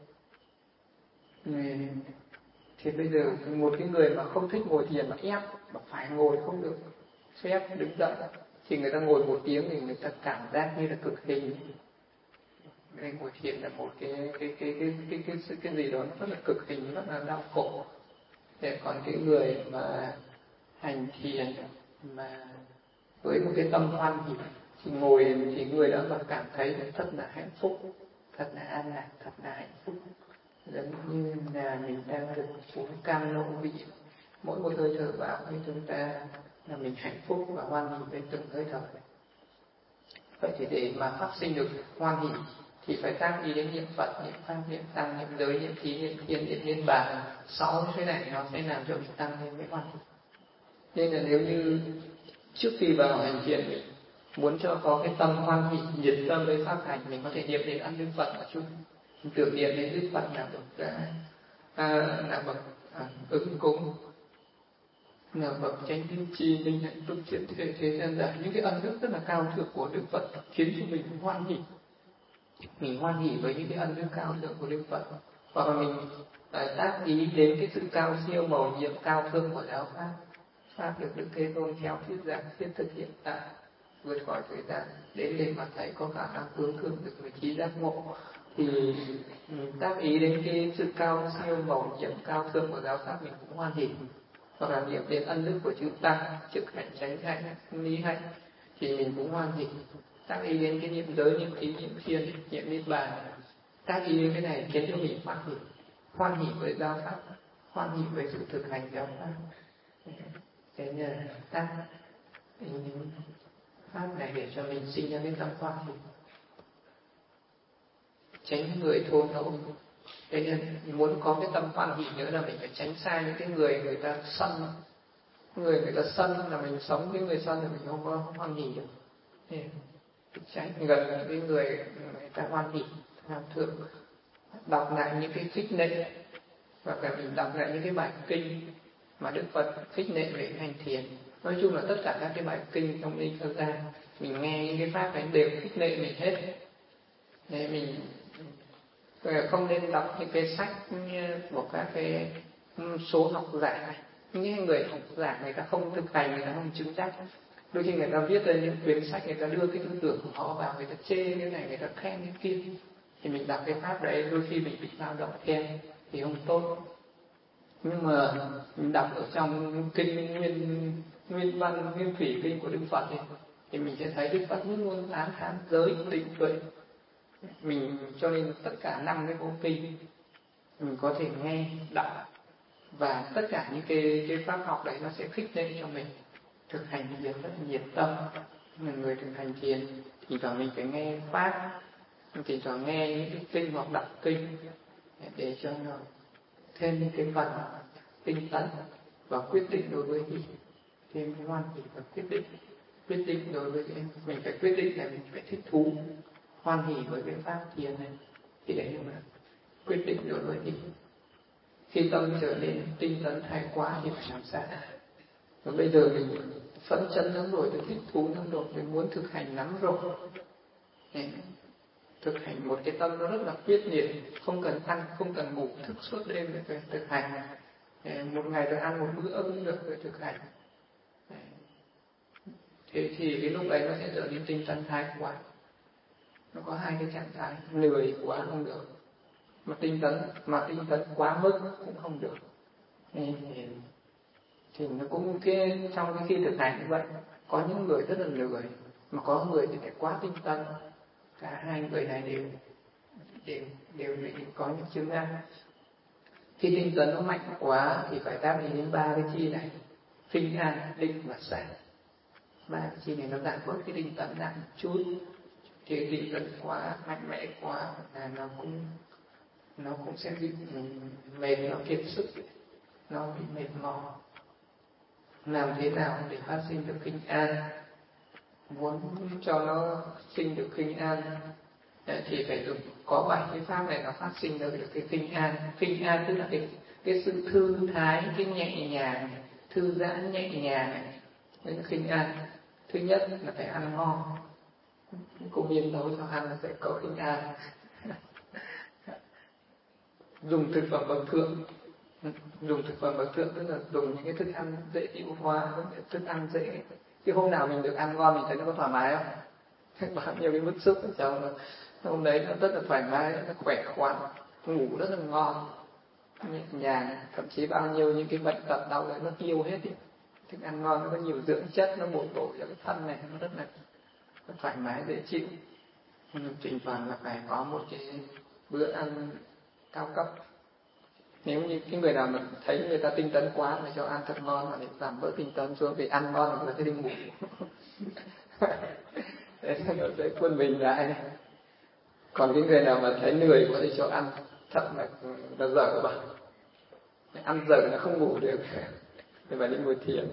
thì bây giờ một cái người mà không thích ngồi thiền mà ép mà phải ngồi không được, phép đứng dậy thì người ta ngồi một tiếng thì người ta cảm giác như là cực hình. Nên ngồi thiền là một cái cái cái cái cái cái cái, cái gì đó nó rất là cực hình, rất là đau khổ. Thế còn cái người mà hành thiền mà với một cái tâm hoan hỷ thì ngồi thì người đó mà cảm thấy thật là hạnh phúc, thật là an lạc, thật là hạnh phúc, giống như là mình đang được uống cam lô vị, mỗi một hơi thở vào với chúng ta là mình hạnh phúc và hoan hỷ với từng hơi thở. Vậy thì để mà phát sinh được hoan hỷ thì phải tác ý đến niệm Phật, niệm Pháp, niệm Tăng, niệm giới, niệm Thí, niệm Thiên, niệm Niết Bàn. Sáu cái này nó sẽ làm cho mình tăng lên cái hoan hỷ. Nên là nếu như trước khi vào hành thiền mình muốn cho có cái tâm hoan hỷ, nhiệt tâm với pháp hành, mình có thể niệm đến ăn Đức Phật ở chung, tưởng niệm đến Đức Phật là bậc à, là bậc à, ứng cúng, là bậc chánh tín chi, minh hạnh phúc chuyển thế thế gian giải, những cái ân đức rất là cao thượng của Đức Phật khiến cho mình hoan hỷ. Mình hoan hỷ với những cái ân đức cao thượng của Đức Phật, hoặc là mình tác ý đến cái sự cao siêu màu nhiệm cao thượng của giáo pháp. Pháp được Đức Thế Tôn theo thuyết giảng thiết thực hiện tại, vượt khỏi thời gian đến để mà thấy có khả năng hướng thượng được vị trí giác ngộ, thì tác ý đến cái sự cao siêu màu nhiệm cao thượng của giáo pháp mình cũng hoan hỉ. Hoặc là niệm đến ân đức của chư tăng, trực hạnh chánh hạnh lý hạnh thì mình cũng hoan hỉ. Tác ý đến cái niệm giới, niệm ý, niệm thiên, niệm niết bàn, tác ý đến cái này khiến cho mình hoan hỉ, hoan hỉ với giáo pháp, hoan hỉ với sự thực hành giáo pháp. Thế nên là tác pháp này để cho mình sinh ra cái tâm hoan hỉ, tránh người thô lỗ. Thế nên muốn có cái tâm hoan hỉ nữa là mình phải tránh xa những cái người người ta sân. Người người ta sân là mình sống với người sân là mình không có hoan hỉ được. Thế tránh gần những cái người người ta hoan hỉ, tham thượng, đọc lại những cái khích lệ, hoặc là mình đọc lại những cái bài kinh mà Đức Phật khích lệ về hành thiền. Nói chung là tất cả các cái bài kinh trong Kinh Phật gia, mình nghe những cái pháp ấy đều khích lệ mình hết. Nên mình không nên đọc những cái sách của các cái số học giả này. Những người học giả người ta không thực hành, người ta không chứng đắc. Đôi khi người ta viết lên những quyển sách, người ta đưa cái tư tưởng của họ vào, người ta chê cái này, người ta khen cái kia. Thì mình đọc cái pháp đấy, đôi khi mình bị dao động theo thì không tốt. Nhưng mà mình đọc ở trong kinh nguyên nguyên văn nguyên thủy kinh của Đức Phật ấy, thì mình sẽ thấy Đức Phật luôn luôn án thán giới tịnh tuệ. Mình cho nên tất cả năm cái bộ kinh mình có thể nghe đọc, và tất cả những cái cái pháp học đấy nó sẽ khích lệ cho mình thực hành thiền rất là nhiệt tâm. Mình người thực hành thiền thì thoảng mình phải nghe pháp, thì thoảng nghe những cái kinh hoặc đọc kinh để cho nó thêm những cái phần tinh tấn và quyết định đối với mình, thêm cái hoan hỉ và quyết định quyết định đối với cái mình phải quyết định là mình phải thích thú hoan hỉ với cái pháp thiền này, thì đấy là quyết định đối với mình. Khi tâm trở nên tinh tấn thái quá thì phải làm sao? Và bây giờ mình phấn chấn lắm rồi, tôi thích thú lắm rồi, mình muốn thực hành lắm rồi. Thực hành một cái tâm nó rất là quyết liệt, không cần ăn, không cần ngủ, thức suốt đêm để phải thực hành. Một ngày tôi ăn một bữa cũng được để thực hành. Thế thì cái lúc đấy nó sẽ trở nên tinh tấn thái quá. Nó có hai cái trạng thái, lười quá không được, mà tinh tấn mà tinh tấn quá mức cũng không được. Thì, thì nó cũng cái trong cái khi thực hành như vậy, có những người rất là lười, mà có người thì lại quá tinh tấn. Cả hai người này đều đều đều bị có những chứng năng. Khi tinh tấn nó mạnh quá thì phải tác ý đến ba cái chi này: khinh an, định và xả. Ba cái chi này nó giảm bớt cái tinh tấn lại một chút. Thì tinh tấn quá mạnh mẽ quá là nó cũng nó cũng sẽ bị mệt, nó kiệt sức, nó bị mệt mỏi. Làm thế nào để phát sinh được khinh an? Muốn cho nó sinh được khinh an thì phải được có bảy cái pháp này nó phát sinh được cái khinh an. Khinh an tức là cái cái sự thư thái, cái nhẹ nhàng, thư giãn nhẹ nhàng này, đấy là khinh an. Thứ nhất là phải ăn ngon, cũng nhiên nấu cho ăn là sẽ có khinh an. Dùng thực phẩm bậc thượng, dùng thực phẩm bậc thượng tức là dùng những cái thức ăn dễ tiêu hóa, thức ăn dễ. Chứ hôm nào mình được ăn ngon mình thấy nó có thoải mái không? Bao nhiêu cái bức xúc ở trong hôm đấy nó rất là thoải mái, nó khỏe khoắn, ngủ rất là ngon, nhẹ nhàng, thậm chí bao nhiêu những cái bệnh tật đau đấy nó tiêu hết đi. Thức ăn ngon nó có nhiều dưỡng chất, nó bổ bổ cho cái thân này, nó rất là nó thoải mái dễ chịu. Nhưng thỉnh thoảng là phải có một cái bữa ăn cao cấp. Nếu như cái người nào mà thấy người ta tinh tấn quá mà cho ăn thật ngon mà để giảm bớt tinh tấn xuống thì ăn ngon là sẽ đi ngủ. Thế nó sẽ quân bình lại. Còn cái người nào mà thấy lười quá thì cho ăn thật là là dở bảo. Ăn dở nó không ngủ được. Thì phải đi ngồi thiền.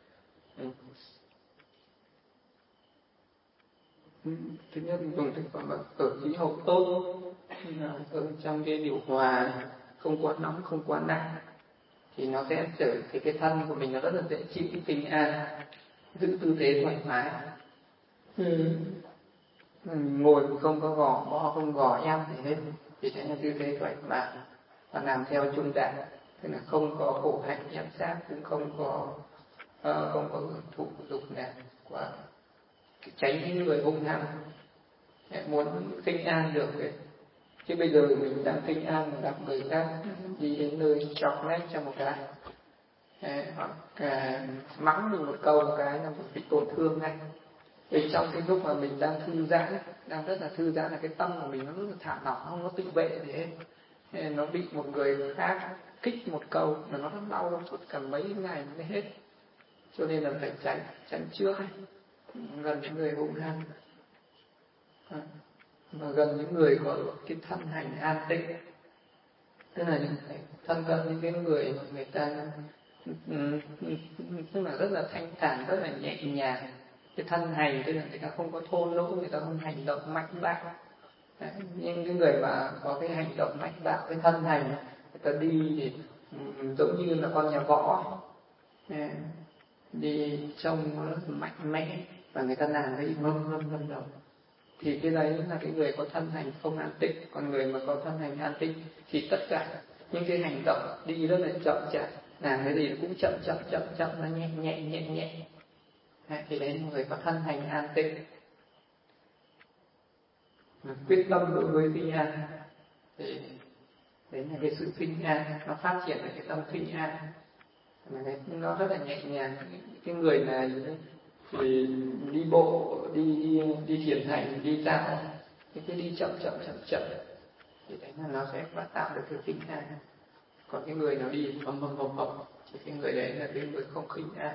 Thứ nhất dùng thực phẩm ở khí hậu tốt, ở trong cái điều hòa không quá nóng không quá lạnh thì nó sẽ trở cái cái thân của mình nó rất là dễ chịu, bình an, giữ tư thế thoải mái. Ừ. Ngồi không có gò bó, không gò eo gì hết, thì sẽ là tư thế thoải mái. và làm theo trung đạo, tức là không có khổ hạnh ép sát, cũng không có uh, không có hưởng thụ dục nào, và tránh những người hung hăng muốn kinh an được đấy. Chứ bây giờ mình đang kinh an mà gặp người khác đi đến nơi chọc nét cho một cái, hoặc à, mắng mình một câu một cái là mình bị tổn thương ngay. Vì trong cái lúc mà mình đang thư giãn, đang rất là thư giãn, là cái tâm của mình nó rất là thả lỏng, không có tự vệ gì hết. Nên nó bị một người khác kích một câu mà nó rất đau suốt cả mấy ngày mới hết. Cho nên là phải tránh tránh trước ấy, gần những người hung hăng, và gần những người có cái thân hành an tịnh, tức là những cái thân cận những cái người mà người ta tức là rất là thanh thản, rất là nhẹ nhàng. Cái thân hành tức là người ta không có thô lỗ, người ta không hành động mạnh bạo. Đấy, nhưng cái người mà có cái hành động mạnh bạo, cái thân hành, người ta đi thì giống như là con nhà võ, đi trông nó rất mạnh mẽ, và người ta làm cái vâng vâng vâng đầu, thì cái đấy là cái người có thân hành không an tịnh. Còn người mà có thân hành an tịnh thì tất cả những cái hành động đi rất là chậm chạp, làm cái gì cũng chậm chậm chậm chậm, nó nhẹ nhẹ nhẹ nhẹ. Đấy, thì đấy là người có thân hành an tịnh. Quyết tâm đối với kinh an, thì đấy là cái sự kinh an, nó phát triển được cái tâm kinh an, nó rất là nhẹ nhàng. Cái người này thì đi bộ, đi đi đi thiền hành, đi dạo, thì cứ đi chậm chậm chậm chậm, thì đấy là nó sẽ tạo được cái kinh an. Còn cái người nào đi vòng vòng vòng vòng thì cái người đấy là cái người không kinh an.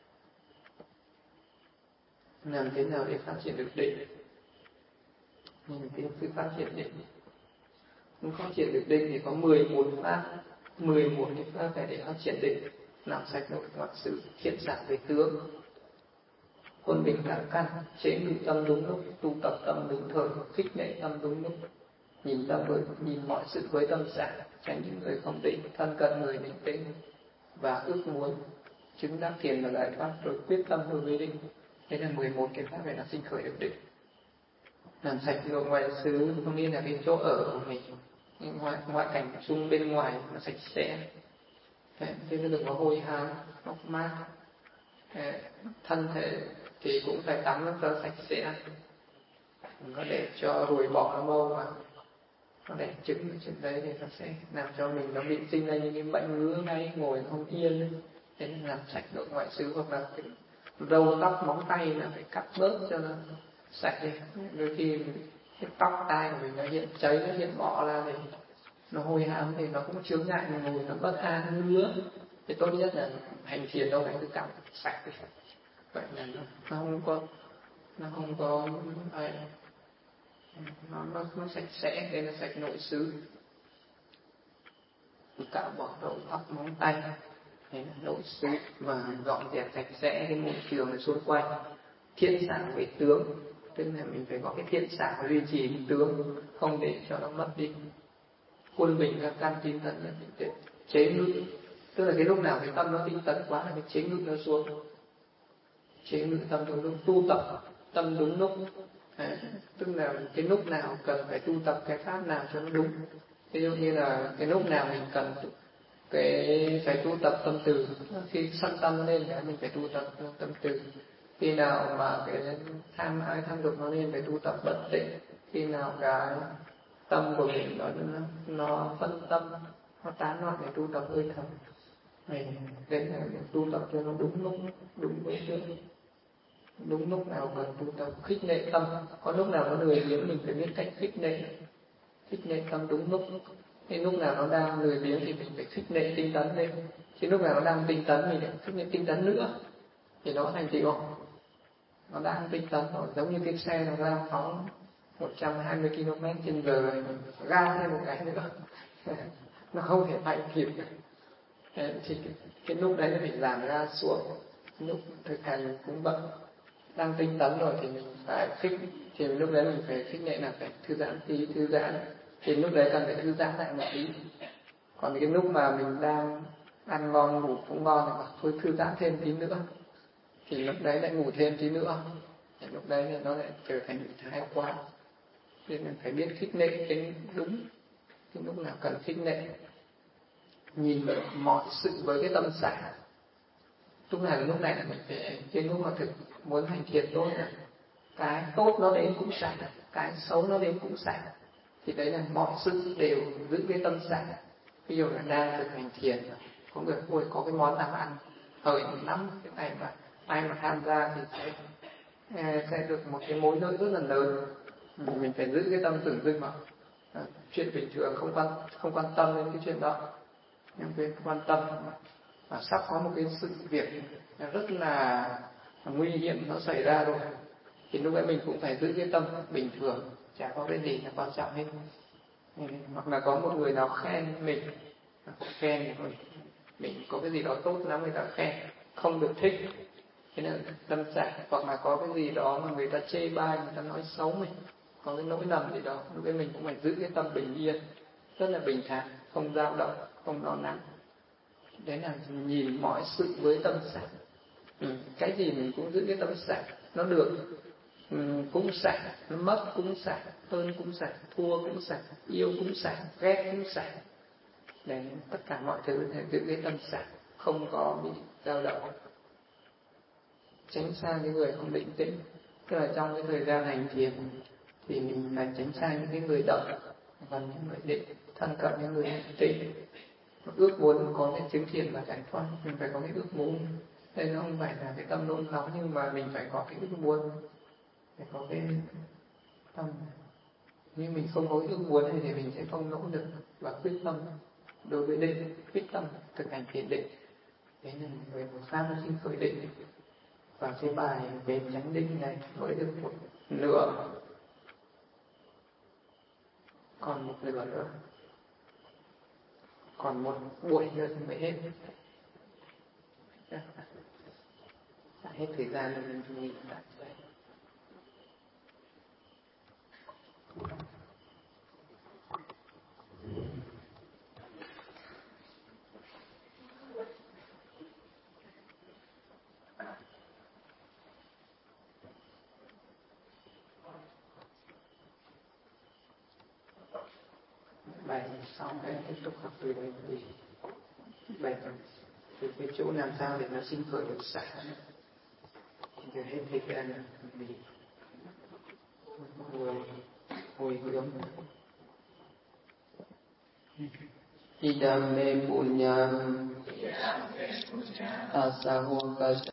Làm thế nào để phát triển được định? Nhìn cái sự phát triển định, muốn phát triển được định thì có mười một pháp, mười một cái pháp phải để phát triển định. Làm sạch nội ngoại sự, thiện xạ về tướng, quân bình cảm căn, chế ngự tâm đúng lúc, tu tập tâm đúng thời, khích lệ tâm đúng lúc, nhìn tâm với nhìn mọi sự với tâm xả, tránh những người không định, thân cận người định tĩnh, và ước muốn chứng đắc thiền và giải thoát, rồi quyết tâm đối với định. Thế là mười một cái pháp để nó sinh khởi được định. Làm sạch nội ngoại xứ không nên là cái chỗ ở của mình, ngoại ngoại cảnh xung bên ngoài nó sạch sẽ, thế nó đừng có hôi hám, mốc mát. Thân thể thì cũng phải tắm cho sạch sẽ, đừng có để cho ruồi bọ nó mâu vào, nó đẻ trứng ở trên đấy thì nó sẽ làm cho mình nó bị sinh ra những cái bệnh ngứa ngay, ngồi không yên. Thế nên làm sạch nội ngoại xứ, hoặc là cái râu tóc móng tay là phải cắt bớt cho nó sạch đi. Đôi khi cái tóc tai của mình nó hiện cháy, nó hiện bọ ra thì nó hôi hám, thì nó cũng chướng ngại mình ngồi nó bất an nữa. Thì tốt nhất là hành thiền đâu phải cứ cạo sạch đi, vậy là nó, nó không có nó không có ai, nó, nó nó sạch sẽ. Đây là sạch nội xứ. Cạo bỏ đầu tóc móng tay, đây là nội xứ, và dọn dẹp sạch sẽ cái môi trường ở xung quanh. Thiện xạ với tướng, tức là mình phải có cái thiện xạ và duy trì cái tướng, không để cho nó mất đi. Quân bình các căn tinh tấn là mình chế ngự, tức là cái lúc nào cái tâm nó tinh tấn quá là cái chế ngự nó xuống. Chế ngự tâm đúng lúc, tu tập tâm đúng lúc. Đấy, tức là cái lúc nào cần phải tu tập cái pháp nào cho nó đúng. Ví dụ như là cái lúc nào mình cần cái phải tu tập tâm từ, khi sân tâm nó lên cái mình phải tu tập tâm từ. Khi nào mà cái tham ái tham dục nó lên phải tu tập bất tịnh. Khi nào cái tâm của mình nó nó phân tâm, nó tán loạn để tu tập hơi thở. Này, đấy là tu tập cho nó đúng lúc, đúng với chỗ, đúng lúc nào cần tu tập, khích lệ tâm. Có lúc nào nó lười biếng mình phải biết cách khích lệ, khích lệ tâm đúng lúc. Cái lúc nào nó đang lười biếng thì mình phải khích lệ tinh tấn lên. Chứ lúc nào nó đang tinh tấn mình lại khích lệ tinh tấn nữa thì nó thành tựu. Nó đang tinh tấn rồi, giống như cái xe nó đang phóng một trăm hai mươi ki lô mét trên giờ này, mình ga thêm một cái nữa nó không thể mạnh kịp. Thì cái, cái lúc đấy mình giảm ga xuống. Lúc thực hành cũng bận, đang tinh tấn rồi thì mình phải khích, thì lúc đấy mình phải khích lệ là phải thư giãn tí, thư giãn. Thì lúc đấy cần phải thư giãn lại một tí. Còn cái lúc mà mình đang ăn ngon ngủ cũng ngon thì thôi thư giãn thêm tí nữa, thì lúc đấy lại ngủ thêm tí nữa, thì lúc đấy thì nó lại trở thành thái quá. Nên mình phải biết khích lệ cái đúng, cái lúc nào cần khích lệ. nhìn mọi sự với cái tâm xả. Lúc này là lúc này là mình phải trên lúc mà thực muốn hành thiền tốt là cái tốt nó đến cũng xả, cái xấu nó đến cũng xả. Thì đấy là mọi sự đều giữ cái tâm xả. Ví dụ là đang thực hành thiền, có người ôi có cái món nào ăn hời lắm, cái này mà ai mà tham gia thì sẽ sẽ được một cái mối lợi rất là lớn. Mình phải giữ cái tâm tưởng dưng mà à, chuyện bình thường không quan không quan tâm đến cái chuyện đó, nhưng phải quan tâm và sắp có một cái sự việc rất là nguy hiểm nó xảy ra rồi, thì lúc ấy mình cũng phải giữ cái tâm bình thường, chả có cái gì là quan trọng hết. Hoặc là có một người nào khen mình, khen mình, mình có cái gì đó tốt lắm người ta khen, không được thích, thế nên tâm xả. Hoặc là có cái gì đó mà người ta chê bai, người ta nói xấu mình, có cái nỗi lầm gì đó, lúc ấy mình cũng phải giữ cái tâm bình yên, rất là bình thản, không dao động, không lo lắng. Đấy là nhìn mọi sự với tâm xả. Ừ, cái gì mình cũng giữ cái tâm xả, nó được ừ, cũng xả, nó mất cũng xả, hơn cũng xả, thua cũng xả, yêu cũng xả, ghét cũng xả. Đấy, tất cả mọi thứ phải giữ cái tâm xả, không có bị dao động. Tránh xa những người không định tĩnh. Tức là trong cái thời gian hành thiền thì mình phải tránh xa những cái người động, còn những người định, thân cận những người định tĩnh. Ước muốn có cái chứng thiền và giải thoát, mình phải có cái ước muốn. Đây nó không phải là cái tâm nôn nóng, nhưng mà mình phải có cái ước muốn, phải có cái tâm. Nhưng mình không có cái ước muốn này thì mình sẽ không nỗ lực và quyết tâm đối với định, quyết tâm thực hành thiền định. Thế nên người một pháp nó sinh khởi định. Và cái bài về chánh định này mới được một nửa, còn một nửa nữa, còn một buổi nữa thì mới hết. Hết thời gian nên mình nghỉ tại đây. Bài sau này tiếp tục học từ đây thì bài từ cái chỗ làm sao để nó sinh khởi được xả. Thì hết thời gian mình mọi người hồi hướng. Idam me punyam asaho